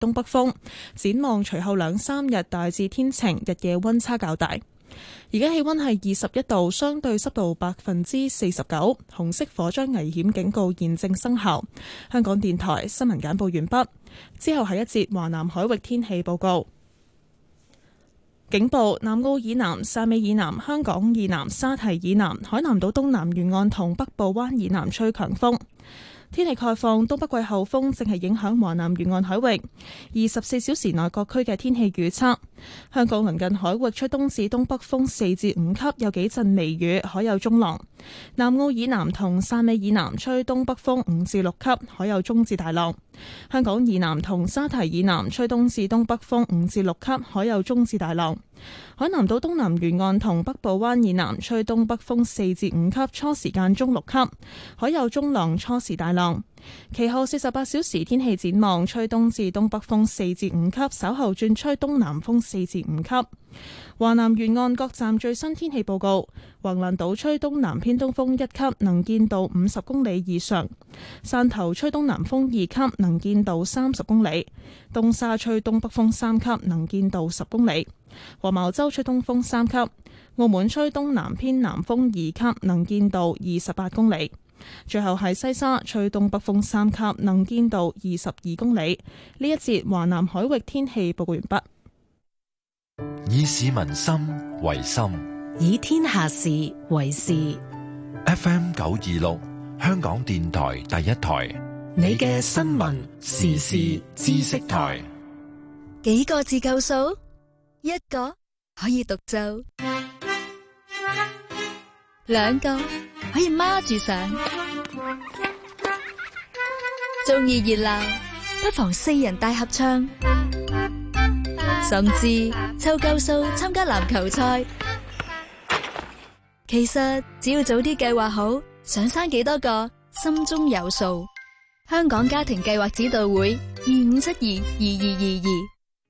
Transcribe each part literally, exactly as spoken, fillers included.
東北風。展望隨後兩三日大致天晴，日夜溫差較大。而家氣溫係二十一度，相對濕度百分之四十九，紅色火災危險警告現正生效。香港電台新聞簡報完畢，之後係一節華南海域天氣報告。警報：南澳以南、汕尾以南、香港以南、沙堤以南、海南島東南沿岸同北部灣以南吹強風。天氣概況：東北季候風正係影響華南沿岸海域。二十四小時內各區嘅天氣預測：香港鄰近海域吹東至東北風四至五級，有幾陣微雨，海有中浪。南澳以南同汕尾以南吹東北風五至六級，海有中至大浪。香港以南同沙堤以南吹東至東北風五至六級，海有中至大浪。海南島東南沿岸同北部灣以南吹東北風四至五級，初時間中六級，海有中浪，初時大浪。其後四十八小時天氣展望，吹東至東北風四至五級，稍後轉吹東南風四至五級。華南沿岸各站最新天氣報告：橫瀾島吹東南偏東風一級，能見度五十公里以上；汕頭吹東南風二級，能見度三十公里；東沙吹東北風三級，能見度十公里；黃茅洲吹東風三級；澳門吹東南偏南風二級，能見度二十八公里。最後係西沙吹東北風三級，能見度二十二公里。呢一節華南海域天氣報告完畢。 以市民心為心， 以天下事為事。 F M 九二六，香港電台第一台， 你嘅新聞時事知識台。幾個字夠數？一個可以獨奏，兩個可以孖住上。中意熱鬧，不妨四人大合唱，甚至湊夠數參加籃球賽。其實只要早啲計劃好，想生幾多個，心中有數。香港家庭計劃指導會二五七二二二二二。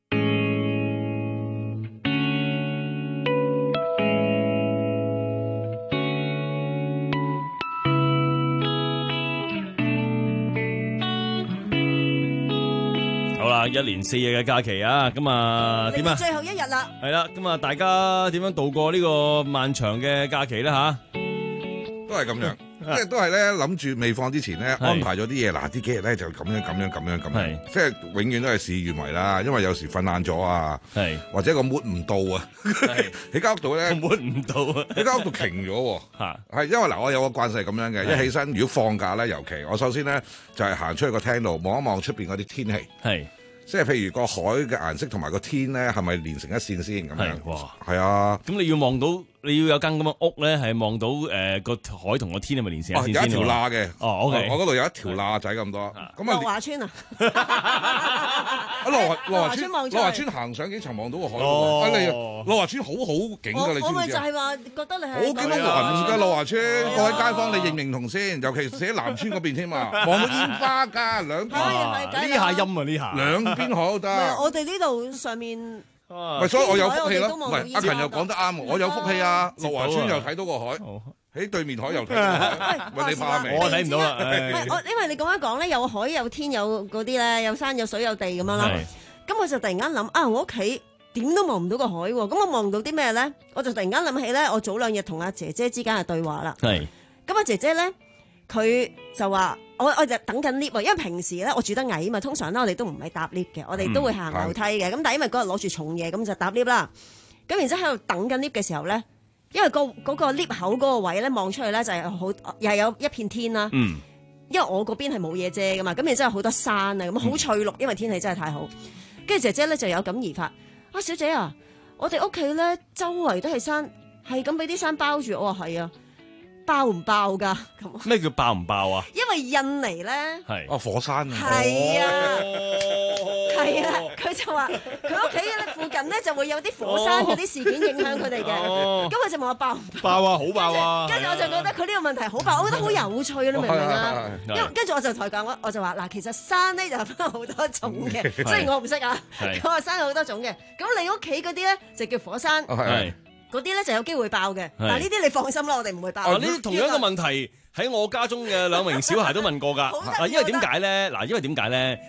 一連四日嘅假期啊，咁啊點啊？ 最後一日啦， 係啦，咁啊大家點樣度過呢個漫長嘅假期咧？吓， 都係咁樣，即係都係咧諗住未放之前咧安排咗啲嘢，嗱，呢幾日咧就咁樣咁樣咁樣咁樣，即係永遠都係事與願違啦。因為有時瞓晏咗啊，或者個 mood 唔到啊，喺間屋度咧 mood 唔到啊， 喺間屋度停咗，係因為嗱我有個慣勢咁樣嘅，一起身如果放假咧，尤其我首先咧就係行出去個廳度望一望出邊嗰啲天氣。係。即係譬如個海嘅顏色同埋個天咧，係咪連成一線先咁樣？哇，係啊！ 咁你要望到，你要有間咁嘅屋咧，係望到誒個海同個天係咪連成一線先？ 有一條罅嘅。哦，OK。我嗰度有一條罅仔咁多。咁啊， 樂華村啊！ 啊，樂華樂華村，樂華村行上幾層望到個海。哦。啊，你樂華村好好景㗎，你知唔知啊？ 我咪就係話覺得你係。 好景都雲㗎，樂華村，各位街坊，你認唔認同先？尤其是喺南村嗰邊添啊，望到煙花㗎，兩邊。 呢下陰啊！呢下。 兩邊海都得。 我哋呢度上面。 咪所以我有福氣咯，唔係阿勤又講得啱，我有福氣啊！樂華村又睇到個海，喺對面海又睇到個海，喂，你怕未？ 我睇唔到啦。 我因為你講一講咧，有海有天有嗰啲咧，有山有水有地咁樣啦。咁我就突然間諗啊，我屋企點都望唔到個海喎。咁我望到啲咩咧？我就突然間諗起咧，我早兩日同阿姐姐之間嘅對話啦。係。咁阿姐姐咧，佢就話。我我就等緊 lift 啊，因為平時咧我住得矮啊嘛，通常咧我哋都唔係搭 lift 嘅，我哋都會行樓梯嘅。咁、嗯、但係因為嗰日攞住重嘢，咁就搭 lift 啦。咁然之後喺度等緊 lift 嘅時候咧，因為、嗰個嗰、嗰個 lift 口嗰個位咧望出去咧就係好又係有一片天啦。嗯。因為我嗰邊係冇嘢遮噶嘛，咁然之後好多山啊，咁好翠綠，因為天氣真係太好。跟住姐姐咧就有感而發，啊小姐啊，我哋屋企咧周圍都係山，係咁俾啲山包住。我話係啊。爆唔爆噶？ 咩叫爆唔爆啊？ 因為印尼咧係哦火山啊， 係啊，係啊，佢就話佢屋企咧附近咧就會有啲火山嗰啲事件影響佢哋嘅，咁佢就問我爆唔爆？ 爆啊，好爆啊！ 跟住我就覺得佢呢個問題好爆，我覺得好有趣，你明唔明啊？因為跟住我就同佢講，我我就話嗱，其實山咧就分好多種嘅，雖然我唔識啊，佢話山有好多種嘅，咁你屋企嗰啲咧就叫火山。嗰啲咧就有機會爆嘅，但係呢啲你放心啦，我哋唔會爆。 呢啲同樣嘅問題喺我家中嘅兩名小孩都問過㗎。嗱，因為點解咧？嗱，因為點解咧？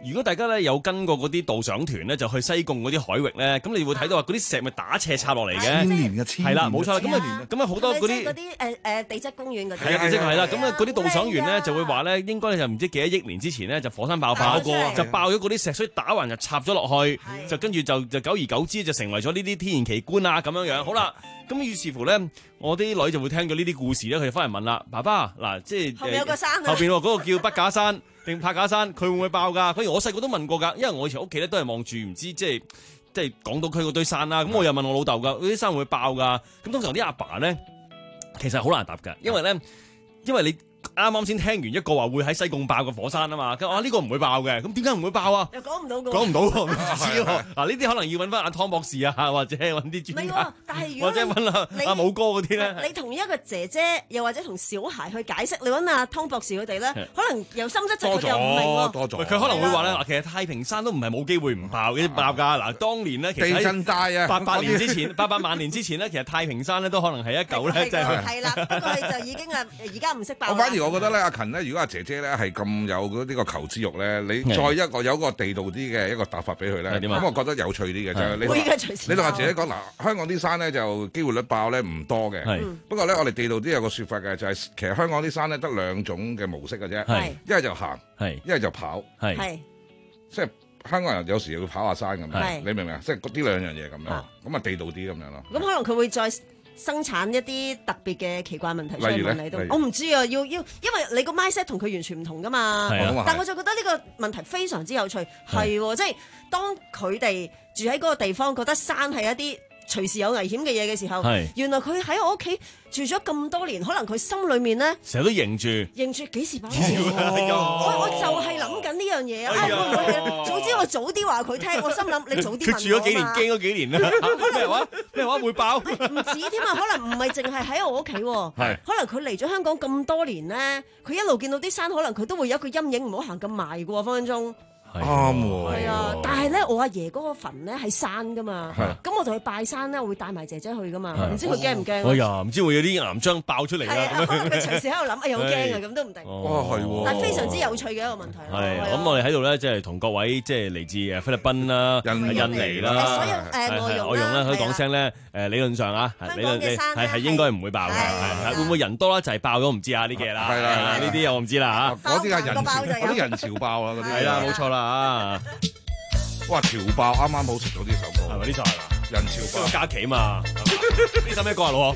如果大家咧有跟過嗰啲導賞團咧，就去西貢嗰啲海域咧，咁你會睇到話嗰啲石咪打斜插落嚟嘅， 千年嘅千係啦，冇錯啦。咁啊，咁啊好多嗰啲嗰啲誒誒地質公園嗰啲， 係啊，地質係啦。咁啊，嗰啲導賞員咧就會話咧，應該就唔知幾多億年之前咧就火山爆發，就爆咗嗰啲石，所以打橫就插咗落去，就跟住就就久而久之就成為咗呢啲天然奇觀啊咁樣樣。好啦，咁於是乎咧，我啲女就會聽咗呢啲故事咧，佢就翻嚟問啦，爸爸嗱，即係後面有個山， 後邊嗰個叫筆架山定柏架山，佢會唔會爆㗎？譬如我細個都問過㗎，因為我以前屋企咧都係望住唔知即係即係港島區嗰堆山啦。咁我又問我老豆㗎，嗰啲山會唔會爆㗎？咁通常啲阿爸咧其實好難答㗎，因為咧，因為你。啱啱先聽完一個話會喺西貢爆個火山啊嘛，咁啊呢個唔會爆嘅，咁點解唔會爆啊？ 又講唔到個， 講唔到喎，唔知喎。嗱呢啲可能要揾翻阿湯博士啊，或者揾啲專家， 但係如果或者揾阿阿武哥嗰啲咧。 你同一個姐姐，又或者同小孩去解釋，你揾阿湯博士佢哋咧，可能由心質就佢又唔明喎。 多咗， 佢可能會話咧，嗱，其實太平山都唔係冇機會唔爆嘅，爆㗎。嗱，當年咧，其實地震大啊， 八百年之前，八百萬年之前咧，其實太平山咧都可能係一嚿咧，即係係啦。不過佢就已經啊，而家唔識爆。 我反而我覺得咧，阿勤咧。如果阿姐姐咧係咁有嗰呢個求知欲咧，你再一個有一個地道啲嘅一個答法俾佢咧，咁我覺得有趣啲嘅就係你你同阿姐姐講嗱，香港啲山咧就機會率爆咧唔多嘅，不過咧我哋地道啲有個説法嘅就係其實香港啲山咧得兩種嘅模式嘅啫，一係就行，一係就跑，即係香港人有時要跑下山咁樣，你明唔明啊？即係呢兩樣嘢咁樣，咁啊地道啲咁樣咯。 咁可能佢會再生產一啲特別嘅奇怪問題出嚟問你都，我唔知啊，要要，因為你個 mindset 同佢完全唔同噶嘛。但我就覺得呢個問題非常之有趣，係喎，即係當佢哋住喺嗰個地方，覺得山係一啲隨時有危險嘅嘢嘅時候，原來佢喺我屋企住咗咁多年，可能佢心裏面咧成日都認住， 認住幾時爆？我我就係諗緊呢樣嘢啊！會唔會係？早知我早啲話佢聽，我心諗你早啲問我啊嘛。佢住咗幾年，驚咗幾年啦。咩話？咩話會爆？唔止添啊！可能唔係淨係喺我屋企，可能佢嚟咗香港咁多年咧，佢一路見到啲山，可能佢都會有一個陰影，唔好行咁埋嘅喎，分分鐘。 啱喎， 係啊！但係咧，我阿爺嗰個墳咧係山噶嘛，咁我就去拜山咧，我會帶埋姐姐去噶嘛，唔知佢驚唔驚？ 哎呀，唔知會有啲岩漿爆出嚟啊！ 係啊，可能佢隨時喺度諗，哎呀，好驚啊，咁都唔定。 哦，係喎。 但係非常之有趣嘅一個問題。 係，咁我哋喺度咧，即係同各位即係嚟自誒菲律賓啦、印尼啦、 所有誒外傭啦，可以講聲咧，誒理論上啊，理論係係應該唔會爆嘅，係會唔會人多啦就係爆咗唔知啊呢幾日啦，係啦，呢啲我唔知啦嚇。 嗰啲係人潮，嗰啲人潮爆啊嗰啲。 係啦，冇錯啦啊！ 哇！潮爆啱啱好食到呢首歌， 係咪呢首係啦？ 人潮爆， 假期嘛？呢首咩歌啊，老婆？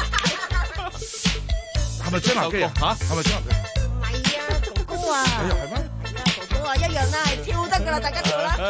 係咪張立基啊？嚇，係咪張立基？ 唔係啊，哥哥啊！ 係咩？ 係啊，哥哥啊，一樣啦，係跳得㗎啦，大家跳啦！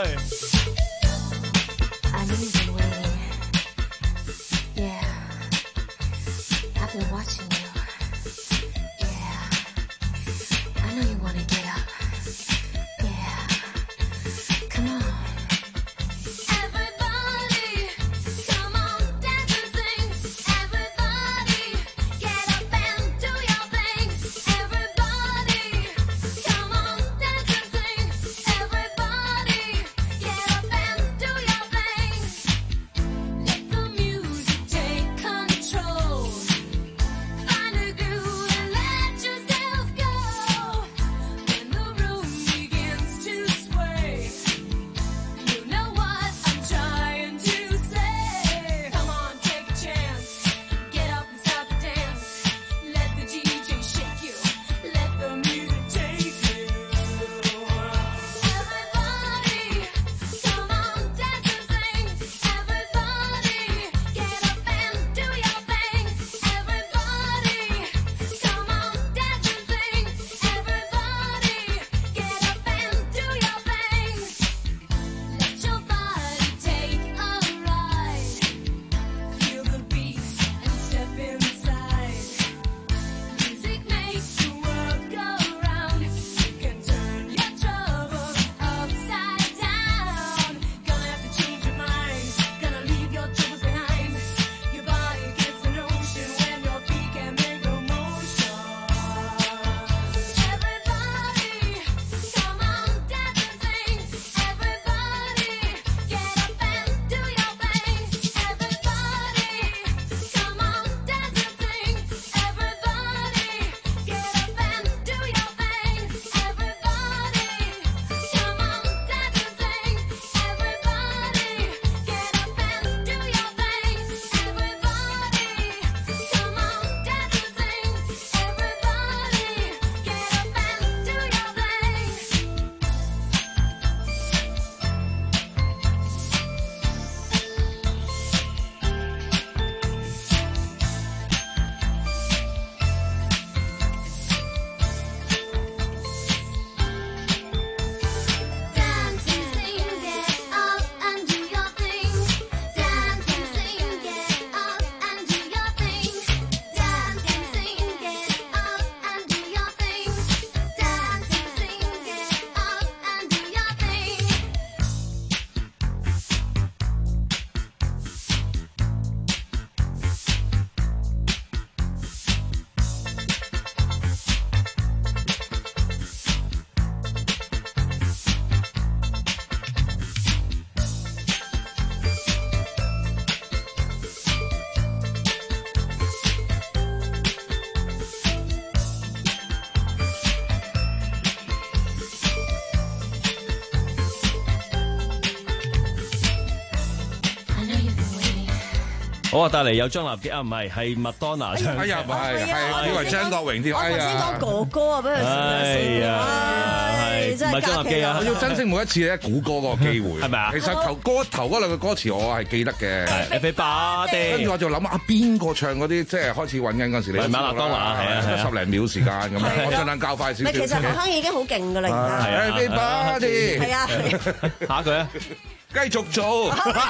好啊，帶嚟有張立基啊，唔係係麥當娜唱。 哎呀，唔係係以為張國榮添。 我頭先講哥哥啊，俾佢試下先。真係張立基啊！ 我要珍惜每一次咧估歌嗰個機會，係咪啊？其實頭歌頭嗰兩句歌詞我係記得嘅。 Everybody。 跟住我就諗啊，邊個唱嗰啲即係開始揾緊嗰時你。係麥當娜係啊，十零秒時間咁樣，我盡量較快少少。 其實何香已經好勁㗎啦，而家。 Everybody。 係啊。 下一句啊！ 繼續做，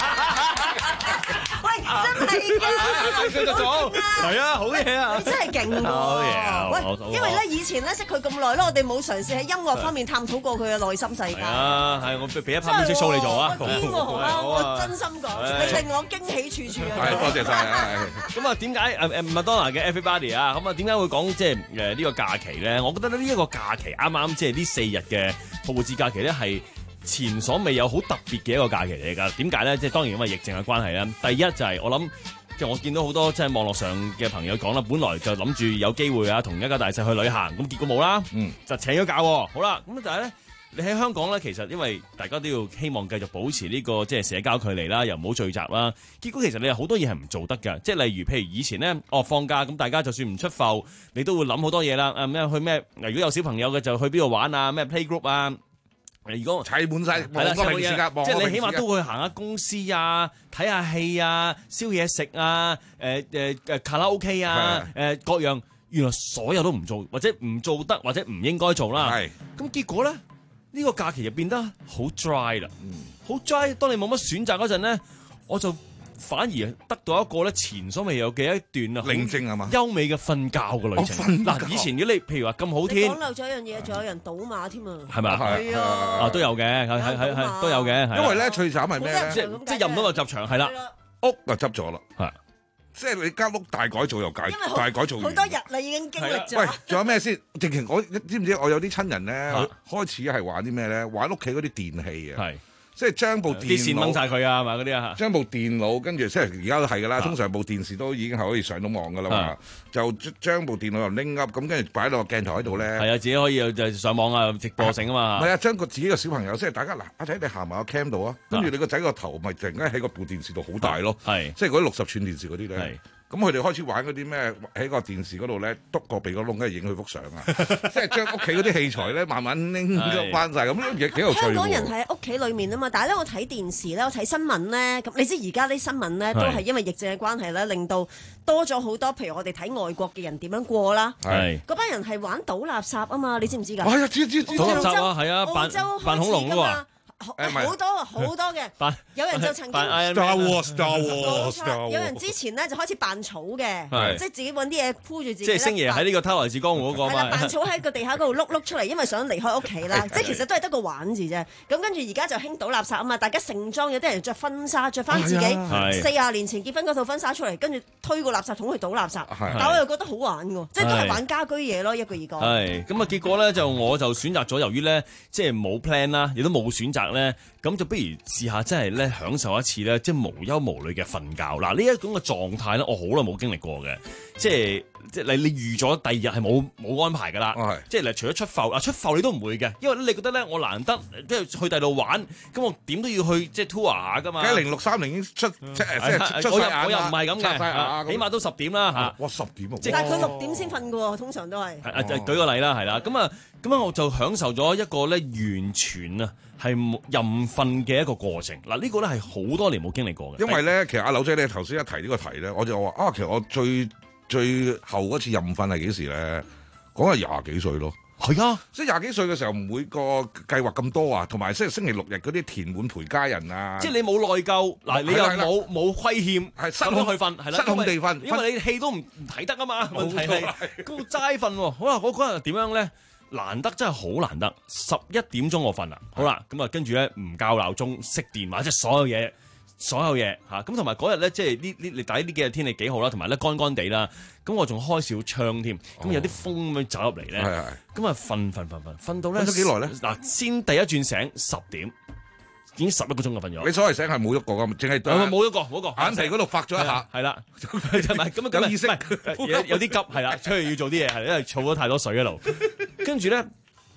喂，真係㗎， 繼續做，係啊，好嘢啊， 你真係勁喎， 好嘢， 喂，因為咧以前咧識佢咁耐咧，我哋冇嘗試喺音樂方面探討過佢嘅內心世界。 啊，係我俾一拍面色 show 你做啊， 我堅喎，我真心講，你令我驚喜處處啊！ 係，多謝晒。 咁啊，點解誒誒麥當娜嘅 Everybody 啊？咁啊，點解會講即係誒呢個假期咧？我覺得呢一個假期啱啱即係呢四日嘅復活節假期咧係前所未有好特別嘅一個假期嚟㗎，點解咧？即係當然因為疫情嘅關係啦。第一就係我諗，即係我見到好多即係網絡上嘅朋友講啦，本來就諗住有機會啊，同一家大細去旅行，咁結果冇啦，嗯，就請咗假。好啦，咁但係咧，你喺香港咧，其實因為大家都要希望繼續保持呢個即係社交距離啦，又唔好聚集啦。結果其實你有好多嘢係唔做得㗎，即係例如譬如以前咧，哦放假咁大家就算唔出埠，你都會諗好多嘢啦。啊咩去咩？如果有小朋友嘅就去邊度玩啊？咩 playgroup 啊？如果砌滿晒， 係啦， 即係你起碼都會行下公司啊，睇下戲啊，燒嘢食啊，誒誒誒卡拉 OK 啊，誒、呃、各樣，原來所有都唔做，或者唔做得，或者唔應該做啦。係，咁結果咧，呢、呢個假期就變得好 dry 啦，好 dry。當你冇乜選擇嗰陣咧，我就反而得到一個咧前所未有嘅一段啊， 寧靜係嘛， 優美嘅瞓覺嘅旅程。嗱，以前如果你譬如話咁好天， 講漏咗一樣嘢，仲有人賭馬添啊， 係咪啊？ 係啊， 啊都有嘅，係係係係都有嘅。因為咧最慘係咩咧？ 即即入唔到個集場係啦， 屋就執咗啦，係即係你間屋大改造又改大改造， 好多日啦已經經歷咗。 喂，仲有咩先？直情我知唔知？我有啲親人咧開始係玩啲咩咧？玩屋企嗰啲電器啊。係。即係將部電腦啲線掹晒佢啊，係嘛嗰啲啊？ 將部電腦跟住即係而家都係㗎啦。通常部電視都已經係可以上到網㗎啦嘛。就將部電腦又拎 up 咁，跟住擺到個鏡頭喺度咧。係啊，自己可以就上網啊，直播成啊嘛。唔係啊，將個自己個小朋友即係大家嗱，阿仔你行埋個 cam 度啊，跟住你個仔個頭咪突然間喺個部電視度好大咯。係，即係嗰啲六十寸電視嗰啲咧。咁佢哋開始玩嗰啲咩喺個電視嗰度咧，篤個鼻哥窿，跟住影佢幅相啊！即係將屋企嗰啲器材咧，慢慢拎翻晒，咁呢樣嘢幾有趣。 香港人喺屋企裏面啊嘛，但係咧我睇電視咧，我睇新聞咧，咁你知而家啲新聞咧都係因為疫症嘅關係咧，令到多咗好多。譬如我哋睇外國嘅人點樣過啦，係嗰班人係玩倒垃圾啊嘛，你知唔知㗎？ 係啊，知知知。 倒垃圾啊，係啊，扮扮恐龍㗎嘛。 好多好多嘅，有人就曾經 Star Wars Star Wars， 有人之前咧就開始扮草嘅，即係自己揾啲嘢鋪住自己。 即係星爺喺呢個偷來自江湖嗰個嘛。 係啦，扮草喺個地下嗰度碌碌出嚟，因為想離開屋企啦。即係其實都係得個玩字啫。咁跟住而家就興倒垃圾啊嘛，大家盛裝，有啲人着婚紗，着翻自己四廿年前結婚嗰套婚紗出嚟，跟住推個垃圾桶去倒垃圾。但我又覺得好玩喎，即係都係玩家居嘢咯，一句二講。 係咁啊，結果咧就我就選擇咗，由於咧即係冇 plan 啦，亦都冇選擇。咧咁就不如試下真係咧享受一次咧，即係無憂無慮嘅瞓覺。嗱，呢一種嘅狀態咧，我好耐冇經歷過嘅，即係即係你你預咗第二日係冇冇安排噶啦，哦、即係你除咗出埠啊出埠你都唔會嘅，因為你覺得咧我難得即係去第度玩，咁我點都要去即係 tour 下噶嘛。 梗係零六三零已經出即係出我又我又唔係咁嘅，起碼都十點啦嚇。 哇，十點啊！ 但係佢六點先瞓嘅喎，通常都係。 啊，就舉個例啦，係啦，咁啊咁啊，我就享受咗一個咧完全啊係任瞓嘅一個過程。嗱，呢個咧係好多年冇經歷過嘅。 因為咧，其實阿柳姐你頭先一提呢個題咧，我就話啊，其實我最最後嗰次任瞓係幾時咧？講係廿幾歲咯。 係啊， 即係廿幾歲嘅時候，唔會個計劃咁多啊，同埋即係星期六日嗰啲填滿陪家人啊。 即係你冇內疚，嗱你又冇冇虧欠， 係失控去瞓，係啦， 失控地瞓， 因為你戲都唔睇得啊嘛。問題係咁齋瞓喎。好啦，我嗰日點樣咧？難得真係好難得，十一點鐘我瞓啦。好啦，咁啊跟住咧唔校鬧鐘，熄電話，即係所有嘢。所有嘢嚇，咁同埋嗰日咧，即係呢呢，你睇呢幾日天氣幾好啦，同埋咧乾乾地啦，咁我仲開小窗添，咁、哦、有啲風咁樣走入嚟咧，咁啊瞓瞓瞓瞓瞓到咧， 瞓咗幾耐咧？ 嗱，先第一轉醒十點，已經十一個鐘就瞓咗。 你所謂醒係冇喐過噶，淨係冇喐過，冇過眼皮嗰度發咗一下， 係啦，係咪咁有意識？有有啲急係啦，出去要做啲嘢係因為儲咗太多水喺度，跟住咧。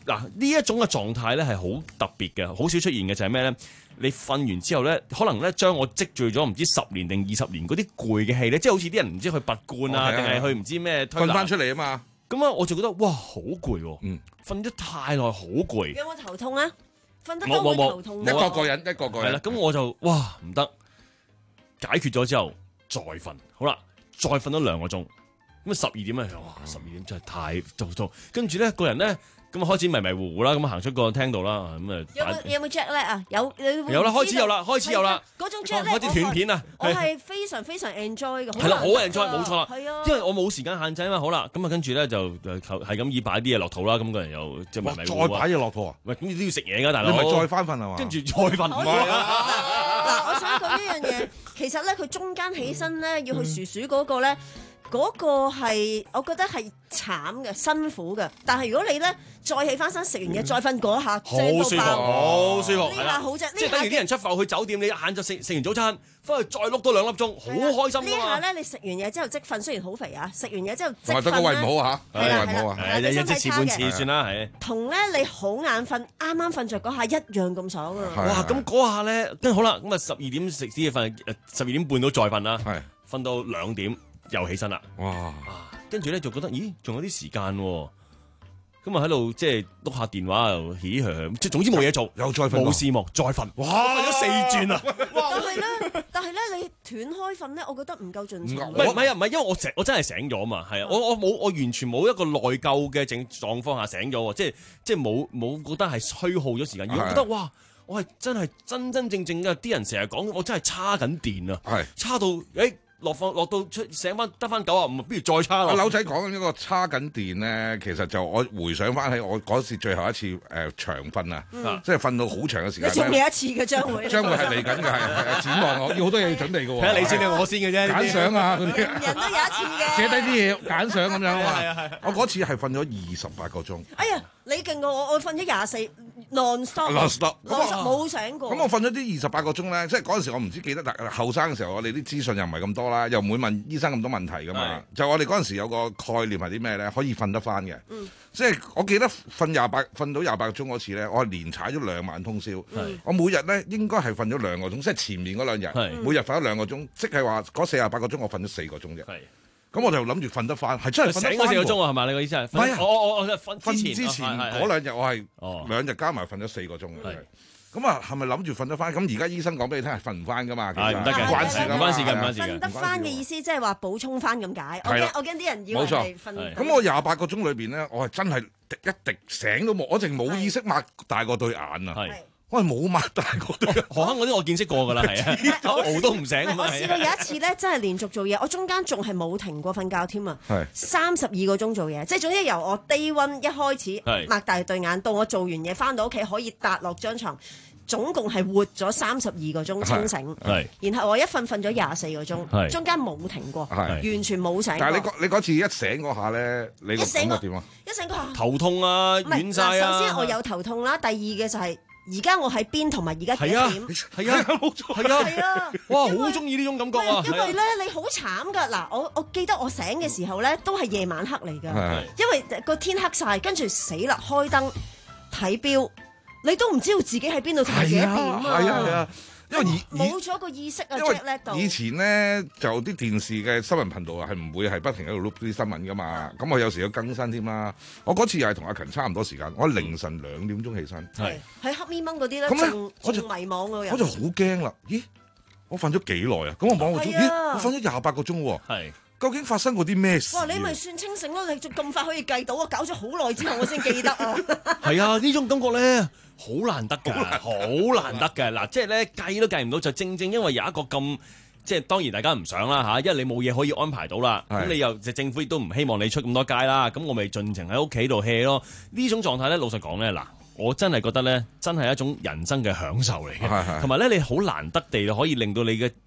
嗱呢一種嘅狀態咧係好特別嘅，好少出現嘅就係咩咧？你瞓完之後咧，可能咧將我積聚咗唔知十年定二十年嗰啲攰嘅氣咧，即係好似啲人唔知去拔罐啊，定係、哦、去唔知咩推瞓翻出嚟啊嘛。咁啊，我就覺得哇好攰喎，嗯，瞓得太耐好攰。 有冇頭痛啊？瞓得多會頭痛。 一個個人一個個人。 係啦，咁我就哇唔得，解決咗之後再瞓，好啦，再瞓咗兩個鐘，咁啊十二點咧，哇十二點真係太做做，跟住咧個人咧。咁啊開始迷迷糊糊啦，咁行出個廳度啦，咁啊有冇有冇 jet lag 啊？有有啦，開始有啦，開始有啦。 嗰種 jet lag 開始斷片啊！ 我係非常非常 enjoy 嘅。 係啦，好 enjoy，冇錯啦。 係啊， 因為我冇時間限制啊嘛。好啦，咁啊跟住咧就係咁以擺啲嘢落肚啦。咁個人又即係迷迷糊糊。 再擺嘢落肚啊？ 喂，咁你都要食嘢㗎，大佬。 你咪再翻瞓係嘛？ 跟住再瞓。 嗱，我想講一樣嘢，其實咧佢中間起身咧要去薯薯嗰個咧。嗰個係我覺得係慘嘅、辛苦嘅，但係如果你咧再起翻身食完嘢再瞓嗰下， 好舒服，好舒服， 呢下好正， 即係等於啲人出埠去酒店，你晏晝食食完早餐，翻去再碌多兩粒鐘，好開心㗎嘛。呢下咧你食完嘢之後即瞓，雖然好肥啊，食完嘢之後即瞓咧， 得個胃唔好嚇， 係啦胃唔好啊， 係一次半次算啦，係。 同咧你好眼瞓，啱啱瞓着嗰下一樣咁爽啊！ 哇，咁嗰下咧，跟住好啦，咁啊十二點食啲嘢瞓，十二點半到再瞓啦，瞓到兩點。又起身啦，哇！跟住咧就覺得，咦，仲有啲時間喎，咁啊喺度即係碌下電話又起響，即係總之冇嘢做， 又再瞓， 冇事忙再瞓，哇！瞓咗四轉啊！ 但係咧，但係咧，你斷開瞓咧，我覺得唔夠盡責。 唔係唔係啊，唔係，因為我醒，我真係醒咗嘛，係啊，我我冇，我完全冇一個內疚嘅症狀況下醒咗，即係即係冇冇覺得係虛耗咗時間，而我覺得哇，我係真係真真正正嘅，啲人成日講我真係叉緊電啊，係差到誒。落放落到出醒翻得翻九啊五，不如再叉啦。 阿柳仔講緊呢個叉緊電咧，其實就我回想翻起我嗰次最後一次誒、呃、長瞓啊，嗯、即係瞓到好長嘅時間。 你仲有一次嘅將會？將會係嚟緊嘅，係係展望我要好多嘢要準備嘅喎。 睇下你先定我先嘅啫。 揀相啊，嗰啲人人都有一次嘅。 寫低啲嘢揀相咁樣啊嘛。 係啊係。 我嗰次係瞓咗二十八個鐘。 哎呀！你勁過我，我瞓咗廿四 non stop， non stop 冇醒過。 咁我瞓咗啲二十八個鐘咧，即係嗰陣時我唔知記得，但後生嘅時候我哋啲資訊又唔係咁多啦，又唔會問醫生咁多問題噶嘛。就我哋嗰陣時有個概念係啲咩咧？可以瞓得翻嘅。嗯、即係我記得瞓廿八瞓到廿八個鐘嗰次咧，我係連踩咗兩晚通宵。嗯、我每日咧應該係瞓咗兩個鐘，即係前面嗰兩日，是每日瞓咗兩個鐘，即係話嗰四廿八個鐘我瞓咗四個鐘啫。咁我就諗住瞓得翻，係真係瞓得翻。 醒咗四個鐘啊，係嘛？你個意思係？唔係啊，我我我瞓瞓之前嗰兩日我係兩日加埋瞓咗四個鐘嘅。咁啊，係咪諗住瞓得翻？咁而家醫生講俾你聽係瞓唔翻噶嘛？ 係唔得嘅， 唔關事嘅， 唔關事嘅，唔關事嘅。 瞓得翻嘅意思即係話補充翻咁解。我驚我驚啲人以為係瞓。 咁我廿八個鐘裏邊咧，我係真係一滴醒都冇，我淨冇意識擘大個對眼啊！我係冇擘大個對眼。 何坑嗰啲我見識過㗎啦，係啊，熬都唔醒咁啊！ 我試過有一次咧，真係連續做嘢，我中間仲係冇停過瞓覺添啊！三十二個鐘做嘢，即係總之由我 day one 一開始擘大對眼，到我做完嘢翻到屋企可以笪落張床。總共係活咗三十二個鐘清醒，然後我一瞓瞓咗廿四個鐘，中間冇停過，完全冇醒過。 但係你嗰你嗰次一醒嗰下咧，你個感覺點啊？ 一醒嗰下頭痛啊，軟晒啊！ 首先我有頭痛啦，第二嘅就係而家我喺邊同埋而家幾點？ 係啊，冇錯，係啊，哇，好中意呢種感覺啊！ 因為咧你好慘㗎，嗱，我我記得我醒嘅時候咧都係夜晚黑嚟㗎，因為個天黑晒，跟住死啦，開燈睇錶。你都唔知道自己喺邊度同埋幾點啊！ 係啊係啊，因為冇咗個意識啊 jet lag 到。 以前咧就啲電視嘅新聞頻道啊，係唔會係不停喺度錄啲新聞噶嘛。咁我有時要更新添啦。我嗰次又係同阿勤差唔多時間，我凌晨兩點鐘起身。係喺黑咪掹嗰啲咧，仲仲迷惘喎。 我就好驚啦！咦，我瞓咗幾耐啊？咁我望個鐘，咦，我瞓咗廿八個鐘喎。係。究竟發生過啲咩事？ 哇！你咪算清醒咯，你仲咁快可以計到啊！搞咗好耐之後，我先記得啊。 係啊，呢種感覺咧好難得㗎，好難得嘅。嗱，即係咧計都計唔到，就正正因為有一個咁，即係當然大家唔想啦嚇，因為你冇嘢可以安排到啦。咁你又政府亦都唔希望你出咁多街啦。咁我咪盡情喺屋企度 hea 咯。呢種狀態咧，老實講咧，嗱，我真係覺得咧，真係一種人生嘅享受嚟嘅。同埋咧，你好難得地可以令到你嘅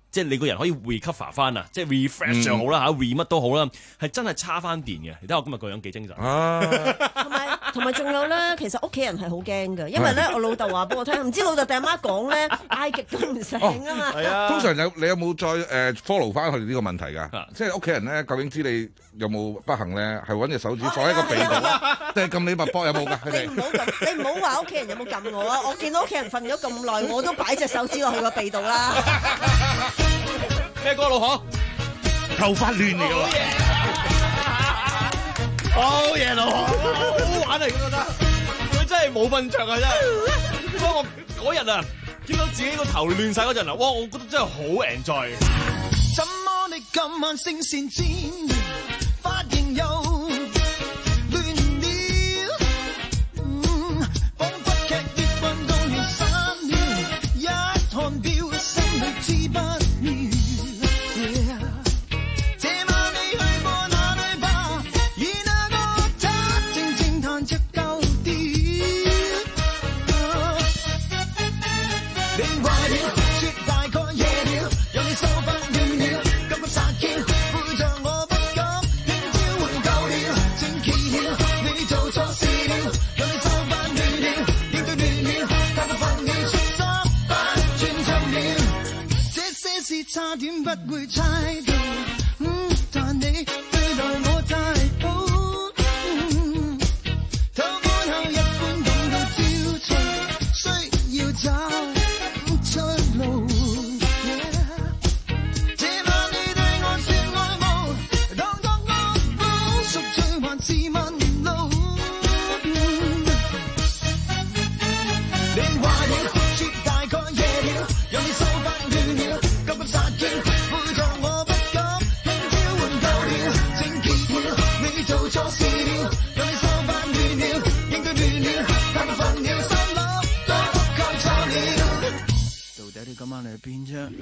即係你個人可以 recover 翻啊，即係 refresh 又好啦嚇 re 乜都好啦，係真係叉翻電嘅。你睇我今日個樣幾精神。 同埋同埋仲有咧，其實屋企人係好驚嘅，因為咧我老豆話俾我聽，唔知老豆定阿媽講咧，嗌極都唔醒啊嘛。 係啊。 通常有你有冇再誒 follow 翻佢哋呢個問題㗎？即係屋企人咧，究竟知你有冇不幸咧，係揾隻手指放喺個鼻度，定係撳你脈搏有冇㗎？佢哋你唔好撳，你唔好話屋企人有冇撳我啊！我見到屋企人瞓咗咁耐，我都擺隻手指落去個鼻度啦。 咩歌老婆？ 頭髮亂嚟㗎喎！ 好嘢老婆，好玩啊！咁覺得佢真係冇瞓着啊！真係。不過我嗰日啊，見到自己個頭亂晒嗰陣啊，哇！我覺得真係好 enjoy。 怎麼你今晚聲線尖，髮型又亂了，嗯，彷彿劇烈運動員三秒，一看表心裏知不妙。Yeah. 這晚你去過哪裏吧？與那個他靜靜彈着舊調。你壞了，說大概夜了，讓你收翻亂了，感覺殺嬌，背着我不敢輕招換舊了，正奇了，你做錯事了，讓你收翻亂了，應對亂了，太過分了，出心不尊重了，這些事差點不會猜到，嗯，但你對待我太好，嗯，偷看後一般感到焦躁，需要找出路。這晚你對我說愛慕，當作我補贖罪還是問路？你壞了，說大概夜了，讓你收翻亂了，感覺殺嬌，背着我不敢輕招換舊了，正奇了，你做錯事了，讓你收翻亂了，應對亂了，太過分了，心諗都該錯了。到底你今晚嚟邊啫？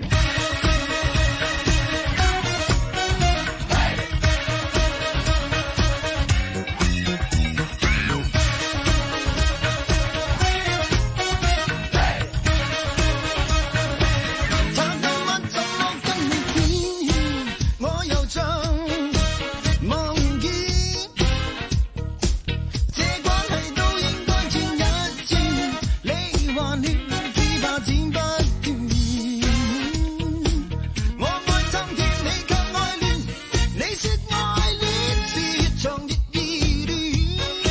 他今晚怎麼跟你變遷？我又像忘記，這關係都應該轉一轉。你還了，只怕剪不斷。我愛心甜，你卻愛戀。你說愛戀是越長越依戀。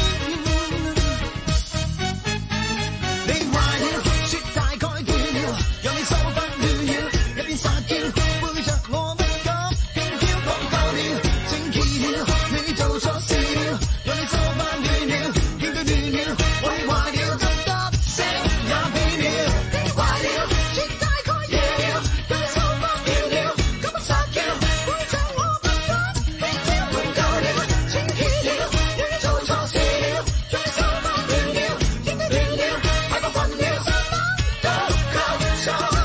你壞了，說大概斷了，讓你收翻亂了，一邊撒嬌，背着我不敢輕佻講夠了，正奇了，你做錯事了，讓你收翻亂了，應對亂了，我氣壞了，真得聲也變了。你壞了，說大概夜了，讓你收翻亂了，感覺殺嬌，背着我不敢輕佻換舊了，正奇了，你做錯事了，讓你收翻亂了，應對亂了，太過分了，心諗都夠錯了。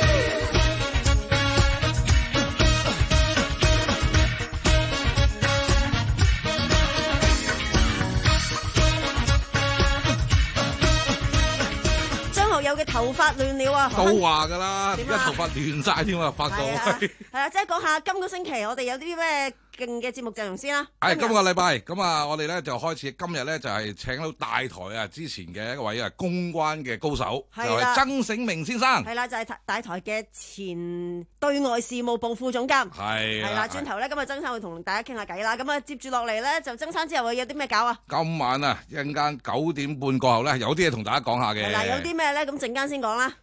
張學友嘅頭髮亂了啊！ 都話㗎啦，而點啊家頭髮亂晒添啊，發到係啊，係啊，即係講下今個星期我哋有啲咩勁嘅節目陣容先啦。 係今日個禮拜咁啊，我哋咧就開始今日咧就係請到大台啊之前嘅一位啊公關嘅高手，就係啦係曾醒明先生。 係啦，就係大台嘅前對外事務部副總監。 係係啦，轉頭咧，今日曾生會同大家傾下偈啦。咁啊，接住落嚟咧，就曾生之後有啲咩搞啊？ 今晚啊，一陣間九點半過後咧，有啲嘢同大家講下嘅。 係啦，有啲咩咧？咁陣間先講啦。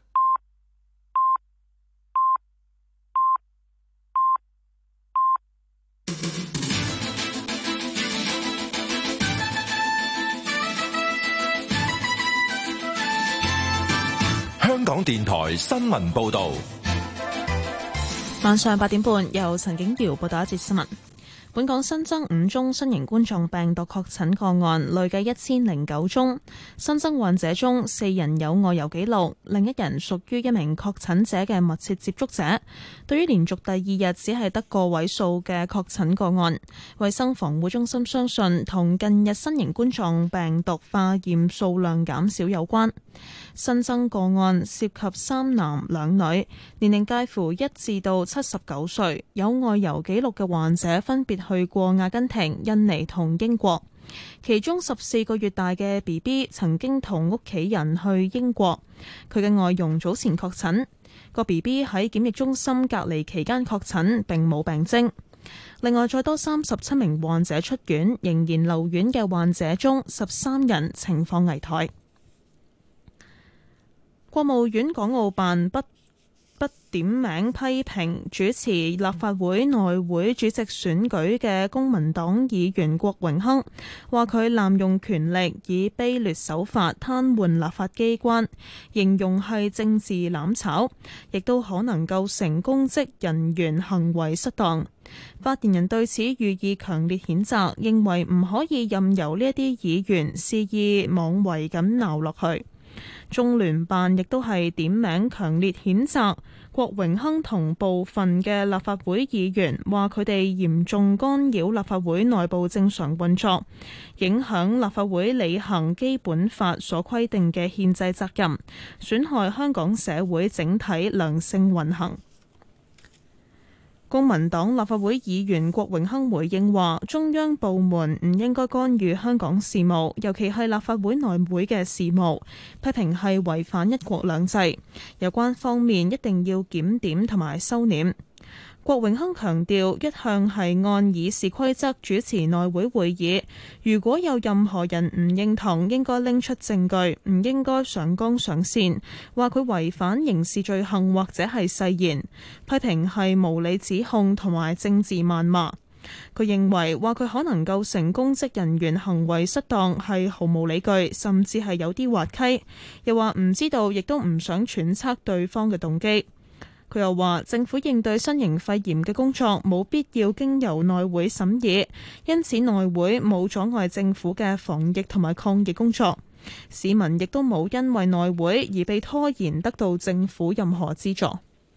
香港電台新聞報導。 晚上八點半，由陳景瑤報道一節新聞。 本港新增五宗新型冠狀病毒確診個案，累計一千零九宗。新增患者中，四人有外遊記錄，另一人屬於一名確診者嘅密切接觸者。對於連續第二日只係得個位數嘅確診個案，衛生防護中心相信同近日新型冠狀病毒化驗數量減少有關。新增個案涉及三男兩女，年齡介乎一至到七十九歲，有外遊記錄嘅患者分別去過阿根廷、印尼同英國。其中十四個月大嘅 B B 曾經同屋企人去英國，佢嘅外傭早前確診。個 B B 喺檢疫中心隔離期間確診，並冇病徵。另外，再多三十七名患者出院，仍然留院嘅患者中，十三人情況危殆。國務院港澳辦不不點名批評主持立法會內會主席選舉嘅公民黨議員郭榮鏗，話佢濫用權力，以卑劣手法癱瘓立法機關，形容係政治攬炒，亦都可能構成公職人員行為失當。發言人對此予以強烈譴責，認為唔可以任由呢一啲議員肆意妄為咁鬧落去。中聯辦亦都係點名強烈譴責郭榮鏗同部分嘅立法會議員，話佢哋嚴重干擾立法會內部正常運作，影響立法會履行基本法所規定嘅憲制責任，損害香港社會整體良性運行。公民黨立法會議員郭榮鏗回應話，中央部門唔應該干預香港事務，尤其係立法會內會嘅事務，批評係違反一國兩制，有關方面一定要檢點同埋收斂。郭榮鏗強調，一向係按議事規則主持內會會議，如果有任何人唔認同，應該拎出證據，唔應該上綱上線，話佢違反刑事罪行或者係誓言，批評係無理指控同埋政治謾罵。佢認為話佢可能構成公職人員行為失當係毫無理據，甚至係有啲滑稽，又話唔知道亦都唔想揣測對方嘅動機。佢又話，政府應對新型肺炎嘅工作冇必要經由內會審議，因此內會冇阻礙政府嘅防疫同埋抗疫工作，市民亦都冇因為內會而被拖延得到政府任何資助。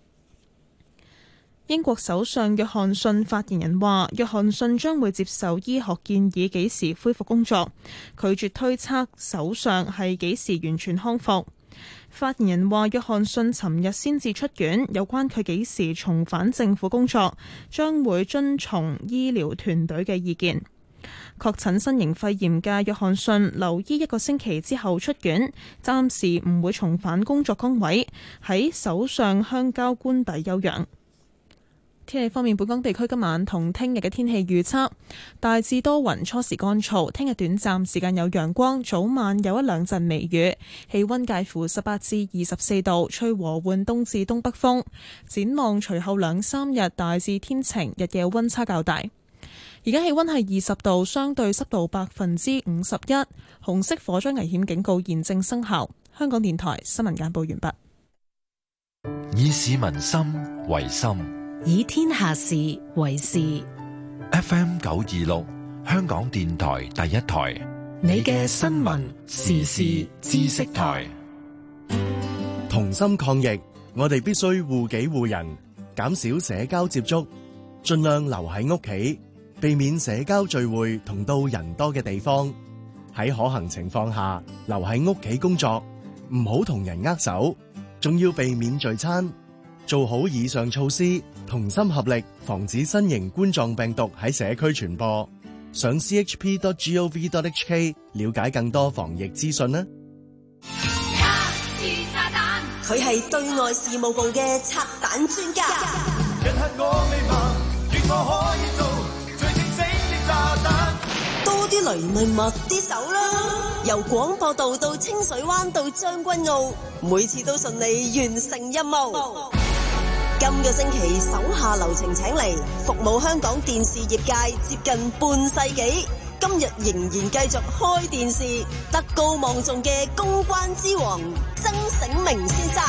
英國首相約翰遜發言人話，約翰遜將會接受醫學建議幾時恢復工作，拒絕推測首相係幾時完全康復。發言人話，約翰遜尋日先至出院，有關佢幾時重返政府工作，將會遵從醫療團隊嘅意見。確診新型肺炎嘅約翰遜留醫一個星期之後出院，暫時唔會重返工作崗位，喺首相鄉郊官邸休養。天氣方面，本港地區今晚同聽日嘅天氣預測大致多雲，初時乾燥，聽日短暫時間有陽光，早晚有一兩陣微雨，氣溫介乎十八至二十四度，吹和緩東至東北風。展望隨後兩三日大致天晴，日夜溫差較大。而家氣溫係二十度，相對濕度百分之五十一，紅色火災危險警告現正生效。香港電台新聞簡報完畢。 以市民心為心， 以天下事為事。 F M 九二六，香港電台第一台， 你嘅新聞時事知識台。 同心抗疫，我哋必須護己護人，減少社交接觸，盡量留喺屋企，避免社交聚會同到人多嘅地方。喺可行情況下，留喺屋企工作，唔好同人握手，仲要避免聚餐。做好以上措施，同心合力，防止新型冠狀病毒喺社區傳播。上 c h p dot gov dot h k 了解更多防疫資訊啦。 佢係對外事務部嘅拆彈專家。多啲雷咪密啲手啦！由廣播道到清水灣到將軍澳，每次都順利完成任務。今個星期手下留情請嚟服務香港電視業界接近半世紀，今日仍然繼續開電視，德高望重嘅公關之王曾醒明先生。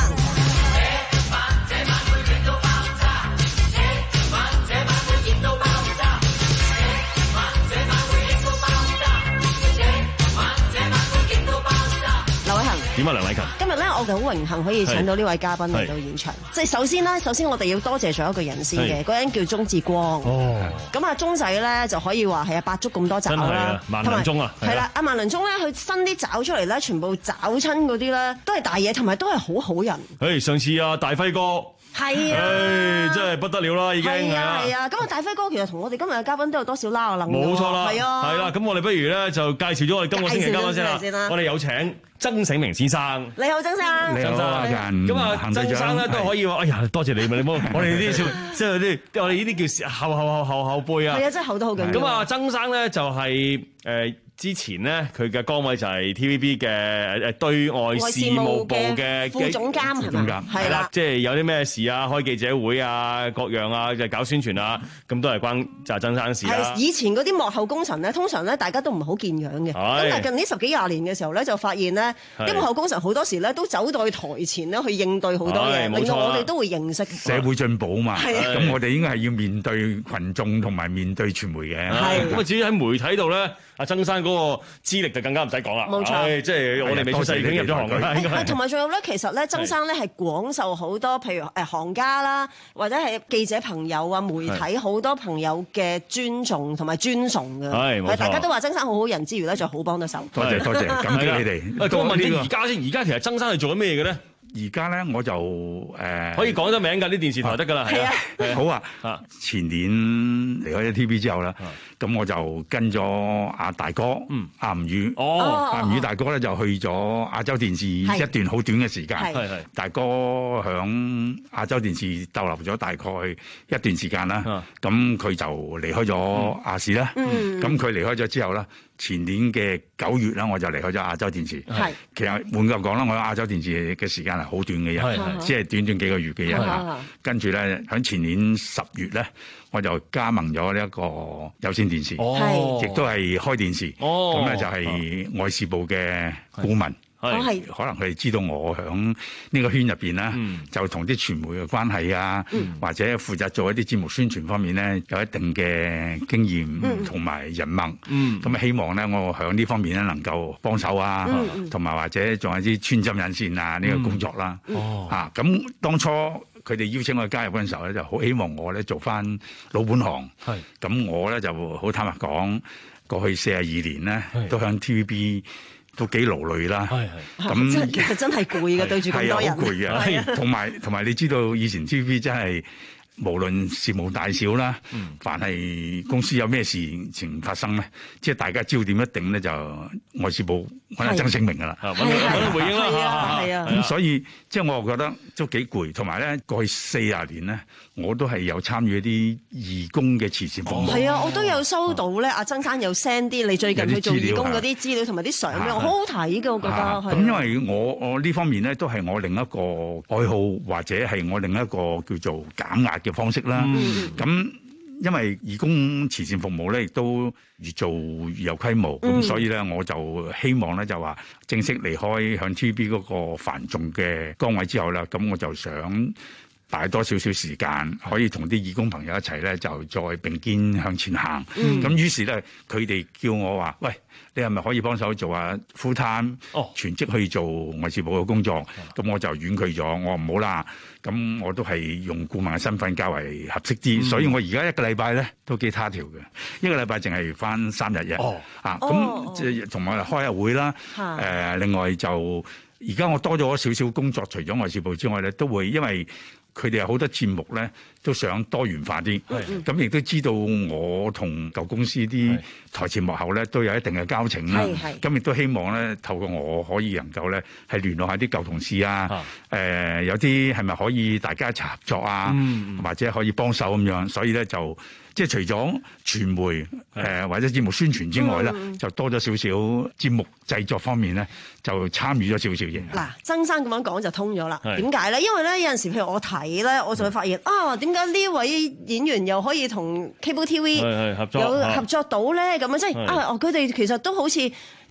哋好榮幸可以請到呢位嘉賓嚟到現場。即係首先咧，首先我哋要多謝咗一個人先嘅，嗰人叫鍾志光。哦，咁啊鐘仔咧就可以話係啊八足咁多爪啦， 萬輪鐘啊， 係啦，阿萬輪鐘咧佢伸啲爪出嚟咧，全部爪親嗰啲咧都係大嘢，同埋都係好好人。 誒，上次啊大輝哥。 係啊， 誒，真係不得了啦，已經係啊係啊。咁啊，大輝哥其實同我哋今日嘅嘉賓都有多少拉下楞㗎。 冇錯啦， 係啊， 係啦。咁我哋不如咧就介紹咗我哋今個星期嘉賓先啦。我哋有請曾醒明先生。 你好，曾生。 你好啊，人。 咁啊，曾生咧都可以話，哎呀，多謝你，你冇我哋呢啲即係啲，我哋呢啲叫後後後後後輩啊。 係啊，真係後得好緊要。 咁啊，曾生咧就係誒。之前咧，佢嘅崗位就係 T V B 嘅誒對外事務部嘅副總監係咪？係啦， 即係有啲咩事啊，開記者會啊，各樣啊，就搞宣傳啊，咁都係關就係曾生事啦。 係以前嗰啲幕後功臣咧，通常咧大家都唔係好見樣嘅。咁但係近呢十幾廿年嘅時候咧，就發現咧啲幕後功臣好多時咧都走到去台前咧去應對好多嘢，令到我哋都會認識社會進步嘛。咁我哋應該係要面對群眾同埋面對傳媒嘅。 係咁啊！至於喺媒體度咧，阿曾生嗰個資歷就更加唔使講啦。 冇錯， 即係我哋未出世已經入咗行㗎啦。應該係。 同埋仲有咧，其實咧，曾生咧係廣受好多，譬如誒行家啦，或者係記者朋友啊、媒體好多朋友嘅尊重同埋尊崇嘅。 係冇錯。 大家都話曾生好好人之餘咧，就好幫得手。 多謝多謝，感激你哋。 誒，咁我問你而家先，而家其實曾生係做緊咩嘅咧？ 而家咧我就誒可以講得名㗎，啲電視台得㗎啦。 係啊， 好啊。前年離開咗 T V B 之後啦，咁我就跟咗阿大哥，阿吳宇，阿吳宇大哥咧就去咗亞洲電視一段好短嘅時間。係係。大哥響亞洲電視逗留咗大概一段時間啦，咁佢就離開咗亞視啦。咁佢離開咗之後啦，前年嘅九月啦，我就離開咗亞洲電視。係。其實換句講啦，我喺亞洲電視嘅時間係好短嘅啫，只係短短幾個月嘅啫嚇。跟住咧，喺前年十月咧，我就加盟咗呢一個有線電視，亦都係開電視。咁咧就係外事部嘅顧問。係，可能佢哋知道我響呢個圈入邊咧，就同啲傳媒嘅關係啊，或者負責做一啲節目宣傳方面咧，有一定嘅經驗同埋人脈。咁啊，希望咧我響呢方面咧能夠幫手啊，同埋或者仲有啲穿針引線啊呢個工作啦。啊，咁當初佢哋邀請我加入嗰陣時候咧，就好希望我咧做翻老本行。係，咁我咧就好坦白講，過去四十二年咧都響 T V B。都幾勞累啦，咁其實真係攰嘅，對住咁多人， 係好攰嘅，同埋同埋你知道以前 T V B 真係無論事無大小啦，嗯、凡係公司有咩事情發生咧，即係大家焦點一定咧就外事部揾阿曾醒明㗎啦，揾佢回應啦，係啊，咁所以即係我覺得都幾攰，同埋咧過去四十年咧，我都係有參與一啲義工嘅慈善服務。係啊， 我都有收到咧，阿曾生有 send 啲你最近去做義工嗰啲資料同埋啲相俾我，好好睇㗎，我覺得。 咁因為我我呢方面咧都係我另一個愛好，或者係我另一個叫做減壓嘅方式啦。咁、嗯、因為義工慈善服務咧，亦都越做越有規模，咁、嗯、所以咧我就希望咧就話正式離開向 T V B 嗰個繁重嘅崗位之後啦，咁我就想帶多少少時間，可以同啲義工朋友一齊咧，就再並肩向前行。咁、嗯、於是咧，佢哋叫我話：喂，你係咪可以幫手做下 full time、哦、全職去做外事部嘅工作？咁、嗯、我就婉拒咗，我話唔好啦。咁我都係用顧問嘅身份較為合適啲，嗯、所以我而家一個禮拜咧都幾他條嘅，一個禮拜淨係返三日啫。哦，啊，咁即係同埋開下會啦。誒、呃，另外就而家我多咗少少工作，除咗外事部之外咧，都會因為佢哋有好多節目咧，都想多元化啲。咁亦都知道我同舊公司啲台前幕後咧都有一定嘅交情啦。咁亦都希望咧透過我可以能夠咧係聯絡下啲舊同事啊。誒、呃，有啲係咪可以大家一齊合作啊？嗯、或者可以幫手咁樣。所以咧就即係除咗傳媒誒、呃、或者節目宣傳之外咧，嗯、就多咗少少節目製作方面咧就參與咗少少嘢。 嗱，曾生咁樣講就通咗啦。點解咧？因為咧有陣時譬如我睇咧，我就會發現、嗯、啊，點解呢位演員又可以同 Cable T V 有合作到咧？咁樣即係啊，佢哋其實都好似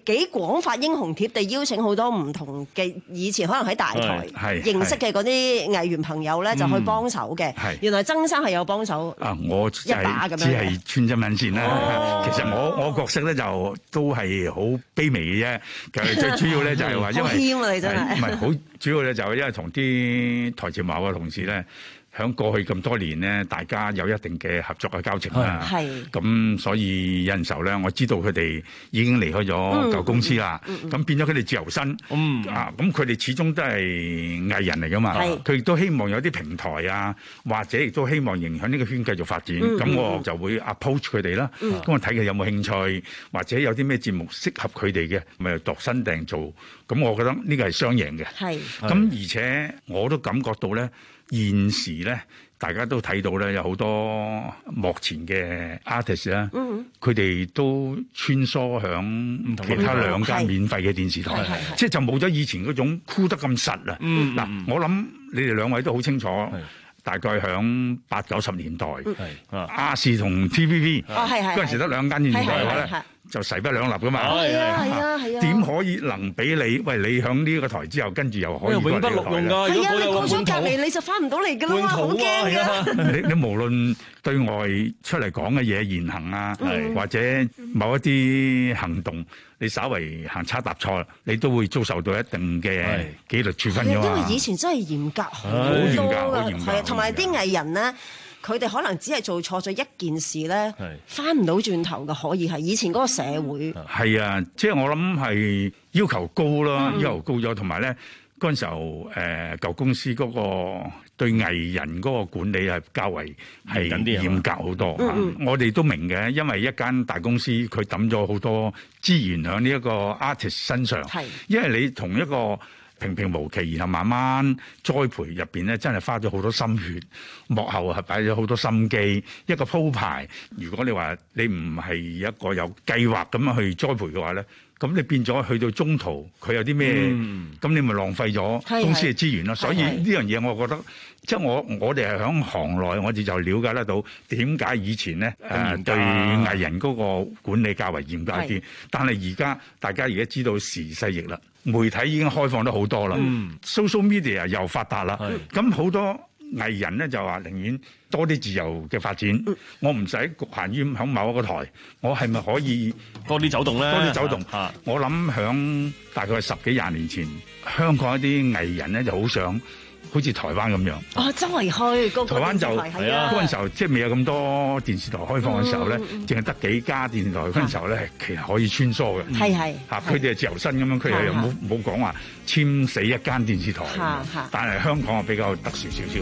幾廣發英雄帖地邀請好多唔同嘅以前可能喺大台認識嘅嗰啲藝員朋友咧，就去幫手嘅。原來曾生係有幫手啊！我一把咁樣， 只係穿針引線啦。其實我我角色咧就都係好卑微嘅啫。其實最主要咧就係話，因為謙啊你真係唔係好主要咧，就係因為同啲台前幕後嘅同事咧。響過去咁多年咧，大家有一定嘅合作嘅交情啦。 係咁，所以有陣時候咧，我知道佢哋已經離開咗舊公司啦。咁、嗯嗯、變咗佢哋自由身。嗯啊，咁佢哋始終都係藝人嚟噶嘛。佢亦都希望有啲平台啊，或者亦都希望仍喺呢個圈繼續發展。咁、嗯、我就會 approach 佢哋啦。咁、嗯、我睇佢有冇興趣，或者有啲咩節目適合佢哋嘅，咪度身訂做。咁我覺得呢個係雙贏嘅。係。咁而且我都感覺到咧。現時咧，大家都睇到咧，有好多幕前嘅 artist 啦，佢哋都穿梭響其他兩間免費嘅電視台，即係就冇咗以前嗰種箍得咁實啦。嗱、嗯，我諗你哋兩位都好清楚，大概響八九十年代，亞視同 T V B 嗰陣時得兩間電視台嘅話咧。就勢不兩立噶嘛， 係啊係啊係啊！ 點可以能俾你？喂，你響呢個台之後，跟住又可以過嚟呢個台咧？ 係啊，你過咗隔離你就翻唔到嚟噶啦嘛，好驚㗎！ 你你無論對外出嚟講嘅嘢言行啊，或者某一啲行動，你稍為行差踏錯，你都會遭受到一定嘅紀律處分㗎嘛。 因為以前真係嚴格好多㗎，係啊，同埋啲藝人咧。佢哋可能只係做錯咗一件事咧，翻唔到轉頭嘅，可以係以前嗰個社會。 係啊，即係我諗係要求高啦，嗯、要求高咗，同埋咧嗰陣時候誒舊、呃、公司嗰個對藝人嗰個管理係較為係嚴格好多。嗯嗯、我哋都明嘅，因為一間大公司佢抌咗好多資源喺呢一個 artist 身上，因為你同一個平平無奇，然後慢慢栽培入邊咧，真係花咗好多心血，幕後係擺咗好多心機，一個鋪排。如果你話你唔係一個有計劃咁樣去栽培嘅話咧，咁你變咗去到中途，佢有啲咩，咁、嗯、你咪浪費咗公司嘅資源咯。所以呢樣嘢，我覺得即係我我哋係響行內，我哋就了解得到點解以前咧誒、呃、對藝人嗰個管理較為嚴格一啲，但係而家大家而家知道時勢易啦。媒體已經開放得好多啦、嗯、social media 又發達啦，咁好多藝人咧就話寧願多啲自由嘅發展，嗯、我唔使局限於喺某一個台，我係咪可以多啲走動咧？ 多啲走動，啊、我諗響大概十幾廿年前，香港一啲藝人咧就好想。好似台灣咁樣， 哦，周圍去個個台灣就係啊，嗰陣時候即係未有咁多電視台開放嘅時候咧，淨係得幾家電視台嗰陣時候咧，其實可以穿梭嘅。係係嚇，佢哋係自由身咁樣，佢又冇冇講話簽死一間電視台。但係香港啊比較特殊少少。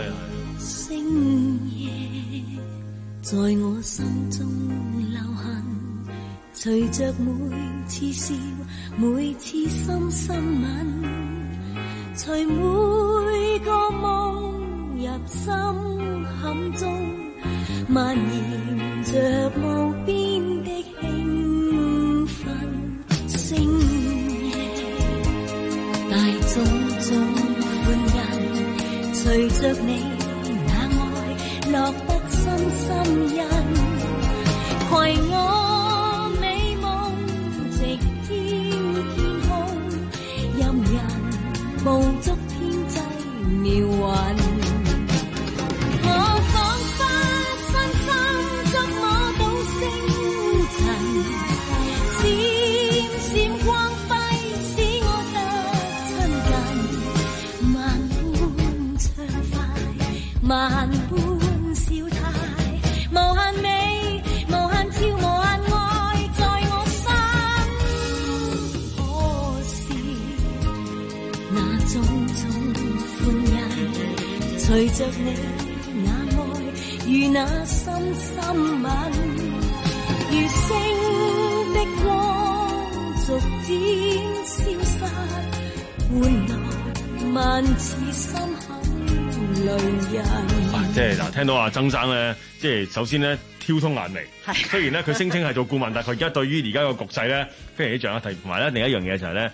星夜在我心中流行，隨着每次笑，每次深深吻。隨每個夢入心坎中，蔓延着無邊的興奮。星夜大種種歡欣，隨着你那愛落得深深印，攜我美夢直飄天空，任人捕捉天際妙韻，我彷彿身心觸摸到星塵，閃閃光輝使我得親近，萬般暢快，萬般笑態，無限美，無限俏，無限愛在我心，可是那種種歡欣，隨着你那愛與那深深吻，如星的光逐漸消失，換來萬次心口淚印。 即係嗱，聽到阿曾生咧，即係首先咧挑通眼眉。雖然咧佢聲稱係做顧問，但係佢而家對於而家個局勢咧非常之掌握。同埋咧另一樣嘢就係咧。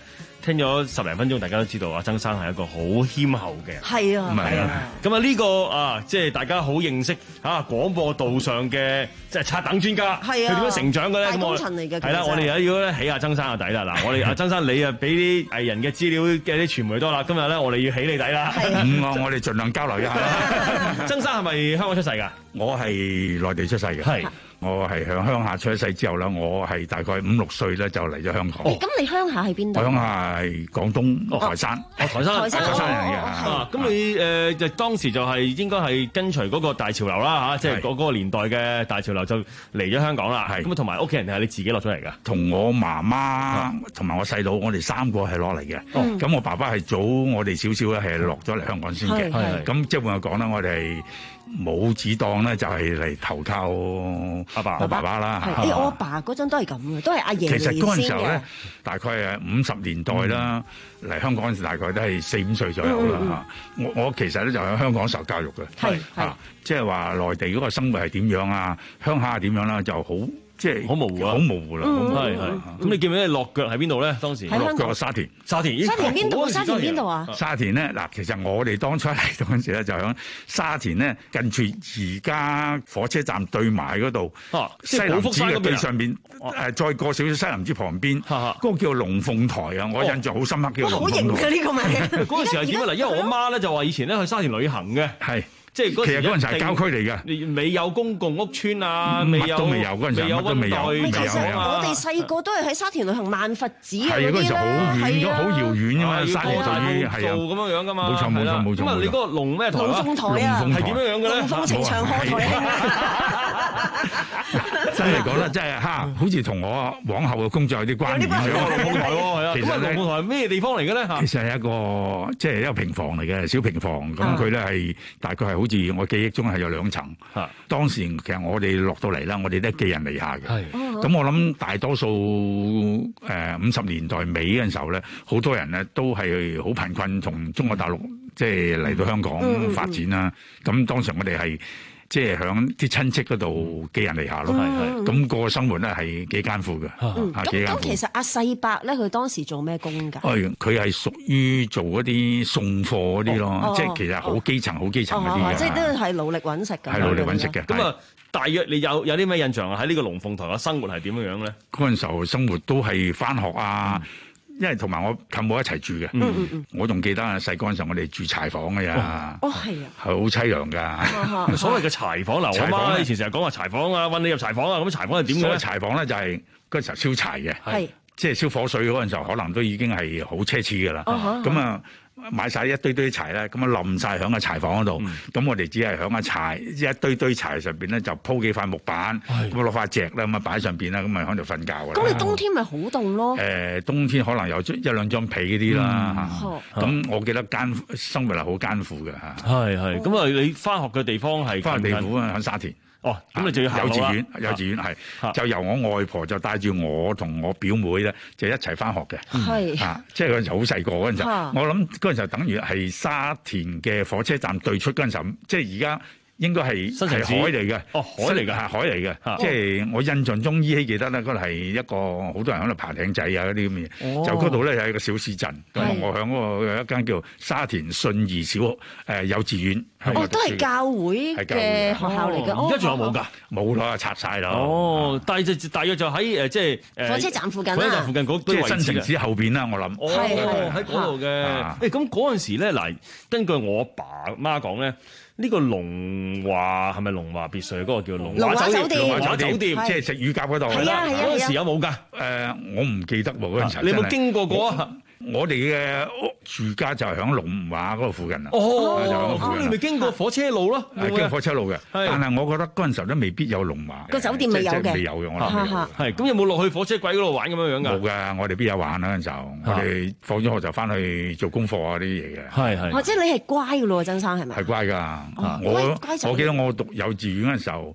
聽咗十零分鐘，大家都知道阿曾生係一個好謙厚嘅人。 係啊，係啊。 咁啊呢個啊，即係大家好認識嚇廣播道上嘅即係策等專家， 係啊， 佢點樣成長嘅咧？ 大功臣嚟嘅。 係啦，我哋而家要咧起阿曾生個底啦。嗱，我哋阿曾生你啊俾啲藝人嘅資料嘅啲傳媒多啦，今日咧我哋要起你底啦。 咁我我哋盡量交流一下啦。 曾生係咪香港出世㗎？ 我係內地出世嘅。 係。 我係響鄉下出咗世之後咧，我係大概五六歲咧就嚟咗香港。 咁你鄉下喺邊度？ 我鄉下係廣東台山。 哦，台山， 台山人嚟嘅。 啊，咁你誒就當時就係應該係跟隨嗰個大潮流啦嚇，即係嗰嗰個年代嘅大潮流就嚟咗香港啦。係。咁啊，同埋屋企人係你自己落咗嚟㗎？ 同我媽媽同埋我細佬，我哋三個係落嚟嘅。咁我爸爸係早我哋少少咧，係落咗嚟香港先嘅。係。咁即係換句講啦，我哋係母子檔咧，就係嚟投靠阿爸我爸爸啦。 係，誒我阿爸嗰陣都係咁嘅，都係阿爺嚟先嘅。 其實嗰陣時候咧，大概係五十年代啦，嚟香港嗰陣時大概都係四五歲左右啦。我我其實咧就喺香港受教育嘅。係係，即係話內地嗰個生活係點樣啊，鄉下係點樣啦，就好。即係好模糊啊， 好模糊啦， 係係。咁你記唔記得落腳喺邊度咧？當時落腳沙田， 沙田沙田邊度？沙田邊度啊？ 沙田咧嗱，其實我哋當初嚟到嗰陣時咧，就喺沙田咧，近住而家火車站對埋嗰度，西林寺嘅對上邊，誒再過少少西林寺旁邊，嗰個叫龍鳳台啊！我印象好深刻，叫龍鳳台。 好型嘅呢個名。 嗰陣時係點啊？嗱，因為我媽咧就話以前咧去沙田旅行嘅， 係。 即係嗰其實嗰陣時係郊區嚟嘅， 未有公共屋邨啊，未有乜都未有嗰陣時，乜都未有。 其實我哋細個都係喺沙田旅行萬佛寺啊嗰啲咧， 係啊，嗰陣時好遠，好遙遠㗎嘛，沙田對於係啊， 咁樣樣㗎嘛， 冇錯冇錯冇錯。 咁啊，你嗰個龍咩台啊？ 龍鳳台啊， 係點樣樣嘅咧？ 龍鳳呈祥賀台真係講得真係嚇，好似同我往後嘅工作有啲關聯咁樣。 龍鳳台喎，係啊。 其實咧， 龍鳳台咩地方嚟嘅咧？ 其實係一個即係一個平房嚟嘅小平房，咁佢咧係大概係好似我記憶中係有兩層。當時其實我哋落到嚟啦，我哋都係寄人籬下嘅。咁我諗大多數誒五十年代尾嗰陣時候咧，好多人咧都係好貧困，從中國大陸即係嚟到香港發展啦。咁當時我哋係即係響啲親戚嗰度寄人籬下咯。咁個生活咧係幾艱苦嘅。 咁咁其實阿世伯咧，佢當時做咩工㗎？ 佢係屬於做嗰啲送貨嗰啲咯，即係其實好基層、好基層嗰啲嘅。 即係都係勞力揾食㗎。 係勞力揾食嘅。 咁啊，大約你有有啲咩印象啊？喺呢個龍鳳台嘅生活係點樣樣咧？ 嗰陣時候生活都係返學啊。因為同埋我舅母一齊住嘅，嗯嗯嗯、我仲記得啊，細嗰陣時候我哋住柴房嘅呀， 哦係啊， 係好凄涼㗎。 所謂嘅柴房嗱，我媽以前成日講話柴房啊，韞你入柴房啊，咁柴房係點嘅咧？ 柴房咧就係嗰陣時候燒柴嘅， 係即係燒火水嗰陣時候，可能都已經係好奢侈㗎啦。咁啊。買晒一堆堆柴咧，咁啊冧晒喺個柴房嗰度。咁、嗯、我哋只係喺個柴一堆堆柴上邊咧，就鋪幾塊木板，咁啊攞塊席啦，咁啊擺喺上邊啦，咁啊喺度瞓覺㗎啦。 咁你冬天咪好凍咯？誒、 呃，冬天可能有一兩張被嗰啲啦。咁、嗯、我記得艱生活係好艱苦嘅嚇。 係係。咁啊，你翻學嘅地方係翻學地府啊，喺沙田。 哦，咁你就要幼稚園，幼稚園係就由我外婆就帶住我同我表妹咧，就一齊翻學嘅。 係啊，即係嗰陣時好細個嗰陣時候，我諗嗰陣時候等於係沙田嘅火車站對出嗰陣時候，即係而家應該係係海嚟嘅。 哦，海嚟嘅，係海嚟嘅。即係我印象中依稀記得咧，嗰度係一個好多人喺度爬艇仔啊嗰啲咁嘅嘢。就嗰度咧有一個小市鎮，咁我喺嗰個有一間叫沙田信義小誒幼稚園。 哦，都係教會嘅學校嚟嘅。 而家仲有冇㗎？ 冇啦，拆晒啦。 哦，但係就大約就喺誒即係誒火車站附近啦。 火車站附近嗰即係新城市後邊啦，我諗。 哦，喺嗰度嘅。誒咁嗰陣時咧，嗱，根據我爸媽講咧，呢個龍華係咪龍華別墅嗰個叫龍華酒店？龍華酒店即係食乳鴿嗰度。 係啊係啊。 嗰陣時有冇㗎？ 誒，我唔記得喎嗰陣時。 你有冇經過過啊？ 我哋嘅住家就係響龍華嗰個附近啊！ 哦，咁你咪經過火車路咯？ 係經過火車路嘅，但係我覺得嗰陣時候都未必有龍華個酒店未有嘅， 未有嘅我諗。 係咁有冇落去火車軌嗰度玩咁樣樣㗎？ 冇㗎，我哋邊有玩啊嗰陣時候？我哋放咗學就翻去做功課啊啲嘢嘅。 係係。 或者你係乖㗎咯，曾生係咪？ 係乖㗎。我我記得我讀幼稚園嗰陣時候。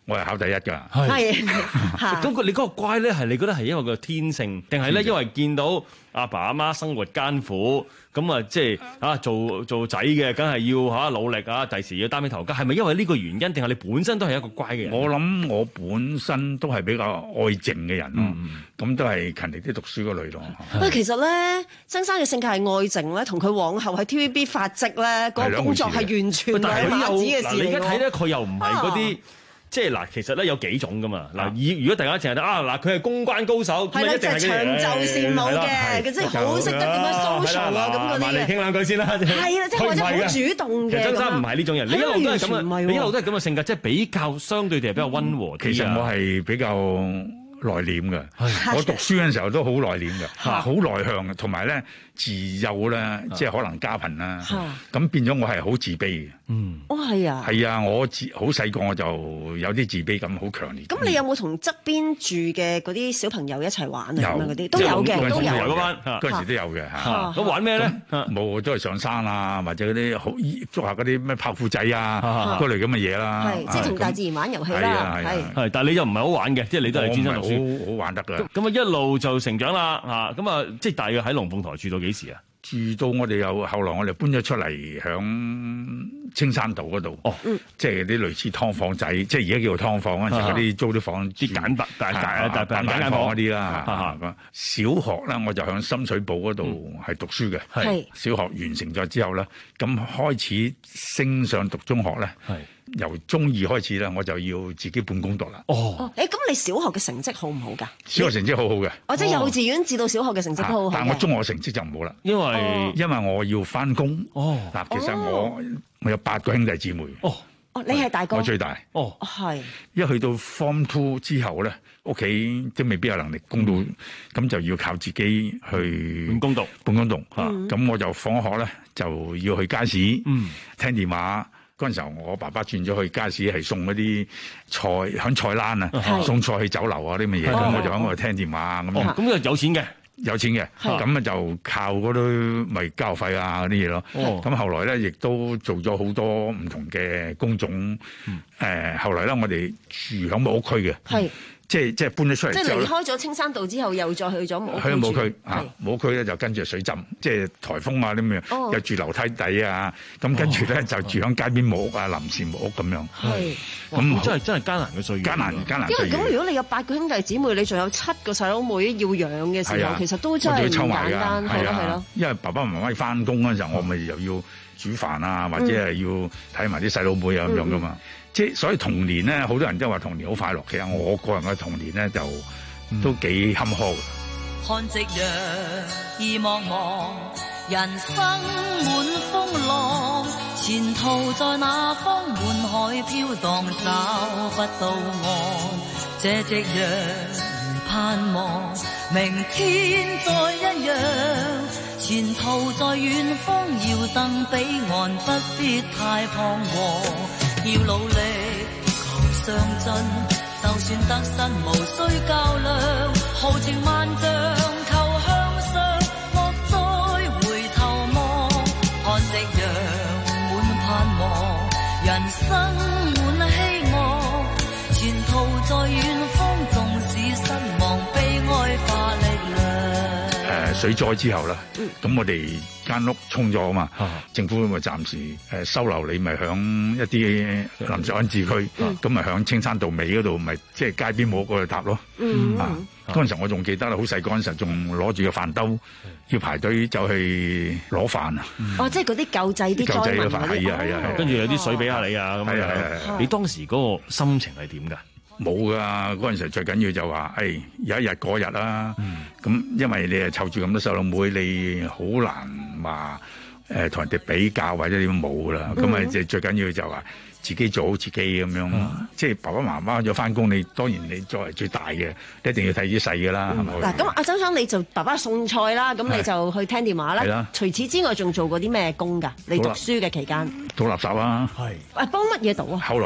我係考第一㗎。 係。 咁佢你嗰個乖咧，係你覺得係因為個天性，定係咧因為見到阿爸阿媽生活艱苦，咁啊即係啊做做仔嘅，梗係要嚇努力啊，第時要擔起頭家。係咪因為呢個原因，定係你本身都係一個乖嘅人？ 我諗我本身都係比較愛靜嘅人咯，咁、嗯、都係勤力啲讀書嗰類咯。 喂，其實咧，曾生嘅性格係愛靜咧，同佢往後喺 T V B 發職咧，個工作係完全兩碼子嘅事嚟。 你而家睇咧，佢又唔係嗰啲。即係嗱，其實咧有幾種噶嘛。嗱，以如果大家淨係得啊，嗱，佢係公關高手， 係啦，即係長袖善舞嘅，佢真係好識得點樣 social 啊咁嗰啲嘅。 埋嚟傾兩句先啦。 係啦，即係或者好主動嘅。 其實曾生唔係呢種人，你一路都係咁嘅，你一路都係咁嘅性格，即係比較相對地係比較溫和。 其實我係比較內斂嘅，我讀書嗰陣時候都好內斂嘅，好內向嘅，同埋咧自幼咧，即係可能家貧啦，咁變咗我係好自卑嘅。 嗯，哦係啊， 係啊，我自好細個我就有啲自卑感好強烈。 咁你有冇同側邊住嘅嗰啲小朋友一齊玩啊？咁樣嗰啲都有嘅，都有嗰班嗰陣時都有嘅嚇。 咁玩咩咧？ 冇都係上山啊，或者嗰啲好捉下嗰啲咩拍褲仔啊嗰類咁嘅嘢啦。 係即係同大自然玩遊戲啦。係係，但係你又唔係好玩嘅，即係你都係專心讀書， 好好玩得㗎。 咁啊一路就成長啦嚇，咁啊即係大約喺龍鳳台住到幾時啊？ 住到我哋有後來我哋搬咗出嚟響青山道嗰度，哦，即係啲類似劏房仔，即係而家叫做劏房嗰陣時嗰啲租啲房，啲簡白大大大大間房嗰啲啦。小學咧我就響深水埗嗰度係讀書嘅，係小學完成咗之後咧，咁開始升上讀中學咧，係由中二開始咧，我就要自己半工讀啦。 哦，誒咁你小學嘅成績好唔好㗎？ 小學成績好好嘅， 或者幼稚園至到小學嘅成績都好好。 但係我中學成績就唔好啦， 因為因為我要翻工。哦，嗱，其實我我有八個兄弟姊妹。哦， 哦，你係大哥？ 我最大。哦， 係。 一去到 Form Two 之後咧，屋企都未必有能力供到，咁就要靠自己去半工讀。 半工讀嚇，咁我就放學咧就要去街市聽電話。嗰陣時候，我爸爸轉咗去街市，係送嗰啲菜響菜欄啊，送菜去酒樓啊啲乜嘢，咁我就喺度聽電話咁樣。 咁就有錢嘅， 有錢嘅，咁啊就靠嗰啲咪交費啊嗰啲嘢咯。咁後來咧，亦都做咗好多唔同嘅工種。誒，後來咧，我哋住響木屋區嘅。係。即係即係搬咗出嚟， 即係離開咗青山道之後，又再去咗木屋區。 去木屋區啊，木屋區咧就跟住水浸，即係颱風啊啲咁樣，又住樓梯底啊，咁跟住咧就住響街邊木屋啊、臨時木屋咁樣。係， 咁真係真係艱難嘅歲月。 艱難艱難。 因為咁，如果你有八個兄弟姊妹，你仲有七個細佬妹要養嘅時候，其實都真係唔簡單，係咯係咯。 因為爸爸媽媽翻工嗰陣時候，我咪又要煮飯啊，或者係要睇埋啲細佬妹啊咁樣噶嘛。即係所以童年咧，好多人都話童年好快樂。其實我個人嘅童年咧就都幾坎坷嘅。 看夕陽意茫茫，人生滿風浪，前途在那方？滿海飄蕩，找不到岸。這夕陽如盼望，明天再一樣。前途在遠方，要登彼岸，不必太彷徨。要努力求上進，就算得失無需較量，豪情萬丈求向上，莫再回頭望。看夕陽滿盼望，人生滿希望，前途在遠方，縱使失望悲哀化力量。 誒水災之後啦，咁、嗯、我哋間屋沖咗啊嘛，政府咪暫時誒收留你，咪響一啲臨時安置區，咁咪響青山道尾嗰度，咪即係街邊冇嗰度搭咯。嗯、啊，嗰陣時我仲記得啦，好細個嗰陣時仲攞住個飯兜，要排隊走去攞飯啊。 哦，即係嗰啲救濟啲災民嗰啲， 係啊係啊， 跟住有啲水俾下你啊咁樣。係係你當時嗰個心情係點㗎？ 冇噶，嗰陣時最緊要就話，誒、哎、有一日嗰日啦。咁、嗯、因為你係湊住咁多細路妹，你好難話誒同人哋比較或者點冇啦。咁啊、嗯，即係最緊要就話自己做好自己咁樣。嗯、即係爸爸媽媽咗翻工，你當然你作為最大嘅，一定要睇啲細嘅啦，係咪、嗯？嗱吧， 咁阿曾生你就爸爸送菜啦，咁你就去聽電話啦。係啦。除此之外，仲做過啲咩工㗎？你讀書嘅期間。 倒垃圾啊！係。 誒，幫乜嘢倒啊？ 後來咧。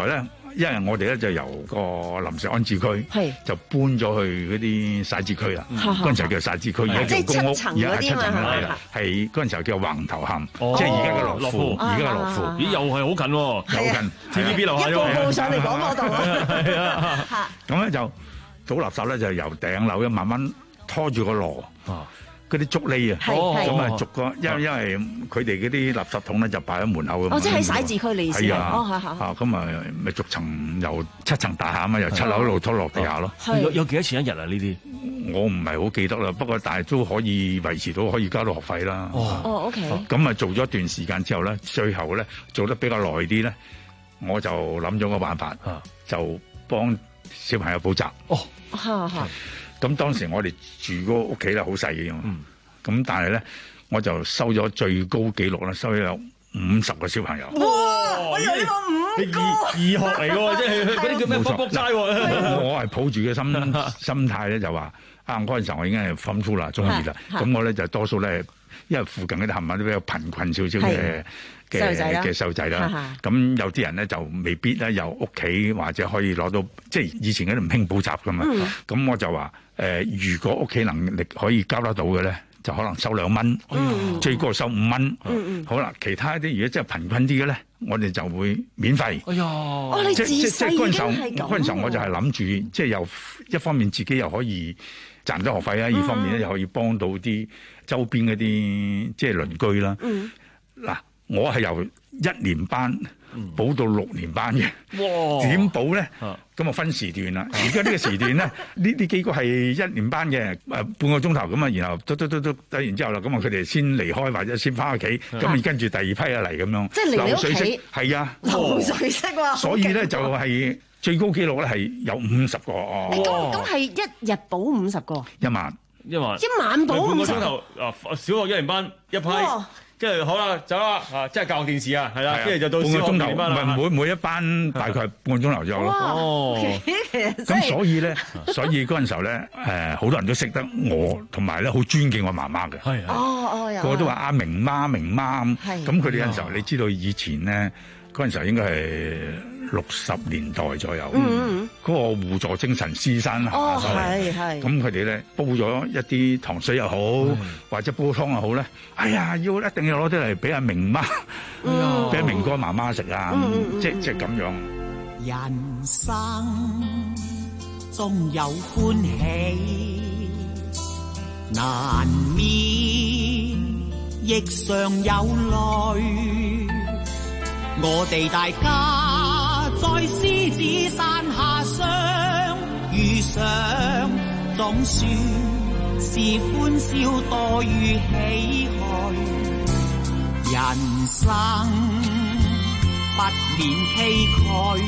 因為我哋咧就由個臨時安置區就搬咗去嗰啲徙置區啦。嗰陣時候叫徙置區，而家叫公屋，而家係七層啦，係啦，係嗰陣時候叫橫頭磡，即係而家嘅樂富，而家嘅樂富， 咦又係好近喎， 又近 T V B 樓下一步步上嚟廣播道係啊，咁咧就倒垃圾咧就由頂樓一慢慢拖住個籮。嗰啲竹籬啊，咁啊逐個，因為因為佢哋嗰啲垃圾桶咧就擺喺門口嘅。 哦，即係喺徙置區你意思係？哦，係係。 啊，咁啊咪逐層由七層大廈啊嘛，由七樓一路拖落地下咯。 有有幾多錢一日啊？呢啲我唔係好記得啦，不過但係都可以維持到，可以交到學費啦。 哦，OK。 咁啊做咗一段時間之後咧，最後咧做得比較耐啲咧，我就諗咗個辦法，就幫小朋友補習。 哦， 嚇嚇。 咁當時我哋住嗰個屋企咧好細嘅嘛，咁、嗯、但係咧我就收咗最高紀錄啦，收咗有五十個小朋友。 哇！我以為呢個五個義學嚟嘅喎，即係嗰啲叫咩卜卜齋喎。 我係抱住嘅心心態咧，就話啊，嗰陣時候我已經係分粗啦，中二啦，咁我咧就多數咧，因為附近嗰啲冚唪唥都比較貧困少少嘅嘅嘅細路仔啦，咁有啲人咧就未必咧有屋企或者可以攞到，即係以前嗰啲唔興補習噶嘛，咁、嗯、我就話。誒、呃，如果屋企能力可以交得到嘅咧，就可能收兩蚊，嗯、最高收五蚊。嗯、好啦，其他啲如果真係貧困啲嘅咧，我哋就會免費。 哎呀， 哦，你自細已經係咁。 嗰陣時候我就係諗住，即係又一方面自己又可以賺到學費啊，二方面咧又可以幫到啲周邊嗰啲即係鄰居啦。嗱、嗯，我係由一年班補到六年班嘅，點補咧？咁啊分時段啦。而家呢個時段咧，呢啲幾個係一年班嘅，誒半個鐘頭咁啊，然後嘟嘟嘟嘟，得完之後啦，咁啊佢哋先離開或者先翻屋企，咁啊跟住第二批啊嚟咁樣。 即係嚟你屋企。 係啊， 流水式喎。 所以咧就係最高紀錄咧係有五十個。 咁咁係一日補五十個。 一晚。 一晚。 一晚補五十個。 半個鐘頭啊！小學一年班一批。跟住好啦，走啦啊！即係教電視啊，係啦，跟住就到小學年班啦。 唔係每每一班大概係半個鐘頭左右咯。 哦， 咁所以咧，所以嗰陣時候咧，誒好多人都識得我，同埋咧好尊敬我媽媽嘅。係哦哦， 個個都話阿明媽明媽咁。咁佢哋有陣時候，你知道以前咧嗰陣時候應該係六十年代左右。嗯，嗰個互助精神師生下哦，係係。 咁佢哋咧煲咗一啲糖水又好，或者煲湯又好咧，哎呀，要一定要攞啲嚟俾阿明媽，俾阿明哥媽媽食啊！即即咁樣。 人生中有歡喜，難免亦常有淚。我哋大家在獅子山下相遇上，總算是歡笑多於唏噓。人生不免崎嶇，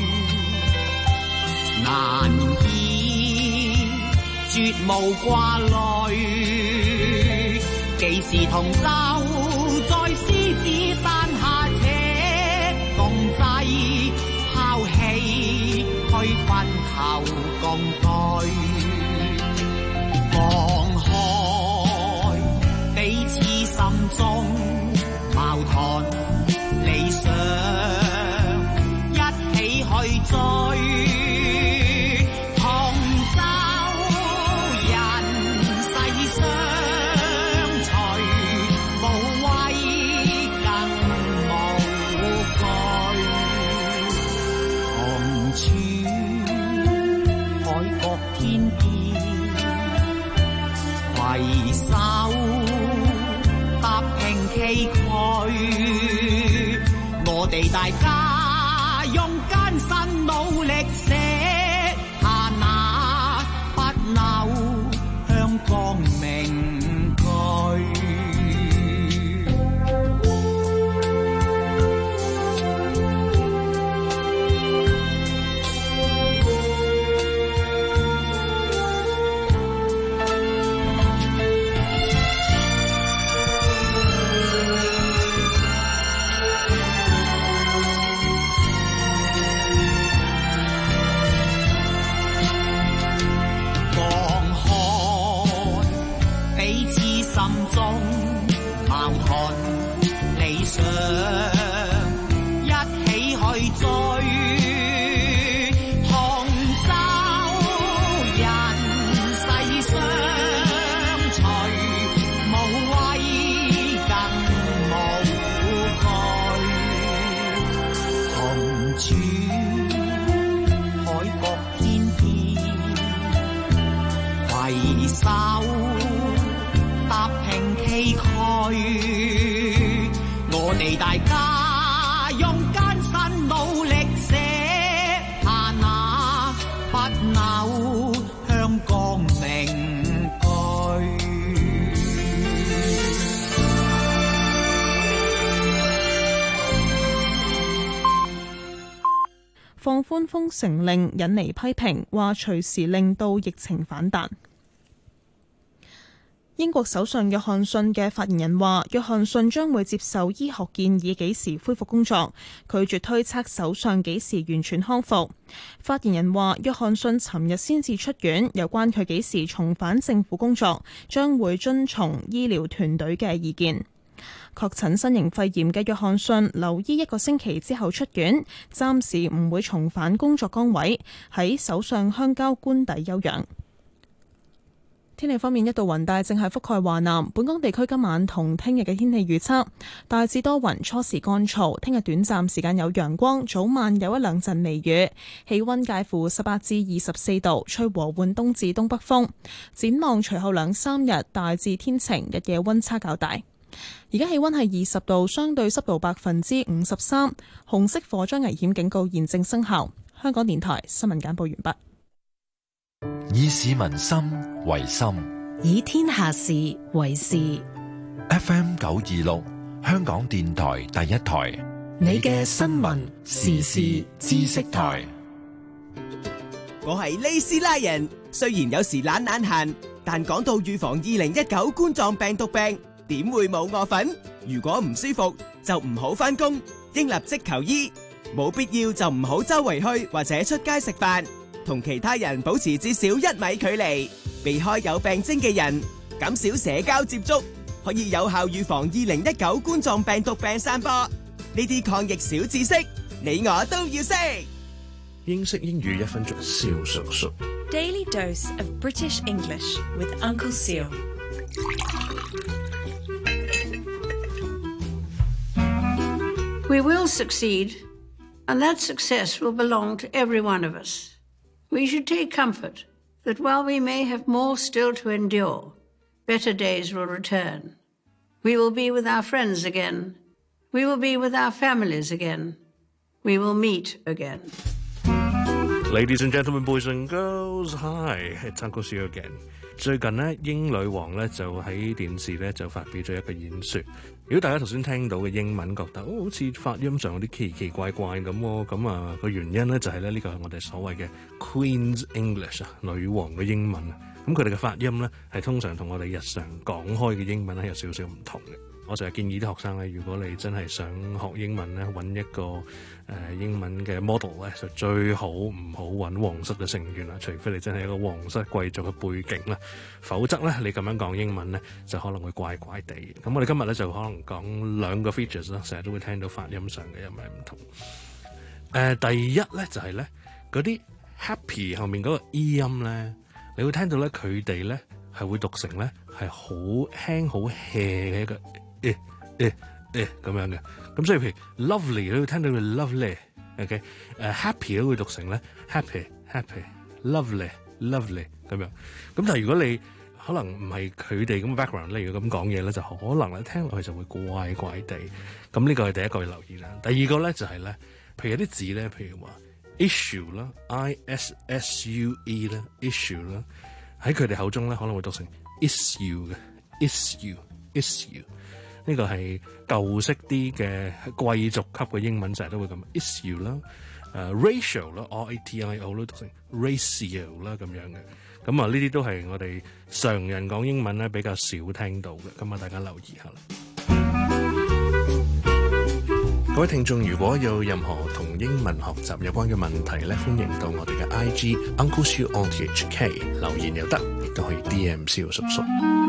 難以絕無掛慮。幾時同舟在獅子山下且共濟，拋棄去分頭共對，放開彼此心中矛盾理想，一起去追。攜手踏平崎嶇，我哋大家用艱辛努力寫下那不朽香港名句。一起去追。 放寬封城令引嚟批評，話隨時令到疫情反彈。英國首相約翰遜嘅發言人話，約翰遜將會接受醫學建議幾時恢復工作，拒絕推測首相幾時完全康復。發言人話，約翰遜尋日先至出院，有關佢幾時重返政府工作，將會遵從醫療團隊嘅意見。確診新型肺炎嘅約翰遜留醫一個星期之後出院，暫時唔會重返工作崗位，喺首相鄉郊官邸休養。天氣方面，一道雲帶正係覆蓋華南。本港地區今晚同聽日嘅天氣預測大致多雲，初時乾燥，聽日短暫時間有陽光，早晚有一兩陣微雨，氣溫介乎十八至二十四度，吹和緩東至東北風。展望隨後兩三日大致天晴，日夜溫差較大。而家氣溫係二十度，相對濕度百分之五十三，紅色火災危險警告現正生效。香港電台新聞簡報完畢。 以市民心為心， 以天下事為事。 F M 九二六，香港電台第一台， 你嘅新聞時事知識台。 我係利斯拉人，雖然有時懶懶閒，但講到預防二零一九冠狀病毒病，點會冇我份？如果唔舒服就唔好返工，應立即求醫，冇必要就唔好周圍去或者出街食飯。同其他人保持至少一米距離，避開有病徵嘅人，減少社交接觸，可以有效預防二零一九冠狀病毒病散播。呢啲抗疫小知識，你我都要識。 英式英語一分鐘，蕭叔叔。 Daily dose of British English with Uncle Seal。 We will succeed, and that success will belong to every one of us.We should take comfort that while we may have more still to endure, better days will return. We will be with our friends again. We will be with our families again. We will meet again. Ladies and gentlemen, boys and girls, hi, it's Uncle Sue again. 最近呢，英女王咧就喺電視咧就發表咗一個演說。如果大家頭先聽到嘅英文覺得哦，好似發音上有啲奇奇怪怪咁喎，咁啊個原因咧就係咧呢個係我哋所謂嘅 Queen's English 啊，女王嘅英文啊。咁佢哋嘅發音咧係通常同我哋日常講開嘅英文咧有少少唔同嘅。我成日建議啲學生咧，如果你真係想學英文咧，揾一個誒、呃、英文嘅 model 咧，就最好唔好揾皇室嘅成員啦，除非你真係一個皇室貴族嘅背景啦，否則咧你咁樣講英文咧就可能會怪怪地。咁我哋今日咧就可能講兩個 features 啦，成日都會聽到發音上嘅有咩唔同。誒、呃、第一咧就係咧嗰啲 happy 後面嗰個 e 音咧，你會聽到咧佢哋咧係會讀成咧係好輕好 hea 嘅一個。誒誒誒咁樣嘅，咁所以譬如 lovely 你會聽到佢 lovely，OK， 誒、uh, happy 都會讀成咧 happy happy，lovely lovely 咁樣。咁但係如果你可能唔係佢哋咁嘅 background 咧，如果咁講嘢咧，就可能咧聽落去就會怪怪地。咁呢個係第一個要留意啦。第二個咧就係、是、咧，譬如有啲字咧，譬如話 issue 啦 ，I S S U E 啦 ，issue 啦，喺佢哋口中咧可能會讀成 issue 嘅 issue issue。呢個係舊式啲嘅貴族級嘅英文，成日都會咁 issue 啦，誒 ratio 啦 ，R A T I O 都讀成 ratio 啦咁樣嘅。咁啊，呢啲都係我哋常人講英文咧比較少聽到嘅。咁啊，大家留意下啦。各位聽眾，如果有任何同英文學習有關嘅問題咧，歡迎到我哋嘅 I G Uncle Sue on T H K 留言又得，亦都可以 D M 蕭叔叔。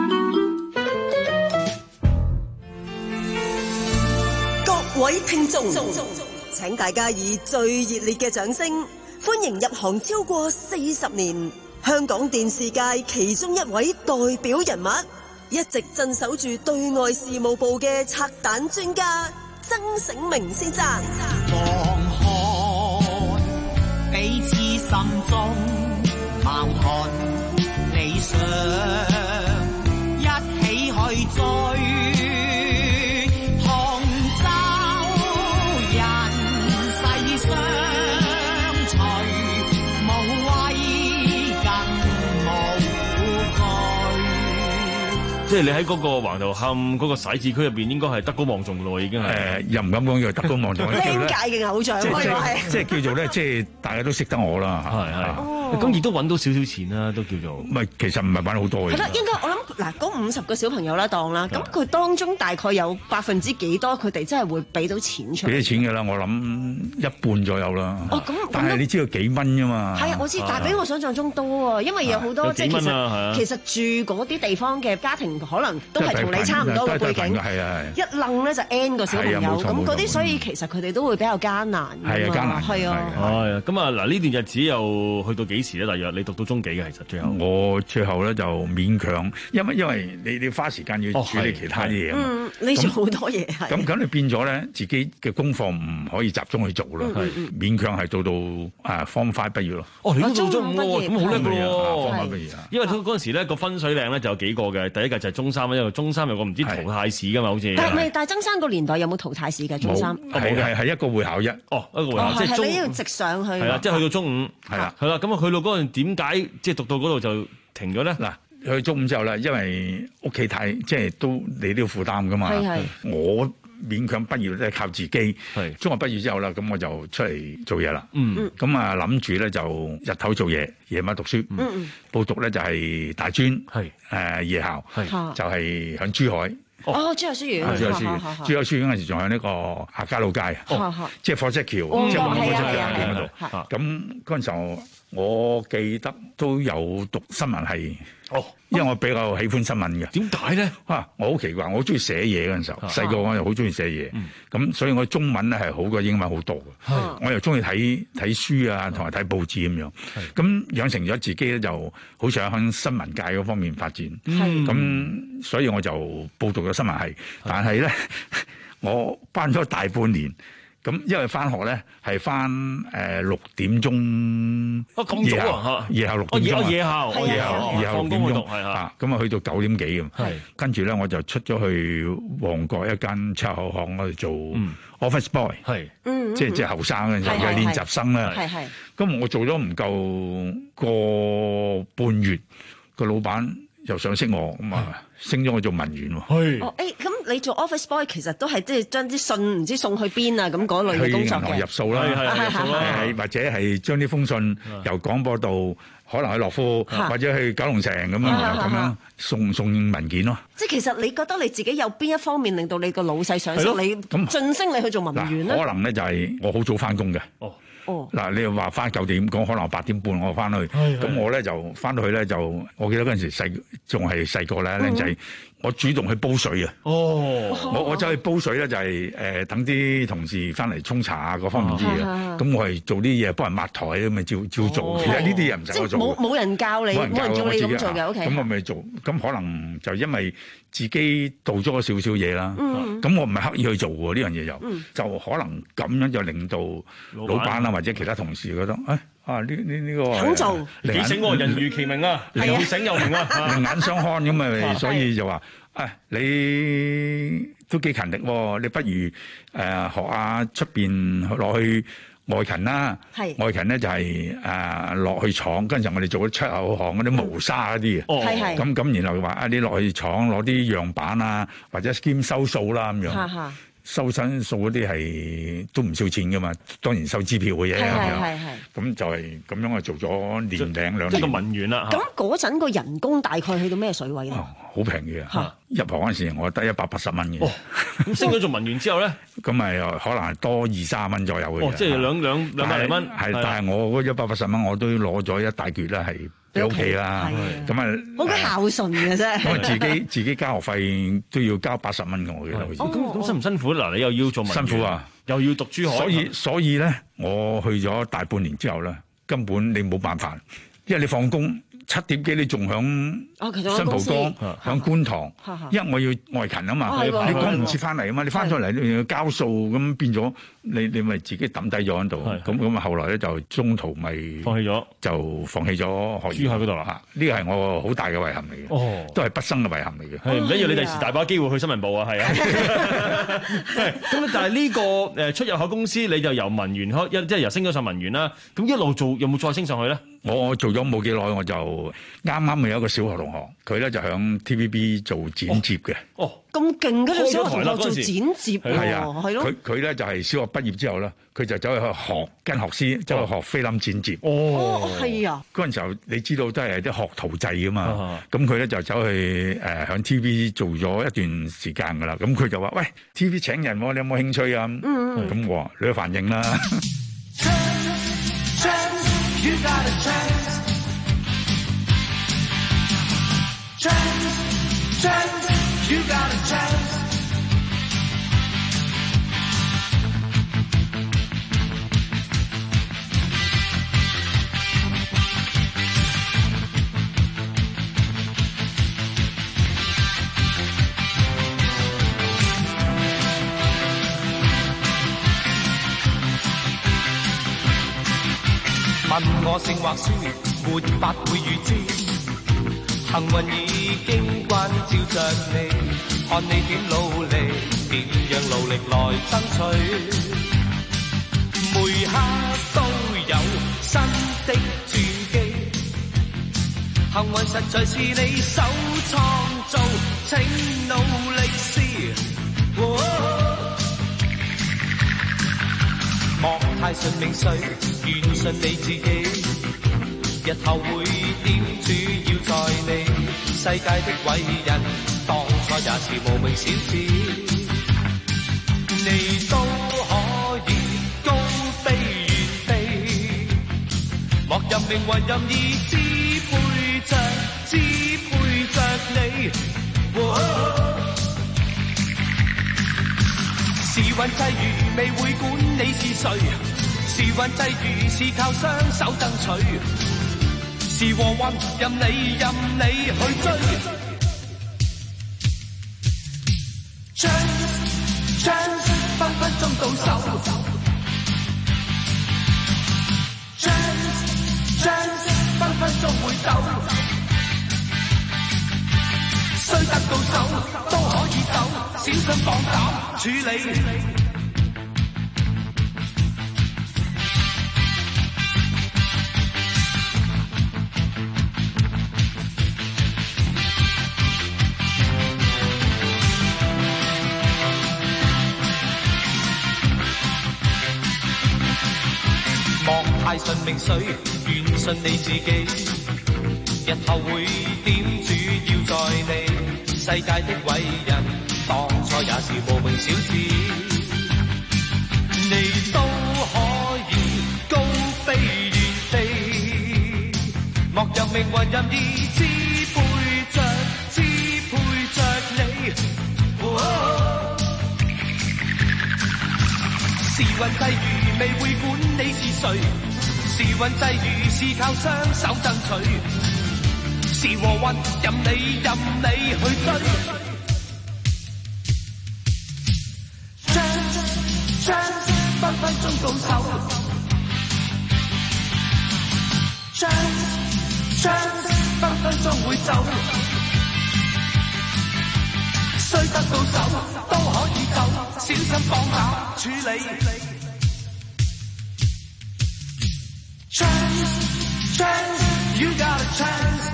各位聽眾，請大家以最熱烈嘅掌聲，歡迎入行超過四十年，香港電視界其中一位代表人物，一直鎮守住對外事務部嘅拆彈專家曾醒明先生。 放開彼此心中矛盾理想，一起去追。 即係你喺嗰個橫頭磡嗰個徙置區入邊，應該係德高望重咯，已經係。 誒，又唔敢講叫德高望重。 呢屆嘅偶像即可以話係。 即係叫做咧，即係大家都識得我啦。 係係。咁亦都揾到少少錢啦，都叫做。 唔係，其實唔係揾好多嘅。 係啦，應該我諗嗱，嗰五十個小朋友啦，當啦，咁佢當中大概有百分之幾多，佢哋真係會俾到錢出嚟？ 俾啲錢㗎啦，我諗一半左右啦。 哦，咁但係你知道幾蚊啫嘛？ 係啊，我知，但係比我想象中多喎，因為有好多即係其實其實住嗰啲地方嘅家庭，可能都係同你差唔多嘅背景。 係啊係。 一愣咧就 N 個小朋友，咁嗰啲所以其實佢哋都會比較艱難。 係啊，艱難。 係啊。 係咁啊嗱，呢段日子又去到幾時咧？大約你讀到中幾嘅？其實最後我最後咧就勉強，因為因為你你花時間要處理其他啲嘢啊嘛。 嗯，你做好多嘢係。 咁咁你變咗咧，自己嘅功課唔可以集中去做咯，勉強係到到啊 Form Five 畢業咯。 哦，你都做中五喎，咁好叻㗎喎。 Form Five 畢業啊。 因為嗰陣時咧個分水嶺咧就有幾個嘅，第一屆就係中三，因為中三有個唔知淘汰試㗎嘛，好似。 但係但係曾生個年代有冇淘汰試嘅中三？ 係係係一個會考一。 哦，一個會考，即係中。 你要直上去。 係啦，即係去到中五。 係啦， 係啦，咁啊去到嗰陣點解即係讀到嗰度就停咗咧？ 嗱，去中五之後咧，因為屋企太即係都你都要負擔噶嘛。係係。我勉強畢業都係靠自己。係。中學畢業之後啦，咁我就出嚟做嘢啦。嗯。咁啊諗住咧就日頭做嘢，夜晚讀書。嗯嗯。報讀咧就係大專。係。誒夜校。係。就係響珠海。 哦，珠海書院。 珠海書院。珠海書院嗰陣時仲喺呢個亞皆老街。哦。即係火車橋，即係火車橋嗰度。咁嗰陣時候。我記得都有讀新聞系，哦，因為我比較喜歡新聞嘅。點解咧？啊，我好奇怪，我好中意寫嘢嗰陣時候，細個我又好中意寫嘢，咁所以我中文咧係好過英文好多嘅。我又中意睇睇書啊，同埋睇報紙咁樣。咁養成咗自己咧，就好想喺新聞界嗰方面發展。咁所以我就報讀咗新聞系，但係咧我返咗大半年。咁因為翻學咧係翻誒六點鐘， 啊咁早啊夜校六點鐘， 夜校夜校夜校六點鐘， 係啊， 咁啊去到九點幾咁，跟住咧我就出咗去旺角一間出口行嗰度做 office boy，係，即係即係後生嘅嘅練習生啦，係係，咁我做咗唔夠個半月，個老闆又想識我，咁啊升咗我做文員喎。 係。哦，誒，咁你做 office boy 其實都係即係將啲信唔知送去邊啊咁嗰類嘅工作嘅。去銀行入數啦，係係或者係將啲封信由廣播道可能去樂富，或者去九龍城咁樣咁樣送送文件咯。 即係其實你覺得你自己有邊一方面令到你個老細賞識你，晉升你去做文員咧？ 可能咧就係我好早翻工嘅。哦。哦，嗱，你又話翻九點講，可能八點半我翻去，咁我咧就翻到去咧就，我記得嗰陣時細仲係細個咧，僆仔，我主動去煲水啊！哦，我我走去煲水咧就係誒等啲同事翻嚟沖茶啊嗰方面啲嘢，咁我係做啲嘢幫人抹台咁咪照照做，其實呢啲嘢唔使我做， 冇冇人教你，冇人叫你咁做嘅，OK。 咁我咪做，咁可能就因為自己做咗少少嘢啦，咁我唔係刻意去做喎呢樣嘢又，就可能咁樣就令到老闆啊或者其他同事覺得，誒啊呢呢呢個肯做幾醒喎，人如其名啊，又醒又明啊， 另眼相看咁咪，所以就話誒你都幾勤力喎，你不如誒學下出邊落去外勤啦，外勤咧就係誒落去廠，跟住我哋做啲出口行嗰啲磨砂嗰啲嘅，咁咁然後話啊你落去廠攞啲樣板啊，或者兼收數啦咁樣。收身數嗰啲係都唔少錢噶嘛，當然收支票嘅嘢咁樣，咁就係咁樣啊做咗年零兩年。 即係個文員啦。 咁嗰陣個人工大概去到咩水位咧？ 好平嘅，入行嗰陣時我得一百八十蚊嘅。 咁升咗做文員之後咧？ 咁咪可能係多二三十蚊左右嘅。 哦，即係兩兩兩百零蚊。 係，但係我嗰一百八十蚊我都攞咗一大橛啦，係。你屋企啦，咁啊， 好鬼孝順嘅啫。 咁啊，自己自己交學費都要交八十蚊嘅，我記得好似。 咁咁辛唔辛苦？嗱，你又要做文員， 辛苦啊， 又要讀珠海。 所以所以咧，我去咗大半年之後咧，根本你冇辦法，因為你放工七點幾你仲響新蒲崗、響觀塘，因為我要外勤啊嘛，你趕唔切翻嚟啊嘛，你翻咗嚟你要交數，咁變咗你你咪自己抌低咗喺度，咁咁啊後來咧就中途咪放棄咗， 就放棄咗學珠海嗰度啦。呢個係我好大嘅遺憾嚟嘅，都係畢生嘅遺憾嚟嘅。 係唔緊要，你第時大把機會去新聞部啊，係啊。咁但係呢個誒出入口公司，你就由文員開，即係由升咗上文員啦。咁一路做有冇再升上去咧？ 我做咗冇幾耐，我就啱啱有一個小學同學，佢咧就響 T V B 做剪接嘅。 哦，咁勁嘅小學同學做剪接喎， 係啊， 係咯。 佢佢咧就係小學畢業之後咧，佢就走去學跟學師，走去學菲林剪接。 哦，係啊。 嗰陣時候你知道都係啲學徒制噶嘛，咁佢咧就走去誒響 T V B 做咗一段時間噶啦。咁佢就話：喂 ，T V B 請人喎，你有冇興趣啊？嗯咁我話你去反應啦。You got a chance, chance, chance, you got a chance. 問我勝或輸，沒法會預知。幸運已經關照着你，看你點努力，點樣努力來爭取。每刻都有新的轉機，幸運實在是你手創造，請努力試。哦莫太順命水，願信你自己。日後會點主要在你，世界的偉人，當初也是無名小子。你都可以高飛遠飛，莫任命運任意支配着，支配着你。哦時運際遇未會管你是誰，時運際遇是靠雙手爭取，是和運任你任你去追。Chance chance 分分鐘到手 ，Chance chance 分分鐘會走，雖得到手都可以走，小心放膽。處理莫太順命水，願信你自己。日後會點主要在你，世界的偉人。當初也是無名小子，你都可以高飛遠飛，莫任命運任意支配着，支配着你。哦時運際遇未會管你是誰，時運際遇是靠雙手爭取，是和運任你任你去追。分分鐘到手 ，Chance Chance 分分鐘會走，雖得到手都可以走，小心放膽處理。Chance Chance you got a chance,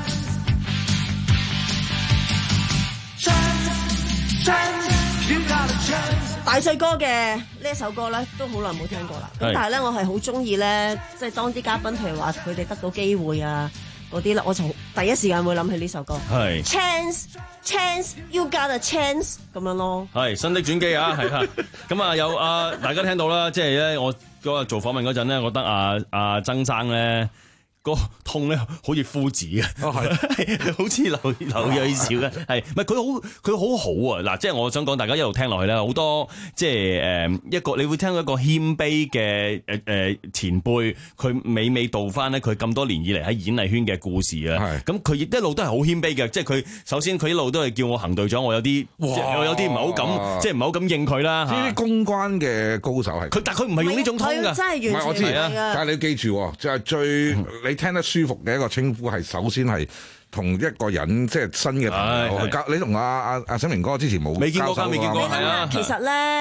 Chance Chance you got a chance。 大細哥嘅呢一首歌咧，都好耐冇聽過啦。咁但係咧，我係好中意咧，即係當啲嘉賓，譬如話佢哋得到機會啊嗰啲咧，我就第一時間會諗起呢首歌。係 Chance Chance you got a chance 咁樣咯。係新的轉機啊，係啊。咁啊有啊，大家聽到啦，即係咧，我嗰日做訪問嗰陣咧，我覺得啊啊曾生咧。個痛咧好似夫子嘅，哦係，好似劉劉瑞兆嘅，係，唔係佢好佢好好啊！嗱，即係我想講，大家一路聽落去咧，好多即係誒一個，你會聽到一個謙卑嘅誒誒前輩，佢娓娓道翻咧佢咁多年以嚟喺演藝圈嘅故事啊！咁佢亦一路都係好謙卑嘅，即係佢首先佢一路都係叫我行隊長，我有啲我有啲唔係好敢，即係唔係好敢應佢啦。 呢啲公關嘅高手係佢，但係佢唔係用呢種通㗎， 真係完全唔係我知啊！但係你記住，就係最你聽得舒服嘅一個稱呼係首先係同一個人即係新嘅朋友去交。你同阿阿阿醒明哥之前冇未見過㗎，未見過係啊。 其實咧，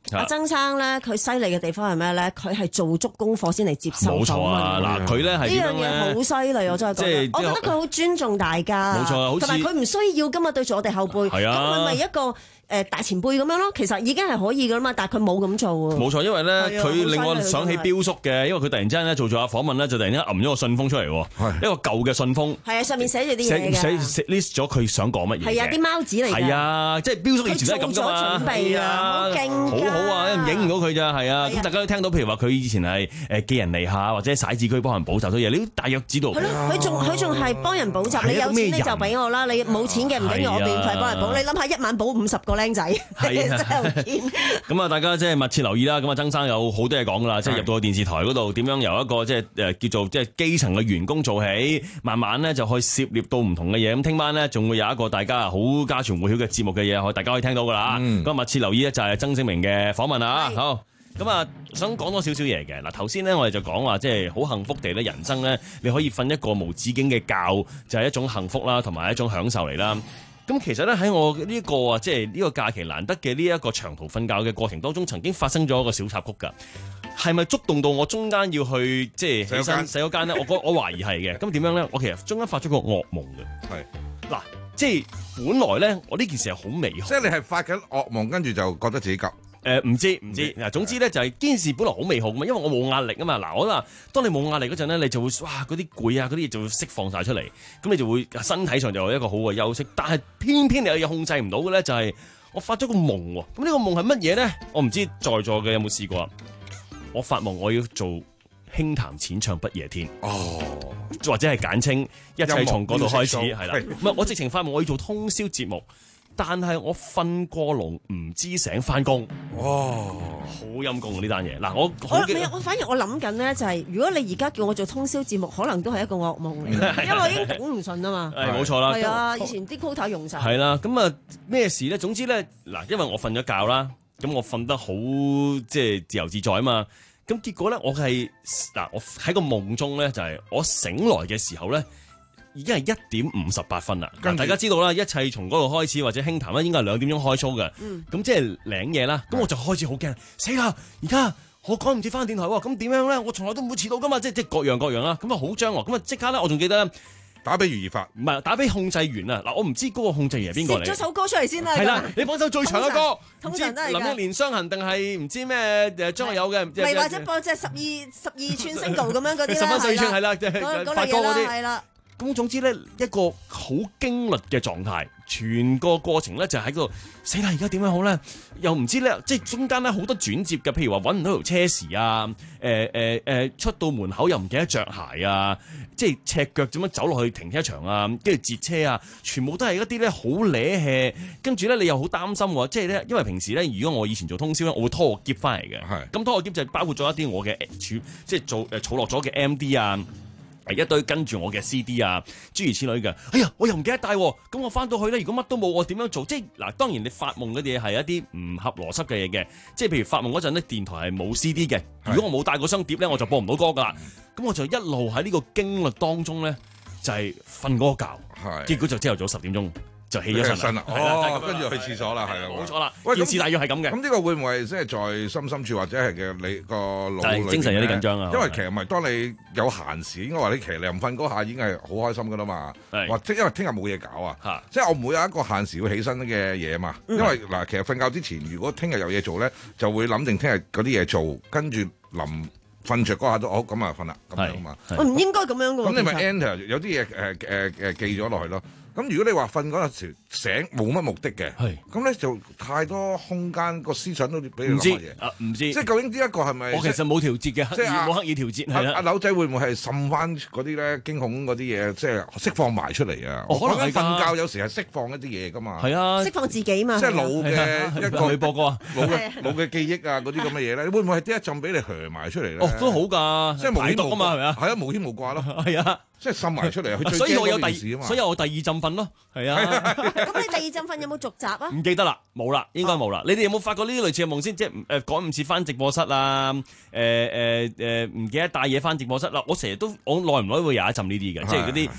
阿曾生咧，佢犀利嘅地方係咩咧？佢係做足功課先嚟接受訪問。 冇錯啊！嗱，佢咧係呢樣嘢好犀利，我真係覺得。我覺得佢好尊重大家。 冇錯啊，好似同埋佢唔需要今日對住我哋後輩，咁佢咪一個誒大前輩咁樣咯。其實已經係可以噶啦嘛，但係佢冇咁做喎。 冇錯，因為咧佢令我想起彪叔嘅，因為佢突然之間咧做咗下訪問咧，就突然間揞咗個信封出嚟喎，一個舊嘅信封。 係啊，上面寫住啲嘢嘅。 寫 list 咗佢想講乜嘢。 係啊，啲貓紙嚟嘅。 係啊，即係彪叔以前都係咁噶嘛。 佢做咗準備啊，好勁。 好啊，影唔到佢咋，係啊，咁大家都聽到，譬如話佢以前係誒寄人籬下或者徙置區幫人補習咗嘢，你都大約知道。係咯，佢仲佢仲係幫人補習，你有錢你就俾我啦，你冇錢嘅唔緊要，我免費幫人補。你諗下一晚補五十個僆仔，真係好堅。咁啊，大家即係密切留意啦。咁啊，曾生有好多嘢講噶啦，即係入到電視台嗰度，點樣由一個即係誒叫做即係基層嘅員工做起，慢慢咧就可以涉獵到唔同嘅嘢。咁聽晚咧仲會有一個大家好家傳戶曉嘅節目嘅嘢，可大家可以聽到噶啦。咁啊，密切留意咧就係曾正明嘅訪問啊。好，咁啊，想講多少少嘢嘅嗱，頭先咧我哋就講話即係好幸福地咧，人生咧你可以瞓一個無止境嘅覺，就係一種幸福啦，同埋一種享受嚟啦。咁其實咧喺我呢個啊，即係呢個假期難得嘅呢一個長途瞓覺嘅過程當中，曾經發生咗一個小插曲㗎。係咪觸動到我中間要去即係起身洗嗰間咧？我我懷疑係嘅。咁點樣咧？我其實中間發咗個噩夢嘅。係嗱，即係本來咧，我呢件事係好美好。 即係你係發緊噩夢，跟住就覺得自己急。 誒唔知唔知嗱，總之咧就係件事本來好美好㗎嘛，因為我冇壓力啊嘛。嗱，我話當你冇壓力嗰陣咧，你就會哇嗰啲攰啊嗰啲嘢就會釋放晒出嚟，咁你就會身體上就有一個好嘅休息。但係偏偏你又控制唔到嘅咧，就係我發咗個夢喎。咁呢個夢係乜嘢咧？我唔知在座嘅有冇試過。我發夢我要做輕談淺唱不夜天，哦，或者係簡稱一切從嗰度開始，係啦。唔係我直情發夢我要做通宵節目。但係我瞓過籠唔知醒翻工，哇！好陰功呢單嘢。嗱，我我我反而我諗緊咧，就係如果你而家叫我做通宵節目，可能都係一個噩夢嚟嘅，因為我已經頂唔順啊嘛。 係冇錯啦。 係啊，以前啲 quota 用晒。 係啦，咁啊咩事咧？總之咧，嗱，因為我瞓咗覺啦，咁我瞓得好即係自由自在啊嘛。咁結果咧，我係嗱，我喺個夢中咧，就係我醒來嘅時候咧。已經係一點五十八分啦！大家知道啦，一切從嗰度開始或者輕談咧，應該係兩點鐘開 show 嘅。咁、嗯、即係領嘢啦。咁我就開始好驚，死啦！而家我趕唔切翻電台喎，咁點樣咧？我從來都唔會遲到噶嘛，即係即係各樣各樣啦。咁啊好張喎，咁啊即刻咧，我仲記得打俾余義發， 唔係打俾控制員啊！嗱，我唔知嗰個控制員係邊個嚟。 寫咗首歌出嚟先啦。係啦， 你放首最長嘅歌， 通常都係林憶蓮傷痕定係唔知咩誒張學友嘅？ 咪或者播隻十二十二寸 single 咁樣嗰啲十蚊十二寸係啦，即係發歌嗰啲。 係啦。 咁總之咧，一個好驚慄嘅狀態，全個過程咧就喺度死啦！而家點樣好咧？又唔知咧，即係中間咧好多轉接嘅，譬如話揾唔到條車匙啊，誒誒誒，出到門口又唔記得着鞋啊，即係赤腳點樣走落去停車場啊，跟住截車啊，全部都係一啲咧好瀨氣，跟住咧你又好擔心喎，即係咧，因為平時咧，如果我以前做通宵咧，我會拖個篋翻嚟嘅，係咁拖個篋就包括咗一啲我嘅儲，即係做誒儲落咗嘅 M D 啊。一堆跟住我嘅 C D 啊，諸如此類嘅。哎呀，我又唔記得帶，咁我翻到去咧，如果乜都冇，我點樣做？即係嗱，當然你發夢嗰啲嘢係一啲唔合邏輯嘅嘢嘅，即係譬如發夢嗰陣咧，電台係冇 C D 嘅。如果我冇帶嗰箱碟咧，我就播唔到歌噶啦。咁我就一路喺呢個經歷當中咧，就係瞓嗰個覺，結果就朝頭早十點鐘。就起咗身啦， 哦，跟住去廁所啦，係啦， 冇錯啦。件事大約係咁嘅。 咁呢個會唔會即係在心深處或者係嘅你個腦裏？ 精神有啲緊張啊。 因為其實唔係當你有閒時，應該話你其實你唔瞓嗰下已經係好開心噶啦嘛。或者因為聽日冇嘢搞啊，即係我唔會有一個閒時要起身嘅嘢嘛。因為嗱，其實瞓覺之前，如果聽日有嘢做咧，就會諗定聽日嗰啲嘢做，跟住臨瞓着嗰下都好，咁啊瞓啦，咁樣嘛。 我唔應該咁樣嘅喎。 咁你咪 enter 有啲嘢誒誒誒記咗落去咯。咁如果你話瞓嗰陣時醒冇乜目的嘅，咁咧就太多空間個思想都俾你諗乜嘢。 啊，唔知。 即係究竟呢一個係咪？ 我其實冇調節嘅，即係冇刻意調節。 阿阿柳仔會唔會係滲翻嗰啲咧驚恐嗰啲嘢，即係釋放埋出嚟啊？ 可能瞓覺有時係釋放一啲嘢噶嘛。 係啊， 釋放自己嘛。 即係腦嘅一個。 你播過啊？ 腦嘅腦嘅記憶啊，嗰啲咁嘅嘢咧，會唔會係啲一陣俾你噏埋出嚟咧？ 哦，都好㗎， 即係無牽無啊嘛，係咪啊？ 係啊，無牽無掛咯。 係啊。 即係滲埋出嚟， 所以我有第，所以我第二陣瞓咯，係啊。 咁你第二陣瞓有冇續集啊？ 唔記得啦，冇啦，應該冇啦。你哋有冇發過呢啲類似嘅夢先？即係誒趕唔切翻直播室啊？誒誒誒唔記得帶嘢翻直播室啦。我成日都我耐唔耐會有一陣呢啲嘅，即係嗰啲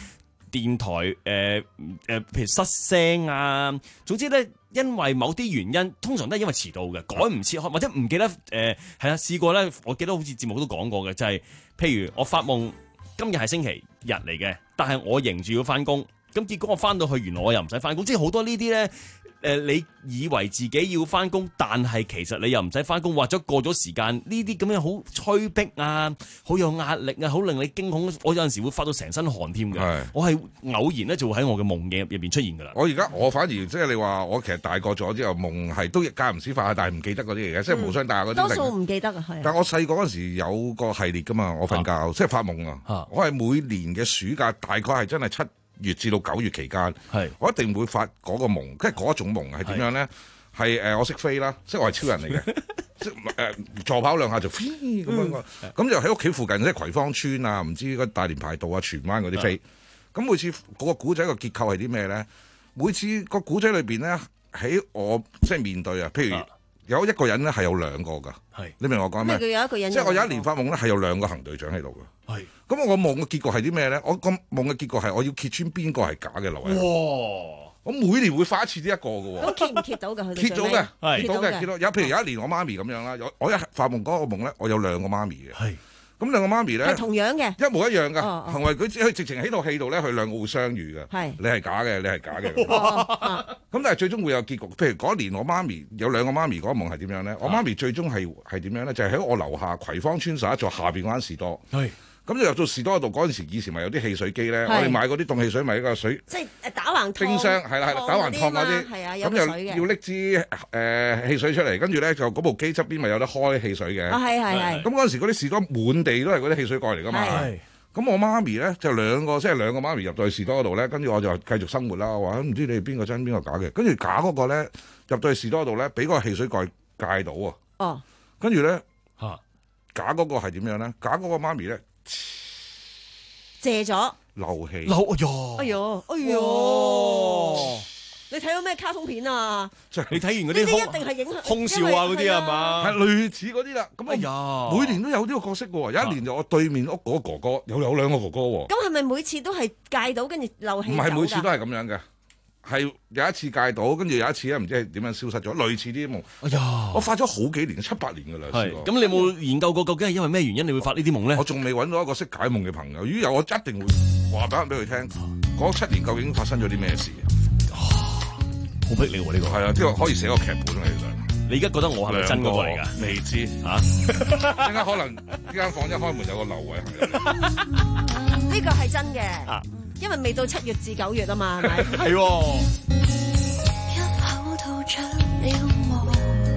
電台誒誒、呃呃，譬如失聲啊，總之咧，因為某啲原因，通常都係因為遲到嘅，趕唔切，或者唔記得誒，係、呃、啦，試過咧，我記得好似節目都講過嘅，就係、是、譬如我發夢今日係星期日嚟嘅，但係我迎住要翻工，咁結果我翻到去，原來我又唔使翻工，即係好多呢啲咧。誒、呃，你以為自己要翻工，但係其實你又唔使翻工，或者過咗時間，呢啲咁樣好催逼啊，好有壓力啊，好令你驚恐。我有陣時會發到成身汗添嘅。我係偶然咧就會喺我嘅夢嘅入邊出現噶啦。 我而家我反而即係你話，我其實大個咗之後，夢係都間唔時發下，但係唔記得嗰啲嚟嘅，即係無傷大雅嗰啲。 多數唔記得啊，係。 但係我細個嗰時有個系列噶嘛，我瞓覺、啊、即係發夢啊。我係每年嘅暑假，大概係真係七月至到九月期間，我一定會發嗰個夢，即係嗰一種夢係點樣咧？係誒、呃，我識飛啦，即係我係超人嚟嘅，即係誒助跑兩下就飛咁樣，咁、嗯、就喺屋企附近，即係葵芳村啊，唔知個大連排道啊、荃灣嗰啲飛。咁每次嗰個古仔個結構係啲咩咧？每次個古仔裏邊咧，喺我即係面對啊，譬如有一個人咧係有兩個㗎，你明我講咩？ 佢有一個人， 即係我有一年發夢咧係有兩個行隊長喺度㗎。係。咁我個夢嘅結局係啲咩咧？我個夢嘅結局係我要揭穿邊個係假嘅劉偉恒。哇！我每年會發一次呢一個嘅喎。 咁揭唔揭到㗎？佢揭到嘅，揭到嘅，揭到。有譬如有一年我媽咪咁樣啦，有我一發夢嗰個夢咧，我有兩個媽咪嘅。係。咁兩個媽咪咧係同樣嘅， 一模一樣㗎。行為佢佢直情喺套戲度咧，佢兩個會相遇嘅。係。你係假嘅，你係假嘅。咁但係最終會有結局。譬如嗰年我媽咪有兩個媽咪嗰個夢係點樣咧？我媽咪最終係係點樣咧？就係喺我樓下葵芳村十一座下邊嗰間士多。係。咁就入到士多度嗰陣時，以前咪有啲汽水機咧，我哋買嗰啲凍汽水咪一個水， 即係打橫冰箱係啦係啦，打橫燙嗰啲，咁又要拎支誒汽水出嚟，跟住咧就嗰部機側邊咪有得開汽水嘅。係係係。咁嗰陣時嗰啲士多滿地都係嗰啲汽水蓋嚟㗎嘛。係。咁我媽咪咧就兩個，即係兩個媽咪入到去士多度咧，跟住我就繼續生活啦。我話唔知你哋邊個真邊個假嘅，跟住假嗰個咧入到去士多度咧，俾個汽水蓋戒到啊。哦。跟住咧嚇，假嗰個係點樣咧？假嗰個媽咪咧。 借咗漏氣， 漏哎呦， 哎呦，哎呦，你睇到咩卡通片啊？ 即係你睇完嗰啲， 一定係影響空少啊嗰啲係嘛？ 係類似嗰啲啦。咁啊，每年都有呢個角色喎。有一年就我對面屋嗰個哥哥，有有兩個哥哥喎。 咁係咪每次都係戒到跟住漏氣？ 唔係每次都係咁樣嘅。係有一次戒到，跟住有一次咧，唔知係點樣消失咗，類似啲夢。哎呀，我發咗好幾年，七八年㗎啦。係， 咁你有冇研究過究竟係因為咩原因你會發呢啲夢咧？ 我仲未揾到一個識解夢嘅朋友。如果有，我一定會話俾俾佢聽，嗰七年究竟發生咗啲咩事？ 好逼你喎呢個。係啊，即係可以寫個劇本嚟㗎。 你而家覺得我係咪真嗰個嚟㗎？ 未知嚇，陣間可能呢間房一開門有個劉偉恒。 呢個係真嘅。啊。因為未到七月至九月啊嘛，係咪？ 係喎。 一口吐出了夢，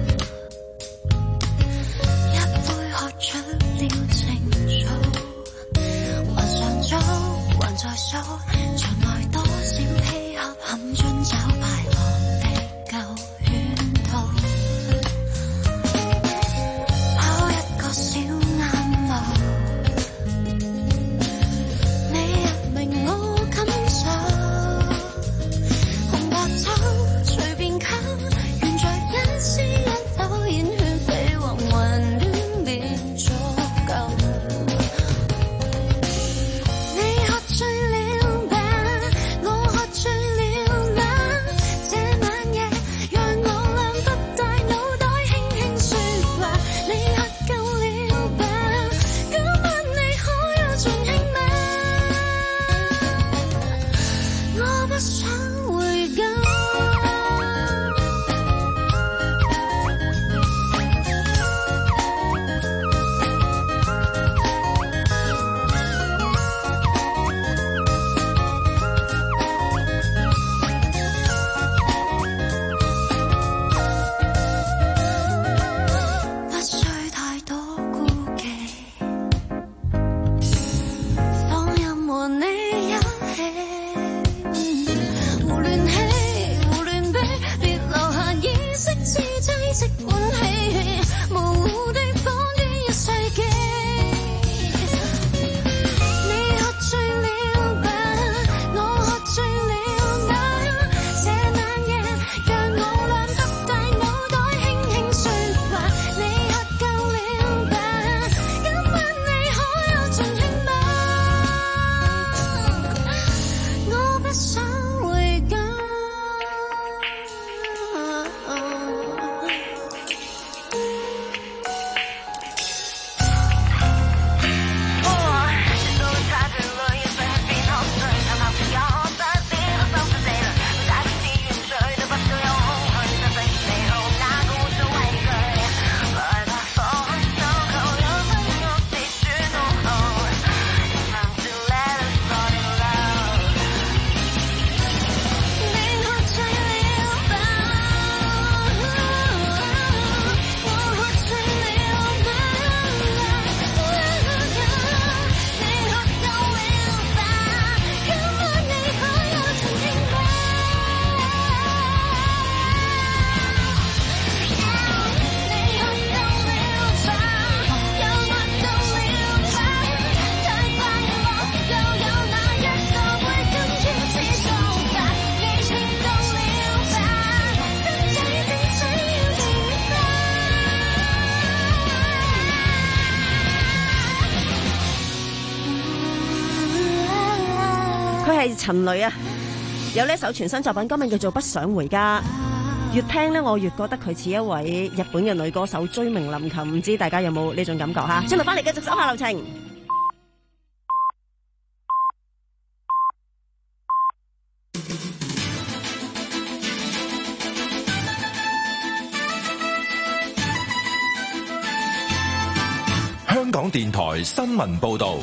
一杯喝出了情操，還上早，還在數，場內多少稀客陷進找敗浪的舊圈套，拋一個小眼淚，你若明我。隨便給，緣在一佢係陳蕾啊，有呢一首全新作品，歌名叫做《不想回家》。越聽呢，我越覺得佢似一位日本嘅女歌手追名林琴，唔知大家有冇呢種感覺吓？轉頭翻嚟繼續手下留情。 香港電台新聞報道，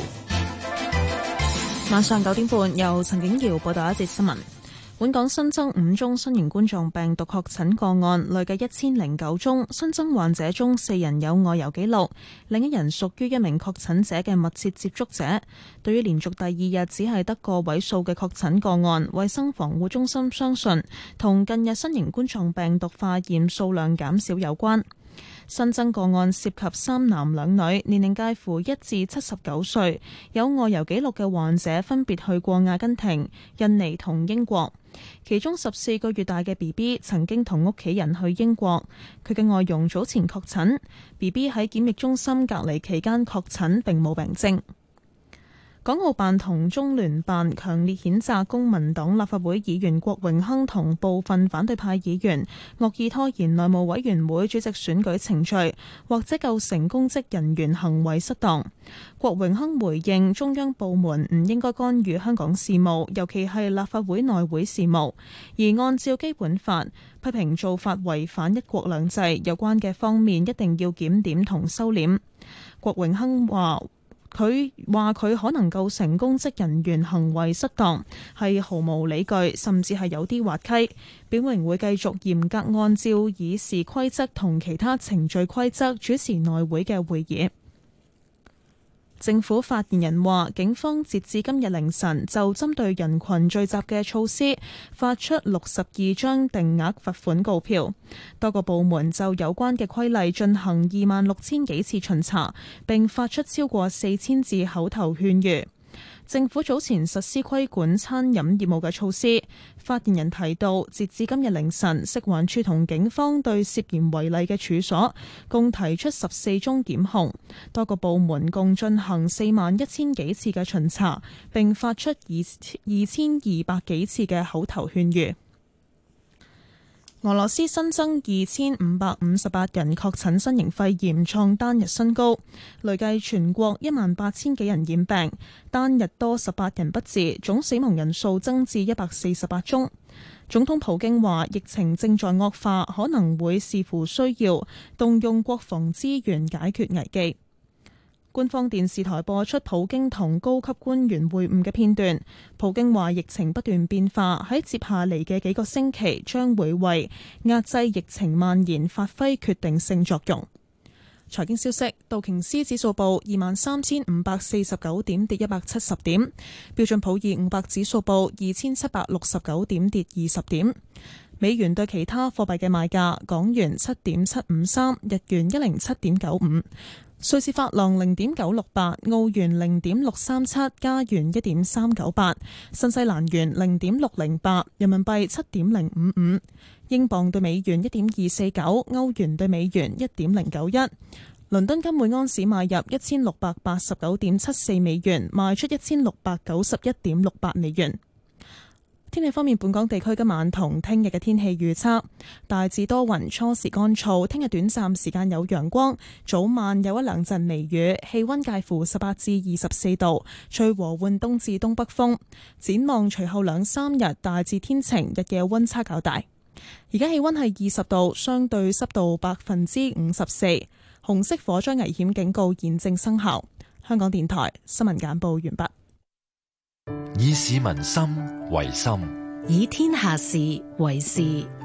晚上九點半由陳景瑤報道一節新聞。本港新增五宗新型冠狀病毒確診個案，累計一千零九宗。新增患者中，四人有外遊記錄，另一人屬於一名確診者嘅密切接觸者。對於連續第二日只係得個位數嘅確診個案，衛生防護中心相信同近日新型冠狀病毒化驗數量減少有關。新增個案涉及三男兩女，年齡介乎一至七十九歲，有外遊記錄嘅患者分別去過阿根廷、印尼同英國。其中十四個月大嘅 B B 曾經同屋企人去英國，佢嘅外傭早前確診。B B 喺檢疫中心隔離期間確診並冇病徵。港澳辦同中聯辦強烈譴責公民黨立法會議員郭榮鏗同部分反對派議員惡意拖延內務委員會主席選舉程序，或者構成公職人員行為失當。郭榮鏗回應中央部門唔應該干預香港事務，尤其係立法會內會事務，而按照基本法批評做法違反一國兩制，有關嘅方面一定要檢點同收斂。郭榮鏗話佢話佢可能構成公職人員行為失當，係毫無理據，甚至係有啲滑稽。表明會繼續嚴格按照議事規則同其他程序規則主持內會嘅會議。政府發言人話，警方截至今日凌晨就針對人群聚集嘅措施發出六十二張定額罰款告票，多個部門就有關嘅規例進行二萬六千幾次巡查，並發出超過四千字口頭勸喻。政府早前實施規管餐飲業務嘅措施，發言人提到，截至今日凌晨，食環署同警方對涉嫌違例嘅處所共提出十四宗檢控，多個部門共進行四萬一千幾次嘅巡查，並發出二二千二百幾次嘅口頭勸喻。俄羅斯新增二千五百五十八人確診新型肺炎，創單日新高，累計全國一萬八千幾人染病，單日多十八人不治，總死亡人數增至一百四十八宗。總統普京話，疫情正在惡化，可能會視乎需要動用國防資源解決危機。官方電視台播出普京同高級官員會晤嘅片段。普京話疫情不斷變化，喺接下嚟嘅幾個星期將會為壓制疫情蔓延發揮決定性作用。財經消息，道瓊斯指數報二萬三千五百四十九點，跌一百七十點；標準普爾五百指數報二千七百六十九點，跌二十點。美元對其他貨幣嘅賣價：港元七點七五三，日元一零七點九五。瑞士法郎零點九六八，澳元零點六三七，加元一點三九八，新西蘭元零點六零八，人民幣七點零五五，英鎊對美元一點二四九，歐元對美元一點零九一。倫敦金每安士買入一千六百八十九點七四美元，賣出一千六百九十一點六八美元。天氣方面，本港地區今晚同聽日嘅天氣預測大致多雲，初時乾燥，聽日短暫時間有陽光，早晚有一兩陣微雨，氣溫介乎十八至二十四度，吹和緩東至東北風。展望隨後兩三日大致天晴，日夜溫差較大。而家氣溫係二十度，相對濕度百分之五十四，紅色火災危險警告現正生效。香港電台新聞簡報完畢。 以市民心為心， 以天下事為事。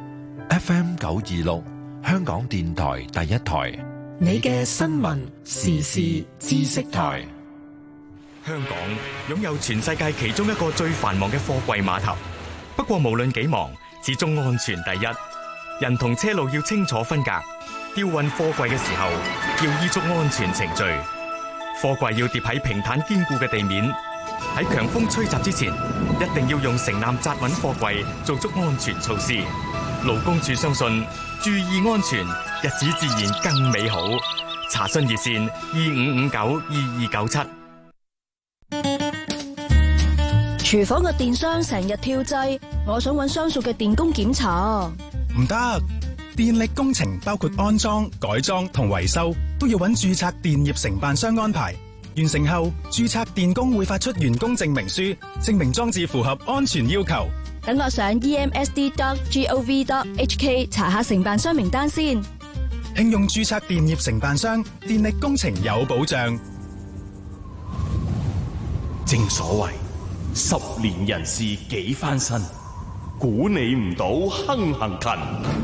F M 九二六，香港電台第一台， 你嘅新聞時事知識台。 香港擁有全世界其中一個最繁忙嘅貨櫃碼頭，不過無論幾忙，始終安全第一。人同車路要清楚分隔，吊運貨櫃嘅時候要依足安全程序。貨櫃要疊喺平坦堅固嘅地面。喺強風吹襲之前，一定要用繩纜紮穩貨櫃，做足安全措施。勞工處相信，注意安全，日子自然更美好。查詢熱線：二五五九二二九七。 廚房嘅電箱成日跳掣，我想揾相熟嘅電工檢查。 唔得，電力工程包括安裝、改裝同維修，都要揾註冊電業承辦商安排。完成後，註冊電工會發出完工證明書，證明裝置符合安全要求。 等我上 e m s d dot gov dot h k 查下承辦商名單先。 慶用註冊電業承辦商，電力工程有保障。 正所謂十年人事幾番新，估你唔到亨行勤。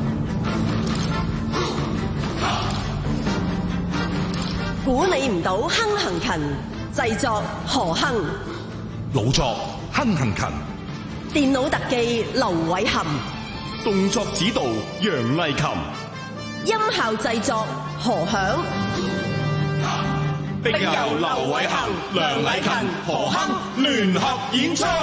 估你唔到亨行勤，製作何亨， 老作亨行勤， 電腦特技劉偉涵， 動作指導楊麗琴， 音效製作何響， 並由劉偉涵、梁禮勤、何亨聯合演出。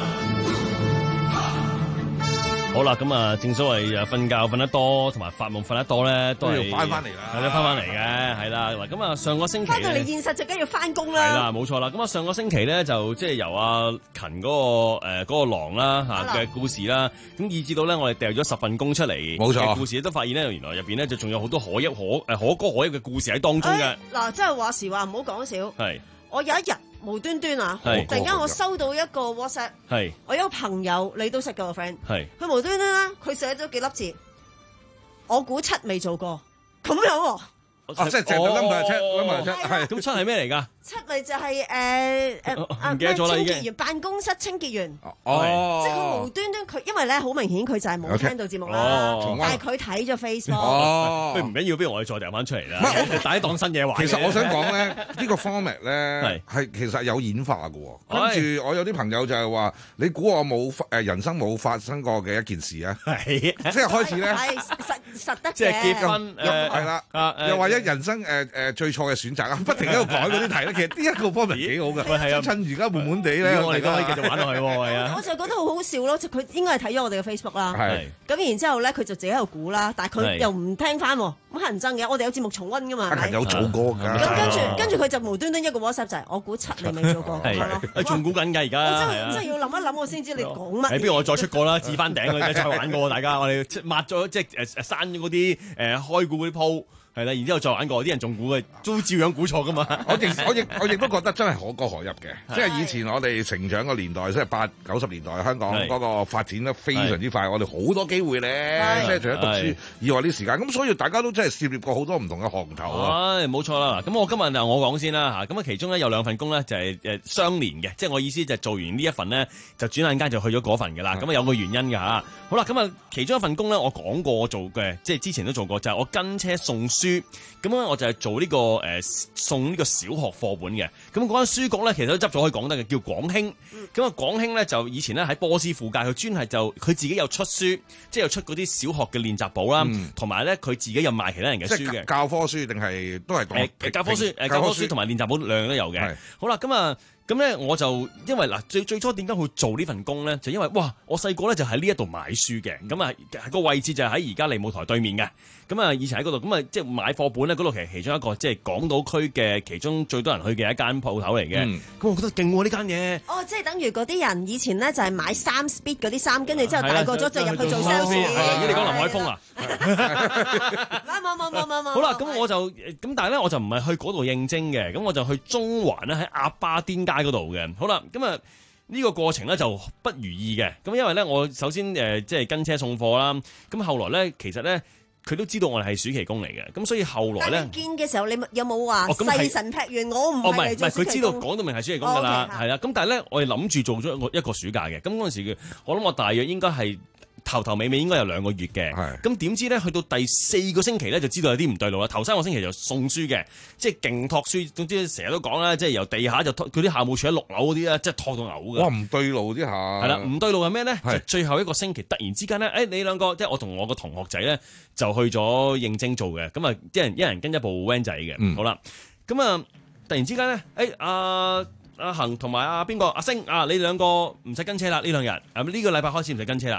好啦，咁啊，正所謂誒瞓覺瞓得多，同埋發夢瞓得多咧，都係要翻翻嚟啦， 係啦，翻翻嚟嘅，係啦。嗱，咁啊，上個星期翻到嚟現實就梗係要翻工啦。 係啦，冇錯啦。咁啊，上個星期咧就即係由阿勤嗰個誒嗰個狼啦嚇嘅故事啦，咁以至到咧我哋掉咗十份工出嚟， 冇錯。 故事都發現咧，原來入邊咧就仲有好多可一可誒可歌可泣嘅故事喺當中嘅。 嗱，即係話時話唔好講笑。 係。 我有一日無端端啊，突然間我收到一個 WhatsApp， 係我有個朋友你都識嘅個 friend， 係佢無端端咧，佢寫咗幾粒字，我估七未做過，咁樣喎。 哦，即係淨係 number 七，number 七係。 咁七係咩嚟㗎？ 七咪就係誒誒啊咩清潔員，辦公室清潔員。 哦， 即係佢無端端佢，因為咧好明顯佢就係冇聽到節目啦，但係佢睇咗 Facebook。 哦，唔緊要，不如我哋再掉翻出嚟啦。大家當新嘢玩。 其實我想講咧，呢個 format 咧係其實有演化嘅喎。跟住我有啲朋友就係話：你估我冇誒人生冇發生過嘅一件事啊？係，即係開始咧。 係實實得嘅。 即係結婚誒係啦，又或者人生誒誒最錯嘅選擇啊，不停喺度改嗰啲題咧。其實呢一個 format 幾好嘅， 係啊， 趁而家悶悶地咧， 我哋都可以繼續玩落去喎，係啊。 我就覺得好好笑咯，佢應該係睇咗我哋嘅 Facebook 啦。 係。 咁然之後咧，佢就自己喺度估啦，但係佢又唔聽翻喎，咁乞人憎嘅。我哋有節目重溫噶嘛，係有做過㗎。 咁跟住跟住佢就無端端一個 WhatsApp 就係我估七你未做過咁樣咯。 係仲估緊㗎而家。 我真真係要諗一諗，我先知你講乜。 誒，不如我再出個啦，置翻頂嗰啲再玩過大家，我哋抹咗即係誒誒刪咗嗰啲誒開估嗰啲鋪。係啦，然之後再玩過，啲人仲估嘅，都照樣估錯噶嘛。 我亦我亦我亦都覺得真係可歌可泣嘅，即係以前我哋成長嘅年代，即係八九十年代香港嗰個發展得非常之快，我哋好多機會咧，即係除咗讀書以外啲時間，咁所以大家都真係涉獵過好多唔同嘅行頭啊。 唉，冇錯啦。咁我今日就我講先啦嚇，咁啊其中咧有兩份工咧就係誒相連嘅，即係我意思就係做完呢一份咧，就轉眼間就去咗嗰份㗎啦。咁啊有個原因㗎嚇。好啦，咁啊其中一份工咧，我講過我做嘅，即係之前都做過，就係我跟車送書。咁我就係做呢、這個誒、呃、送呢個小學課本嘅，咁嗰間書局咧其實都執咗可以講得嘅，叫廣興。咁啊廣興咧就以前咧喺波斯富街，佢專係就佢自己有出書，即係有出嗰啲小學嘅練習簿啦，同埋咧佢自己有賣其他人嘅書嘅。 教科書定係都係講誒教科書誒教科書同埋練習簿兩樣都有嘅。好啦，咁啊。咁咧我就因為嗱最最初點解會做呢份工咧？就因為哇我細個咧就喺呢一度買書嘅，咁啊個位置就係喺而家利舞台對面嘅，咁啊以前喺嗰度，咁啊即係買課本咧嗰度其實其中一個即係港島區嘅其中最多人去嘅一間鋪頭嚟嘅，咁、嗯、我覺得勁喎呢間嘢。 哦，即係等於嗰啲人以前咧就係買三 speed 嗰啲衫，跟住之後大個咗就入去做 sales。 咦你講林海峰啊？ 冇冇冇冇冇。 好啦，咁我就咁，但係咧我就唔係去嗰度應徵嘅，咁我就去中環咧喺鴨巴甸街嗰度嘅。好啦，咁啊呢個過程咧就不如意嘅。咁因為咧我首先誒即係跟車送貨啦，咁後來咧其實咧佢都知道我哋係暑期工嚟嘅，咁所以後來咧見嘅時候你有冇話細神劈完？我唔係嚟做暑期工。哦，唔係唔係，佢知道講到明係暑期工㗎啦，係啦。咁但係咧我哋諗住做咗一個一個暑假嘅，咁嗰陣時我諗我大約應該係。頭頭尾尾應該有兩個月嘅，咁點知咧去到第四個星期咧就知道有啲唔對路啦。頭三個星期就送書嘅，即係勁托書，總之成日都講啦，即係由地下就托，佢啲校務處喺六樓嗰啲咧，即係托到嘔嘅。 哇！唔對路之下， 係啦，唔對路係咩咧？就最後一個星期突然之間咧，誒、哎、你兩個即係我同我個同學仔咧就去咗應徵做嘅，咁啊一人一人跟一部 van 仔嘅，嗯、好啦，咁啊突然之間咧，誒阿阿恒同埋阿邊個阿星啊，你兩個唔使跟車啦，呢兩日啊呢個禮拜開始唔使跟車啦。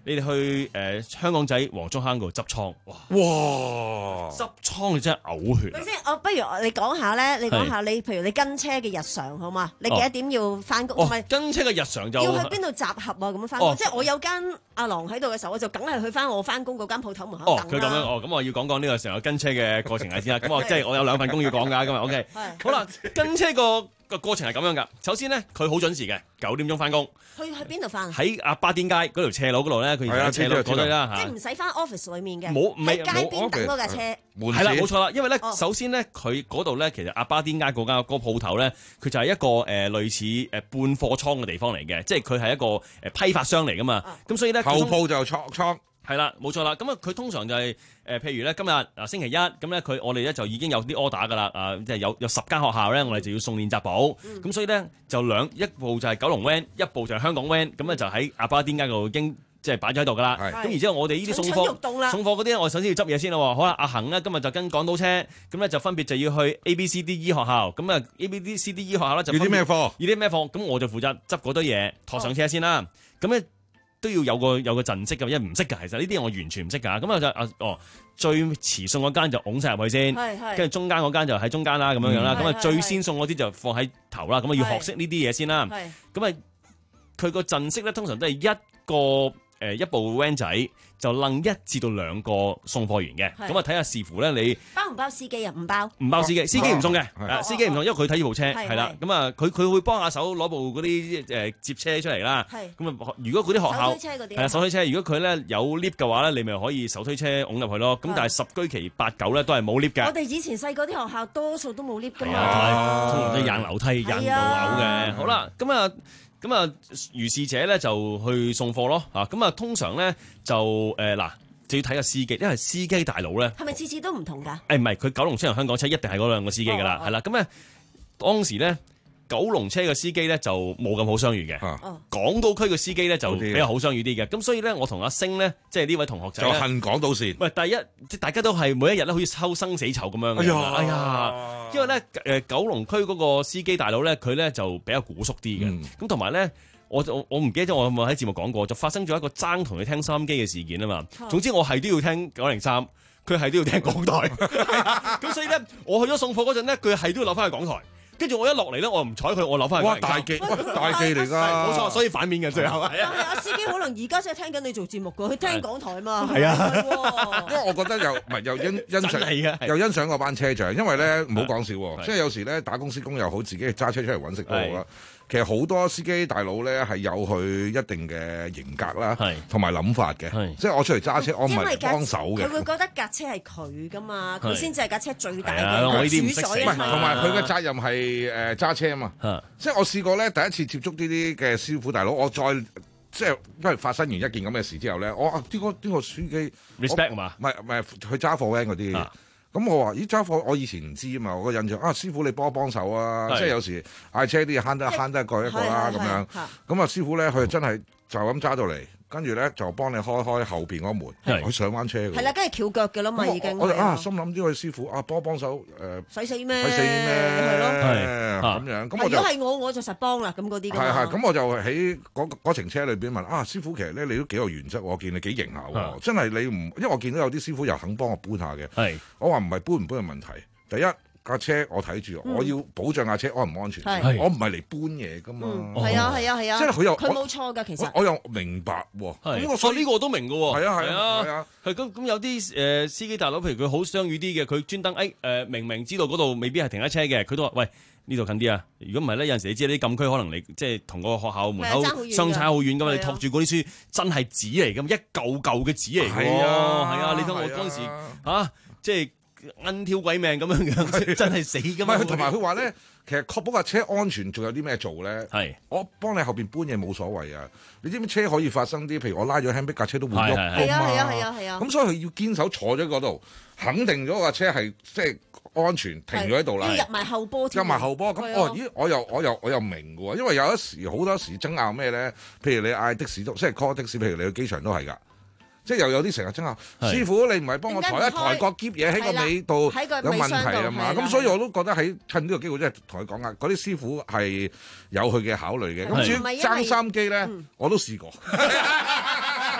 你哋去誒、呃、香港仔黃竹坑嗰度執倉，哇！ 哇！ 執倉你真係嘔血。 咁先，我不如你講下咧，你講下你譬如你跟車嘅日常好嘛？你幾多點要翻工？同埋、 哦、跟車嘅日常就要去邊度集合啊？咁樣翻工， 哦、 即係我有間阿郎喺度嘅時候，我就梗係去翻我翻工嗰間鋪頭門口哦， 等啦。 佢咁樣哦，咁我要講講呢個時候跟車嘅過程係先啦。咁我即係我有兩份工要講㗎，今日 OK。好啦，跟車個個過程係咁樣㗎。首先咧，佢好準時嘅，九點鐘翻工。 去去邊度翻？ 喺阿巴甸街嗰條斜路嗰度咧，佢而家斜路嗰度啦嚇。 即係唔使翻 office 裏面嘅， 冇喺街邊等嗰架車。 係啦，冇錯啦，因為咧， 哦、 首先咧，佢嗰度咧，其實阿巴甸街嗰間嗰鋪頭咧，佢就係一個誒、呃、類似誒半貨倉嘅地方嚟嘅，即係佢係一個誒批發商嚟噶嘛。咁、哦、所以咧， 後鋪就倉倉。 係啦，冇錯啦。咁啊，佢通常就係、是、誒、呃，譬如咧，今日啊星期一，咁咧佢我哋咧就已經有啲 order 噶啦，啊，即係有有十間學校咧，我哋就要送練習簿。咁、嗯、所以咧就兩一部就係九龍 van，一部就係香港 van，咁咧就喺阿巴甸街嗰度已經即係擺咗喺度噶啦。咁然之後我哋呢啲送貨送貨嗰啲，我首先要執嘢先咯。好啦，阿恒咧今日就跟港島車，咁咧就分別就要去 A B C D E 學校，咁啊 A B C D E 學校咧就要啲咩貨？ 要啲咩貨？咁我就負責執嗰堆嘢，托上車先啦。咁咧。都要有個有個陣式㗎，因為唔識㗎。其實呢啲我完全唔識㗎。咁啊就啊哦，最遲送嗰間就拱晒入去先，跟住中間嗰間就喺中間啦，咁樣樣啦。咁啊最先送嗰啲就放喺頭啦。咁啊要學識呢啲嘢先啦。咁啊佢個陣式咧通常都係一個誒、呃、一部 van 仔就楞一至到兩個送貨員嘅。咁啊睇下視乎咧你包唔包司機啊？唔包， 唔包司機，司機唔送嘅、 哦。 司機唔送，因為佢睇住部車係啦。咁啊佢佢會幫下手攞部嗰啲誒接車出嚟啦。咁啊如果嗰啲學校係啊手推車，如果佢咧有 lift 嘅話咧，你咪可以手推車擁入去咯。咁但係十居其八九咧都係冇 lift 嘅。 我哋以前細個啲學校多數都冇 lift 㗎嘛。 啊，通常都硬樓梯，硬到嘔嘅。好啦，咁啊。咁啊，如是者咧就去送貨咯，嚇咁啊，通常咧就誒嗱、呃，就要睇個司機，因為司機大佬咧， 係咪次次都唔同㗎？ 誒唔係，佢九龍車同香港車一定係嗰兩個司機㗎啦，係、哦、啦，咁、哦、咧當時咧九龍車嘅司機咧就冇咁好相遇嘅，哦、港島區嘅司機咧就比較好相遇啲嘅，咁所以咧我同阿星咧即係呢位同學仔就恨港島線。 喂，第一即係大家都係每一日咧好似抽生死囚咁樣嘅，哎呀，哎呀。因為咧，誒九龍區嗰個司機大佬咧，佢咧就比較古縮啲嘅。咁同埋咧，我我我唔記得咗，我有冇喺節目講過，就發生咗一個爭同佢聽收音機嘅事件啊嘛。哦、總之我係都要聽九零三，佢係都要聽港台。咁所以咧，我去咗送貨嗰陣咧，佢係都要扭翻去港台。跟住我一落嚟咧，我唔睬佢，我扭翻去。 哇！大忌，大忌嚟㗎， 冇錯，所以反面嘅最後。 但係阿司機可能而家先係聽緊你做節目㗎，佢聽港台嘛。 係啊，因為我覺得又唔係又欣欣賞，又欣賞嗰班車長，因為咧唔好講笑喎，即係有時咧打公司工又好，自己揸車出嚟揾食都好啦。其實好多司機大佬咧係有佢一定嘅型格啦，同埋諗法嘅。即係我出嚟揸車，我唔係幫手嘅。 佢會覺得架車係佢㗎嘛，佢先至係架車最大嘅主宰啊嘛。 同埋佢嘅責任係誒揸車啊嘛。即係我試過咧，第一次接觸呢啲嘅師傅大佬，我再即係因為發生完一件咁嘅事之後咧，我啊呢個呢個司機 respect 嘛？ 唔係唔係去揸貨 van 嗰啲。咁我話咦揸貨我以前唔知啊嘛，我個印象啊師傅你幫我幫手啊，即係有時嗌車啲嘢慳得慳得一個一個啦咁樣。咁啊師傅咧佢真係就咁揸到嚟，跟住咧就幫你開開後邊嗰門，佢上彎車嘅。 係啦，跟住翹腳嘅啦嘛已經。 我啊心諗呢位師傅啊幫幫手誒， 使死咩？ 使死咩？ 係咯， 咁樣。咁我就如果係我我就實幫啦，咁嗰啲。 係係，咁我就喺嗰嗰程車裏邊問啊師傅，其實咧你都幾有原則，我見你幾型下喎，真係你唔，因為我見到有啲師傅又肯幫我搬下嘅。係，我話唔係搬唔搬嘅問題，第一。架車我睇住，我要保障架車安唔安全。我唔係嚟搬嘢噶嘛。 係啊係啊係啊。 即係佢又佢冇錯㗎，其實。 我又明白喎。 係。咁所以呢個我都明㗎喎。 係啊係啊係啊。 係咁咁有啲誒司機大佬，譬如佢好相遇啲嘅，佢專登誒誒明明知道嗰度未必係停一車嘅，佢都話喂呢度近啲啊。如果唔係咧，有陣時你知啲禁區可能你即係同個學校門口相差好遠㗎嘛，你托住嗰啲書真係紙嚟㗎嘛，一嚿嚿嘅紙嚟㗎喎。係啊係啊，你睇我嗰陣時嚇即係。奀挑鬼命咁樣樣，真係死噶嘛！ 佢同埋佢話咧，其實確保架車安全，仲有啲咩做咧？係我幫你後邊搬嘢冇所謂啊！你知唔知車可以發生啲？譬如我拉咗 handbrake 架車都會喐㗎嘛！ 係啊係啊係啊係啊！ 咁所以佢要堅守坐咗嗰度，肯定咗架車係即係安全停咗喺度啦。 要入埋後波添。 入埋後波咁，哦咦！我又我又我又明嘅喎，因為有一時好多時爭拗咩咧？譬如你嗌的士都即係 call 的士，譬如你去機場都係㗎。即係又有啲成日爭拗，師傅你唔係幫我抬一抬個篋嘢喺個尾度有問題啊嘛，咁所以我都覺得喺趁呢個機會即係同佢講啊，嗰啲師傅係有佢嘅考慮嘅。咁至於爭三機咧，我都試過。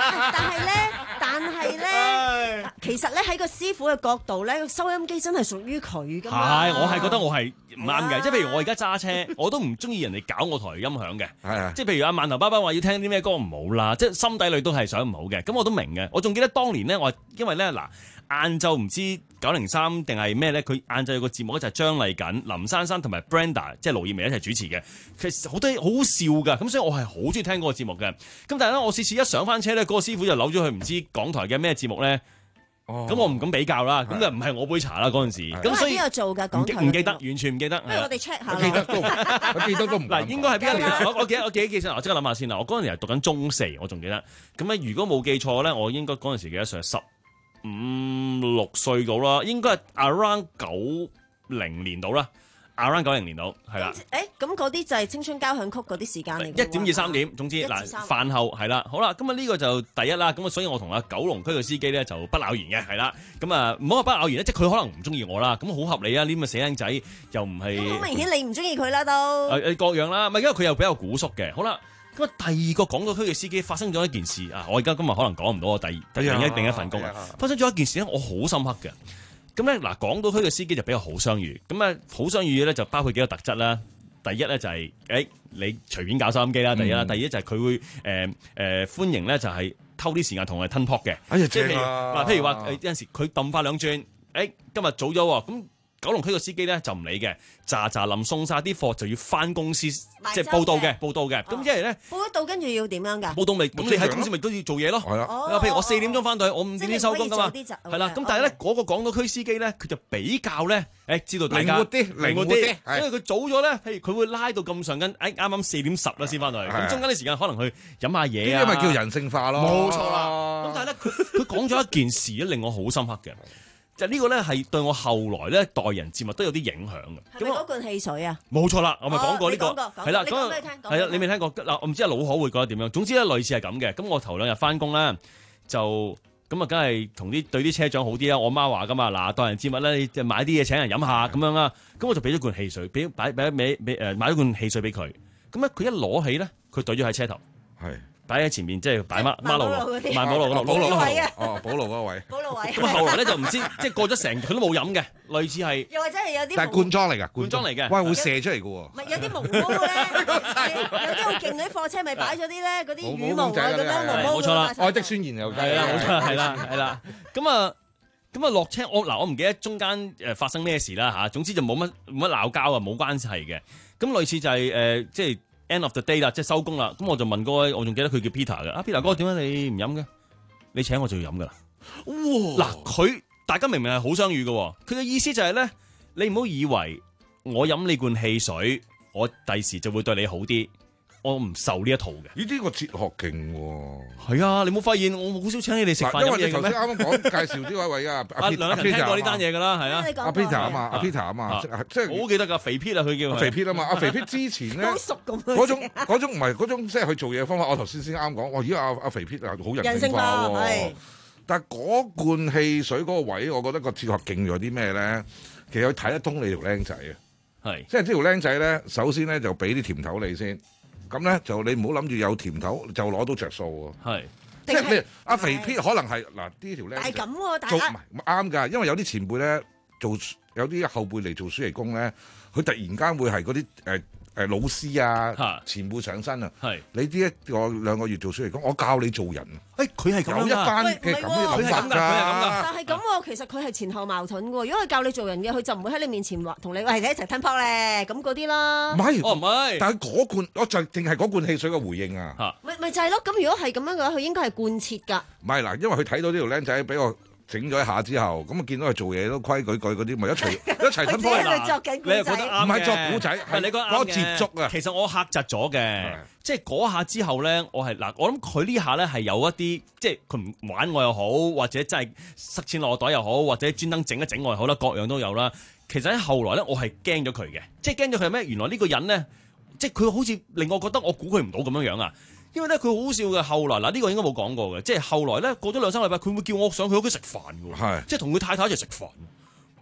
但係咧，但係咧，其實咧喺個師傅嘅角度咧，收音機真係屬於佢噶嘛。 係，我係覺得我係唔啱嘅，即係譬如我而家揸車，我都唔中意人哋搞我台音響嘅。係啊，即係譬如阿饅頭爸爸話要聽啲咩歌唔好啦，即係心底裏都係想唔好嘅。咁我都明嘅。我仲記得當年咧，我因為咧嗱。晏晝唔知九零三定係咩咧？佢晏晝有個節目咧，就係張麗瑾、林珊珊同埋 Brenda， 即係盧業薇一齊主持嘅。其實好多好好笑噶，咁所以我係好中意聽嗰個節目嘅。咁但係咧，我次次一上翻車咧，嗰、嗰個師傅就扭咗去唔知港台嘅咩節目咧。咁、哦、我唔敢比較啦。咁就唔係我杯茶啦嗰陣時。咁所以邊個做㗎？港台唔記得，完全唔記得。 不如我哋 check 下。 我記得都，我記得都唔嗱，應該係邊一年？我我記得我記得記先，我即刻諗下先啦。我嗰陣時係讀緊中四，我仲記得。咁咧，如果冇記錯咧，我應該嗰陣時幾多歲？十五六歲到啦，應該係 around 九零年到啦 ，around 九零年到係啦。 誒，咁嗰啲就係青春交響曲嗰啲時間嚟。 一點至三點，總之嗱飯後係啦，好啦，咁啊呢個就第一啦，咁啊所以我同阿九龍區嘅司機咧就不咬言嘅，係啦，咁啊唔好話不咬言咧，即係佢可能唔中意我啦，咁好合理啊，呢啲咁嘅死僆仔又唔係。 好明顯你唔中意佢啦都。 誒誒各樣啦，咪因為佢又比較古縮嘅，好啦。咁啊，第二個港島區嘅司機發生咗一件事啊！我而家今日可能講唔到我第第另一另一份工啊，發生咗一件事咧，我好深刻嘅。咁咧嗱，港島區嘅司機就比較好相遇，咁啊好相遇嘅咧就包括幾個特質啦。第一咧就係、是、誒、欸、你隨便搞收音機啦，第一啦。嗯、第二就係佢會誒誒、呃呃、歡迎咧就係偷啲時間同我哋吞泡嘅。 哎呀， 即係正啊！ 嗱，譬如話誒有陣時佢揼翻兩轉，誒、欸、今日早咗喎，咁。九龍區個司機咧就唔理嘅，喳喳臨送晒啲貨就要翻公司，即係報到嘅，報到嘅。咁因為咧報得到，跟住要點樣㗎？ 報到未？咁你喺公司咪都要做嘢咯。係啦。譬如我四點鐘翻到去，我五點先收工㗎嘛。係啦。咁但係咧嗰個港島區司機咧，佢就比較咧，誒知道大家靈活啲，靈活啲。 因為佢早咗咧，譬如佢會拉到咁上緊，誒啱啱四點十啦先翻到去。咁中間啲時間可能去飲下嘢啊。 呢啲咪叫人性化咯。 冇錯啦。咁但係咧，佢佢講咗一件事咧，令我好深刻嘅。就呢個咧係對我後來咧待人接物都有啲影響嘅。 係咪嗰罐汽水啊？ 冇錯啦，我咪講過呢個。係啦， 講俾你聽。 係啦，你未聽過嗱？我唔知阿老可會覺得點樣。總之咧，類似係咁嘅。咁我頭兩日翻工咧，就咁啊，梗係同啲對啲車長好啲啦。我媽話噶嘛，嗱，待人接物咧，你就買啲嘢請人飲下咁樣啦。咁我就俾咗罐汽水，俾擺擺俾俾誒買咗罐汽水俾佢。咁咧，佢一攞起咧，佢懟咗喺車頭。係。擺喺前面，即係擺馬馬路路，萬寶路嗰度，寶路位啊！ 哦，寶路嗰位， 寶路位。 咁後來咧就唔知，即係過咗成佢都冇飲嘅，類似係。 又或者係有啲， 但係罐裝嚟㗎， 罐裝嚟嘅。 喂，會射出嚟㗎喎。 唔係有啲毛毛咧，有啲好勁嗰啲貨車咪擺咗啲咧，嗰啲羽毛啊咁樣毛毛。 冇錯啦，愛的宣言又係啦，冇錯，係啦，係啦。咁啊，咁啊落車，我嗱我唔記得中間誒發生咩事啦嚇。總之就冇乜冇乜鬧交啊，冇關係嘅。咁類似就係誒即係。End of the day 啦，即係收工啦。咁我就問嗰位，我仲記得佢叫 Peter 嘅。啊 Peter 哥，點解你唔飲嘅？你請我就要飲噶啦。哇！嗱，佢大家明明係好相遇嘅。佢嘅意思就係咧，你唔好以為我飲你罐汽水，我第時就會對你好啲。我唔受呢一套嘅。 呢啲個哲學勁喎。 係啊，你冇發現我好少請你哋食飯飲嘢嘅咩？ 因為你頭先啱啱講介紹呢位位啊， 阿梁一婷聽過呢單嘢㗎啦，係啊。 阿 Peter 啊嘛，阿 Peter 啊嘛，即係我好記得㗎，肥 Peter 啊，佢叫肥 Peter 啊嘛，阿肥 Peter 之前咧， 好熟咁。 嗰種嗰種唔係嗰種，即係佢做嘢嘅方法。我頭先先啱講，我而家阿阿肥 Peter 好人性化喎。但係嗰罐汽水嗰個位，我覺得個哲學勁咗啲咩咧？其實佢睇得通你條僆仔啊，係即係呢條僆仔咧，首先咧就俾啲甜頭你先。咁咧就你唔好諗住有甜頭就攞到着數喎，係即係你阿肥 P 可能係嗱呢條咧， 係咁喎，大做唔啱㗎，因為有啲前輩咧做有啲後輩嚟做暑期工咧，佢突然間會係嗰啲誒誒老師啊前輩上身啊，係你呢一個兩個月做暑期工，我教你做人，誒佢係有一班嘅咁嘅諗法㗎， 但係咁喎，其實佢係前後矛盾㗎喎。如果佢教你做人嘅，佢就唔會喺你面前話同你喂，你一齊吞泡咧咁嗰啲啦。 唔係， 哦唔係， 但係嗰罐我就淨係嗰罐汽水嘅回應啊。 咪咪就係咯，咁如果係咁樣嘅話，佢應該係貫徹㗎。 唔係嗱，因為佢睇到呢條僆仔俾我整咗一下之後，咁啊見到佢做嘢都規矩矩嗰啲，咪一齊一齊吞泡啦。 你又覺得啱嘅？ 唔係作古仔，係你講嗰個接觸啊。 其實我嚇窒咗嘅，即係嗰下之後咧，我係嗱，我諗佢呢下咧係有一啲，即係佢唔玩我又好，或者真係塞錢落我袋又好，或者專登整一整我又好啦，各樣都有啦。其實喺後來咧，我係驚咗佢嘅，即係驚咗佢係咩？原來呢個人咧，即係佢好似令我覺得我估佢唔到咁樣樣啊！因為咧佢好笑嘅，後來嗱呢個應該冇講過嘅，即係後來咧過咗兩三個禮拜，佢會叫我上佢屋企食飯嘅，係即係同佢太太一齊食飯。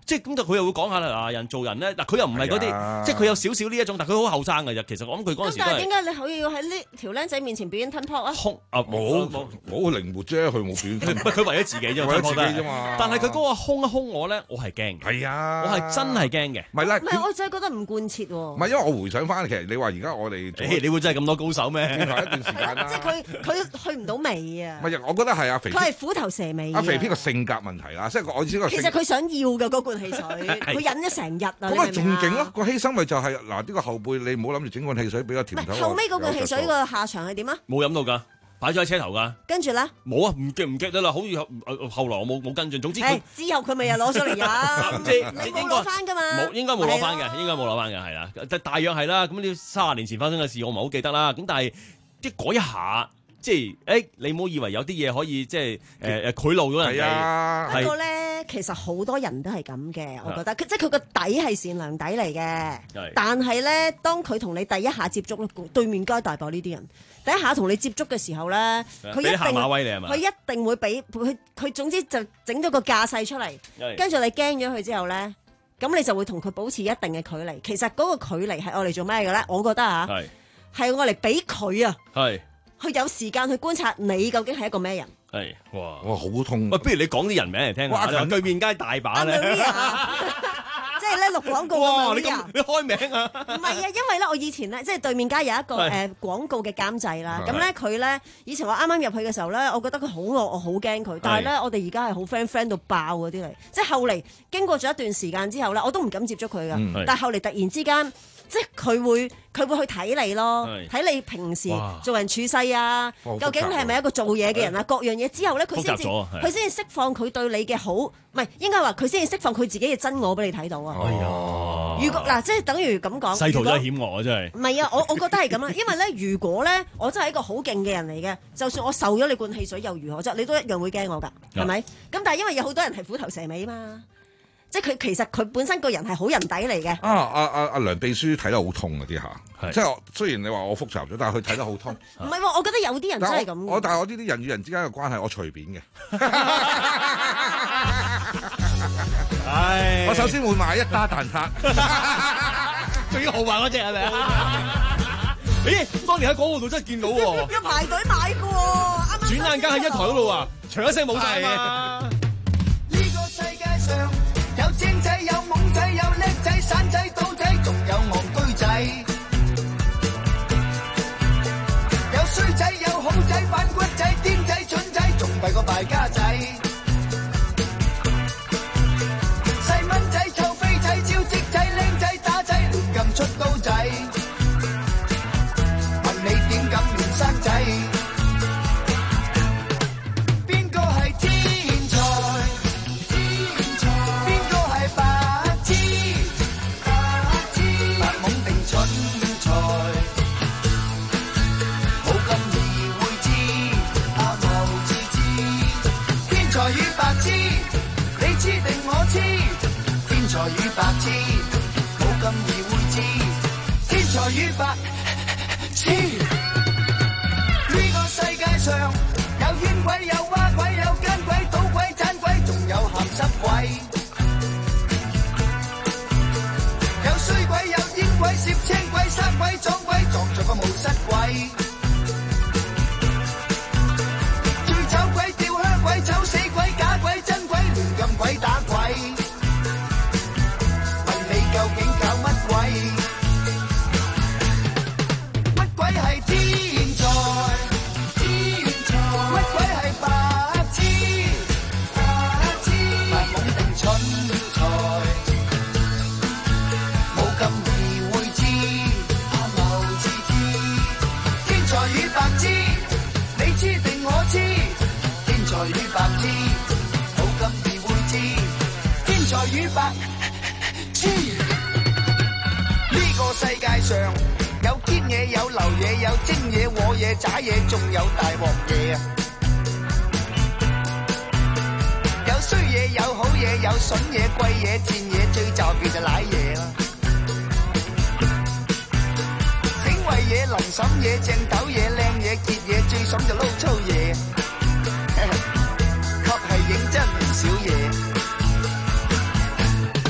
即係咁就佢又會講下啦，嗱人做人咧，嗱佢又唔係嗰啲，即係佢有少少呢一種，但係佢好後生嘅啫。其實我諗佢嗰陣時都係。 咁但係點解你可以要喺呢條僆仔面前表演吞泡啊？ 空啊冇冇冇靈活啫，佢冇表演。 佢佢為咗自己啫， 為咗自己啫嘛。 但係佢嗰個空一空我咧，我係驚。 係啊， 我係真係驚嘅。 唔係啦， 唔係我真係覺得唔貫徹喎。 唔係因為我回想翻，其實你話而家我哋， 誒你會真係咁多高手咩？ 一段時間啦。 即係佢佢去唔到尾啊。 唔係，我覺得係阿肥。 佢係虎頭蛇尾。 阿肥偏個性格問題啦，即係我意思個。 其實佢想要嘅嗰罐汽水，佢忍咗成日啊！ 咁啊，仲勁咯！個犧牲咪就係嗱，呢個後輩你唔好諗住整罐汽水俾個甜頭。 後尾嗰罐汽水個下場係點啊？ 冇飲到㗎，擺咗喺車頭㗎。 跟住咧？ 冇啊，唔記唔記得啦，好似後後來我冇冇跟進。總之佢之後佢咪又攞咗嚟飲，你冇攞翻㗎嘛？ 冇，應該冇攞翻嘅，應該冇攞翻嘅，係啦。但大約係啦。咁呢三十年前發生嘅事，我唔係好記得啦。咁但係即係嗰一下。即係誒，你唔好以為有啲嘢可以即係誒誒賄賂咗人哋。 啊， 不過咧，其實好多人都係咁嘅，我覺得。即係佢個底係善良底嚟嘅，但係咧，當佢同你第一下接觸咧，對面街大把呢啲人。第一下同你接觸嘅時候咧，佢一定佢一定會俾佢佢總之就整咗個架勢出嚟，跟住你驚咗佢之後咧，咁你就會同佢保持一定嘅距離。其實嗰個距離係愛嚟做咩嘅咧？我覺得啊，係愛嚟俾佢啊。佢有時間去觀察你究竟係一個咩人？ 係哇哇好痛！ 喂，不如你講啲人名嚟聽下。哇，對面街大把咧， 即係咧錄廣告哇！你咁你開名啊？ 唔係啊，因為咧我以前咧即係對面街有一個誒廣告嘅監製啦。咁咧佢咧以前我啱啱入去嘅時候咧，我覺得佢好惡，我好驚佢。但係咧我哋而家係好 friend friend 到爆嗰啲嚟。即係後嚟經過咗一段時間之後咧，我都唔敢接觸佢噶。但係後嚟突然之間。即係佢會佢會去睇你咯，睇你平時做人處世啊，究竟你係咪一個做嘢嘅人啊？各樣嘢之後咧，佢先至佢先至釋放佢對你嘅好，唔係應該話佢先至釋放佢自己嘅真我俾你睇到啊！ 哎呀， 如果嗱，即係等於咁講， 世途真係險惡啊！真係唔係啊！我我覺得係咁啦，因為咧，如果咧我真係一個好勁嘅人嚟嘅，就算我受咗你罐汽水又如何啫？你都一樣會驚我㗎，係咪？咁但係因為有好多人係虎頭蛇尾嘛。即係佢其實佢本身個人係好人底嚟嘅。啊啊啊啊！梁秘書睇得好通啊啲下，即係雖然你話我複雜咗，但係佢睇得好通。 唔係喎，我覺得有啲人真係咁。 我但係我呢啲人與人之間嘅關係，我隨便嘅。 唉， 我首先會買一打蛋撻， 仲要豪華嗰隻係咪啊？咦，當年喺廣告度真係見到喎， 要排隊買嘅喎。 轉眼間喺一台嗰度啊，唰一聲冇晒啊！ 有精仔，有懵仔，有叻仔，散仔，賭仔，仲有戇居仔。有衰仔，有好仔，反骨仔，癲仔，蠢仔，仲弊過敗家仔。細蚊仔，臭飛仔，招積仔，靚仔，打仔，亂咁出刀仔。問你點敢亂生仔？天才與白痴，冇咁易會知。天才與白痴，呢個世界上有冤鬼，有蛙鬼，有奸鬼，賭鬼，盞鬼，仲有鹹濕鬼。有衰鬼，有煙鬼，攝青鬼，生鬼，撞鬼，撞着個無失鬼。醉酒鬼，吊靴鬼，走死鬼，假鬼，真鬼，亂咁鬼打鬼。究竟搞乜鬼？乜鬼係天才？天才乜鬼係白痴？白痴白懵定蠢材，冇咁易會知。阿牛知知，天才與白痴，你知定我知？天才與白痴，冇咁易會知。天才與白痴。呢個世界上有堅嘢，有流嘢，有精嘢，和嘢，渣嘢，仲有大鑊嘢啊！有衰嘢，有好嘢，有筍嘢，貴嘢，賤嘢，最就嘅就賴嘢啦！整胃嘢，淋嬸嘢，正斗嘢，靚嘢，傑嘢，最爽就撈粗嘢，確係認真唔少嘢。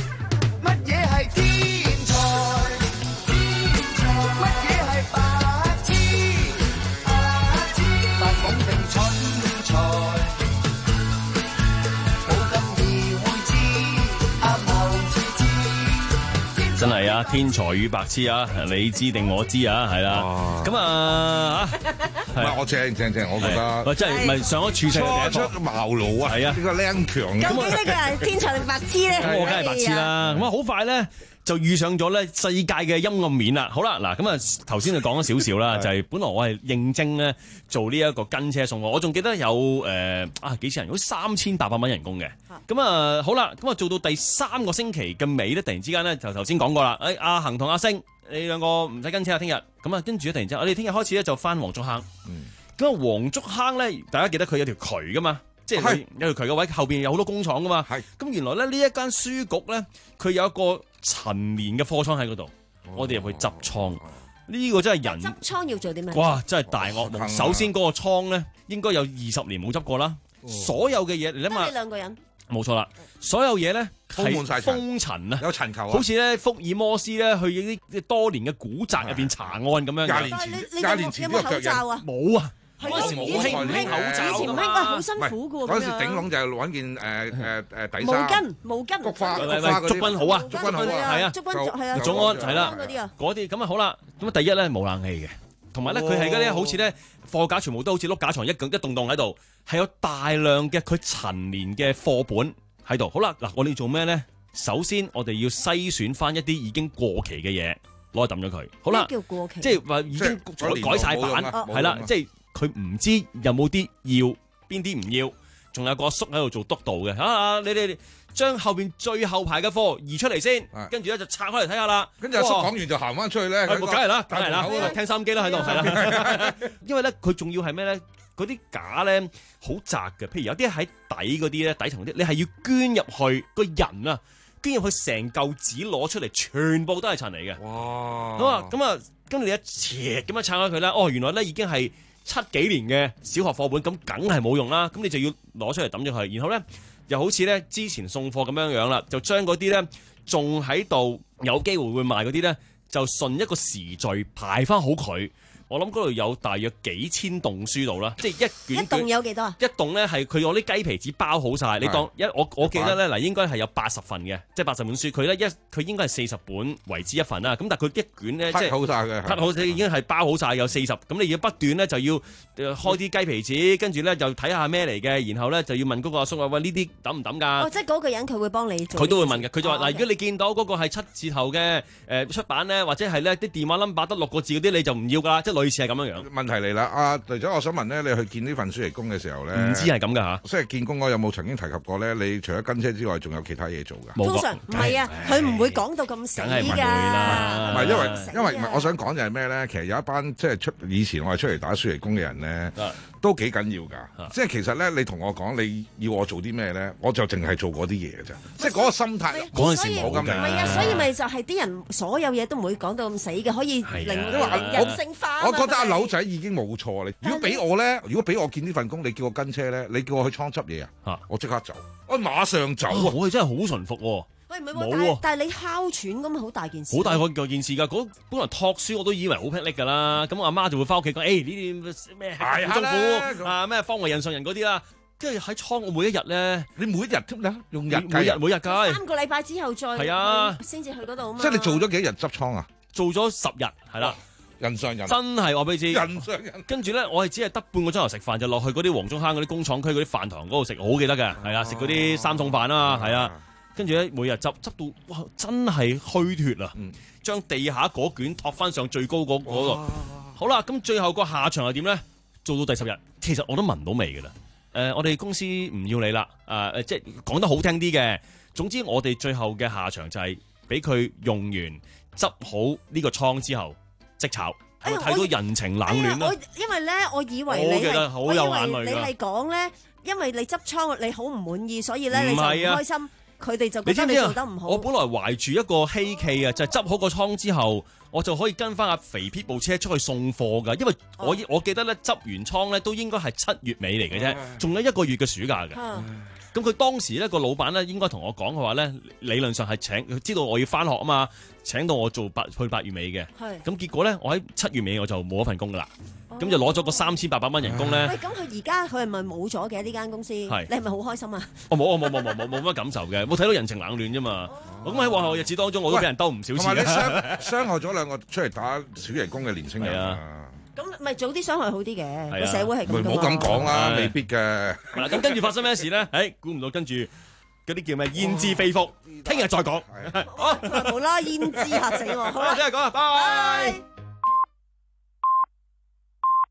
啊，天才與白痴啊，你知定我知啊，係啦。咁啊唔係我正正正，我覺得。 喂，真係唔係上咗處世嘅第一個茅廬啊！ 係啊， 呢個靚強。 究竟呢個係天才定白痴咧？ 咁我梗係白痴啦。咁啊，好快咧就遇上咗咧世界嘅陰暗面啦。好啦，嗱咁啊，頭先就講咗少少啦，就係本來我係應徵咧做呢一個跟車送貨，我仲記得有誒啊幾千人，好似三千八百蚊人工嘅。咁啊好啦，咁啊做到第三個星期嘅尾咧，突然之間咧就頭先講過啦，誒阿恒同阿星，你兩個唔使跟車啊，聽日。咁啊跟住咧突然之間，我哋聽日開始咧就翻黃竹坑。咁啊黃竹坑咧，大家記得佢有條渠噶嘛？即係有條渠嘅位後邊有好多工廠噶嘛。咁原來咧呢一間書局咧，佢有一個陳年嘅貨倉喺嗰度，哦、我哋入去執倉，呢、呢個真係人執倉要做啲咩？ 哇！真係大惡夢。首先嗰個倉咧，應該有二十年冇執過啦。哦、所有嘅嘢你諗下， 得你兩個人。 冇錯啦，所有嘢咧係封塵啊， 有塵球啊， 好似咧福爾摩斯咧去啲多年嘅古宅入邊查案咁樣。 廿年前，廿年前呢個腳印冇啊。 嗰時以前唔興，以前唔興，喂，好辛苦噶喎。 嗰時頂籠就係揾件誒誒誒底衫。 毛巾，毛巾。 菊花， 菊花嗰啲。祝君好啊， 祝君好啊， 係啊，祝君係啊， 早安係啦， 嗰啲啊， 嗰啲咁啊好啦。咁啊第一咧冇冷氣嘅，同埋咧佢係嗰啲好似咧貨架全部都好似碌架床一棟一棟棟喺度，係有大量嘅佢陳年嘅課本喺度。好啦，嗱我哋做咩咧？首先我哋要篩選翻一啲已經過期嘅嘢，攞去抌咗佢。好啦， 咩叫過期？ 即係話已經改晒版，係啦，即係。佢唔知有冇啲要，邊啲唔要，仲有個阿叔喺度做督導嘅。啊，你哋將後邊最後排嘅貨移出嚟先，跟住咧就拆開嚟睇下啦。 跟住阿叔講完就行翻出去咧， 梗係啦，梗係啦， 啦聽收音機啦喺度，係啦。因為咧佢仲要係咩咧？嗰啲架咧好窄嘅，譬如有啲喺底嗰啲咧，底層嗰啲，你係要捐入去個人啊，捐入去成嚿紙攞出嚟，全部都係塵嚟嘅。哇！咁啊咁啊，跟住你一切咁樣拆開佢咧，哦，原來咧已經係七幾年嘅小學課本，咁梗係冇用啦，咁你就要攞出嚟抌咗佢，然後咧又好似咧之前送貨咁樣樣啦，就將嗰啲咧仲喺度有機會會賣嗰啲咧，就順一個時序排翻好佢。我諗嗰度有大約幾千棟書度啦，即係一卷。一棟有幾多啊？ 一棟咧係佢攞啲雞皮紙包好晒，你當一我我記得咧嗱，應該係有八十份嘅，即係八十本書。佢咧一佢應該係四十本為之一份啦。咁但係佢一卷咧即係好晒嘅， 拍好已經係包好晒有四十。咁你要不斷咧就要開啲雞皮紙，跟住咧就睇下咩嚟嘅，然後咧就要問嗰個阿叔話喂，呢啲抌唔抌㗎？ 哦，即係嗰個人佢會幫你做。 佢都會問嘅，佢就話嗱，如果你見到嗰個係七字頭嘅誒出版咧，或者係咧啲電話 number 得六個字嗰啲，你就唔要㗎啦，即係類似係咁樣樣。 問題嚟啦，阿隊長，我想問咧，你去見呢份暑期工嘅時候咧， 唔知係咁噶嚇。 即係見工我有冇曾經提及過咧？你除咗跟車之外，仲有其他嘢做㗎？ 通常唔係啊，佢唔會講到咁死㗎。梗係唔會啦。唔係因為因為唔係，我想講就係咩咧？其實有一班即係出以前我係出嚟打暑期工嘅人咧，都幾緊要㗎。即係其實咧，你同我講你要我做啲咩咧，我就淨係做嗰啲嘢㗎啫。即係嗰個心態嗰陣時冇咁嘅。 唔係啊，所以咪就係啲人所有嘢都唔會講到咁死嘅，可以令人性化。 我覺得阿柳仔已經冇錯。如果俾我咧，如果俾我見呢份工，你叫我跟車咧，你叫我去倉執嘢啊，我即刻走，我馬上走啊！ 我係真係好順服喎。 喂，唔係喎，但係但係你哮喘咁好大件事， 好大個件事㗎。嗰本來託書我都以為好霹靂㗎啦。咁我阿媽就會翻屋企講：誒呢啲咩係政府啊咩方為人上人嗰啲啦。跟住喺倉我每一日咧， 你每一日咧用日每日每日計三個禮拜之後再係啊， 先至去嗰度啊嘛。 即係你做咗幾多日執倉啊？ 做咗十日係啦。 人上人， 真係話俾你知， 人上人。 跟住咧，我係只係得半個鐘頭食飯，就落去嗰啲黃竹坑嗰啲工廠區嗰啲飯堂嗰度食，我好記得嘅，係啊，食嗰啲三餸飯啦，係啊。跟住咧，每日執執到哇，真係虛脱啊！將地下嗰卷托翻上最高嗰嗰度。好啦，咁最後個下場係點咧？做到第十日，其實我都聞到味㗎啦。誒，我哋公司唔要你啦。誒誒，即係講得好聽啲嘅。總之，我哋最後嘅下場就係俾佢用完執好呢個倉之後。即炒，睇到人情冷暖啦。 因為咧，我以為你係， 好有眼淚㗎。 你係講咧，因為你執倉你好唔滿意，所以咧你就唔開心。佢哋就覺得你做得唔好。 我本來懷住一個希冀啊，就係執好個倉之後，我就可以跟翻阿肥撇部車出去送貨㗎。因為我、哦、我記得咧執完倉咧都應該係七月尾嚟嘅啫，仲有一個月嘅暑假嘅。 咁佢當時咧個老闆咧應該同我講嘅話咧，理論上係請佢知道我要翻學啊嘛，請到我做八去八月尾嘅。係。咁結果咧，我喺七月尾我就冇一份工噶啦。咁就攞咗個三千八百蚊人工咧。 喂，咁佢而家佢係咪冇咗嘅呢間公司？係。你係咪好開心啊？ 我冇，我冇冇冇冇冇乜感受嘅，冇睇到人情冷暖啫嘛。咁喺往後日子當中，我都俾人兜唔少錢。 同埋你傷傷害咗兩個出嚟打小人工嘅年青人啊！ 咁咪早啲傷害好啲嘅，個社會係咁。 唔好咁講啦，未必嘅。 嗱，咁跟住發生咩事咧？誒，估唔到跟住嗰啲叫咩焉知非福，聽日再講。 好啦，焉知嚇死我。好啦， 聽日講啊，拜拜。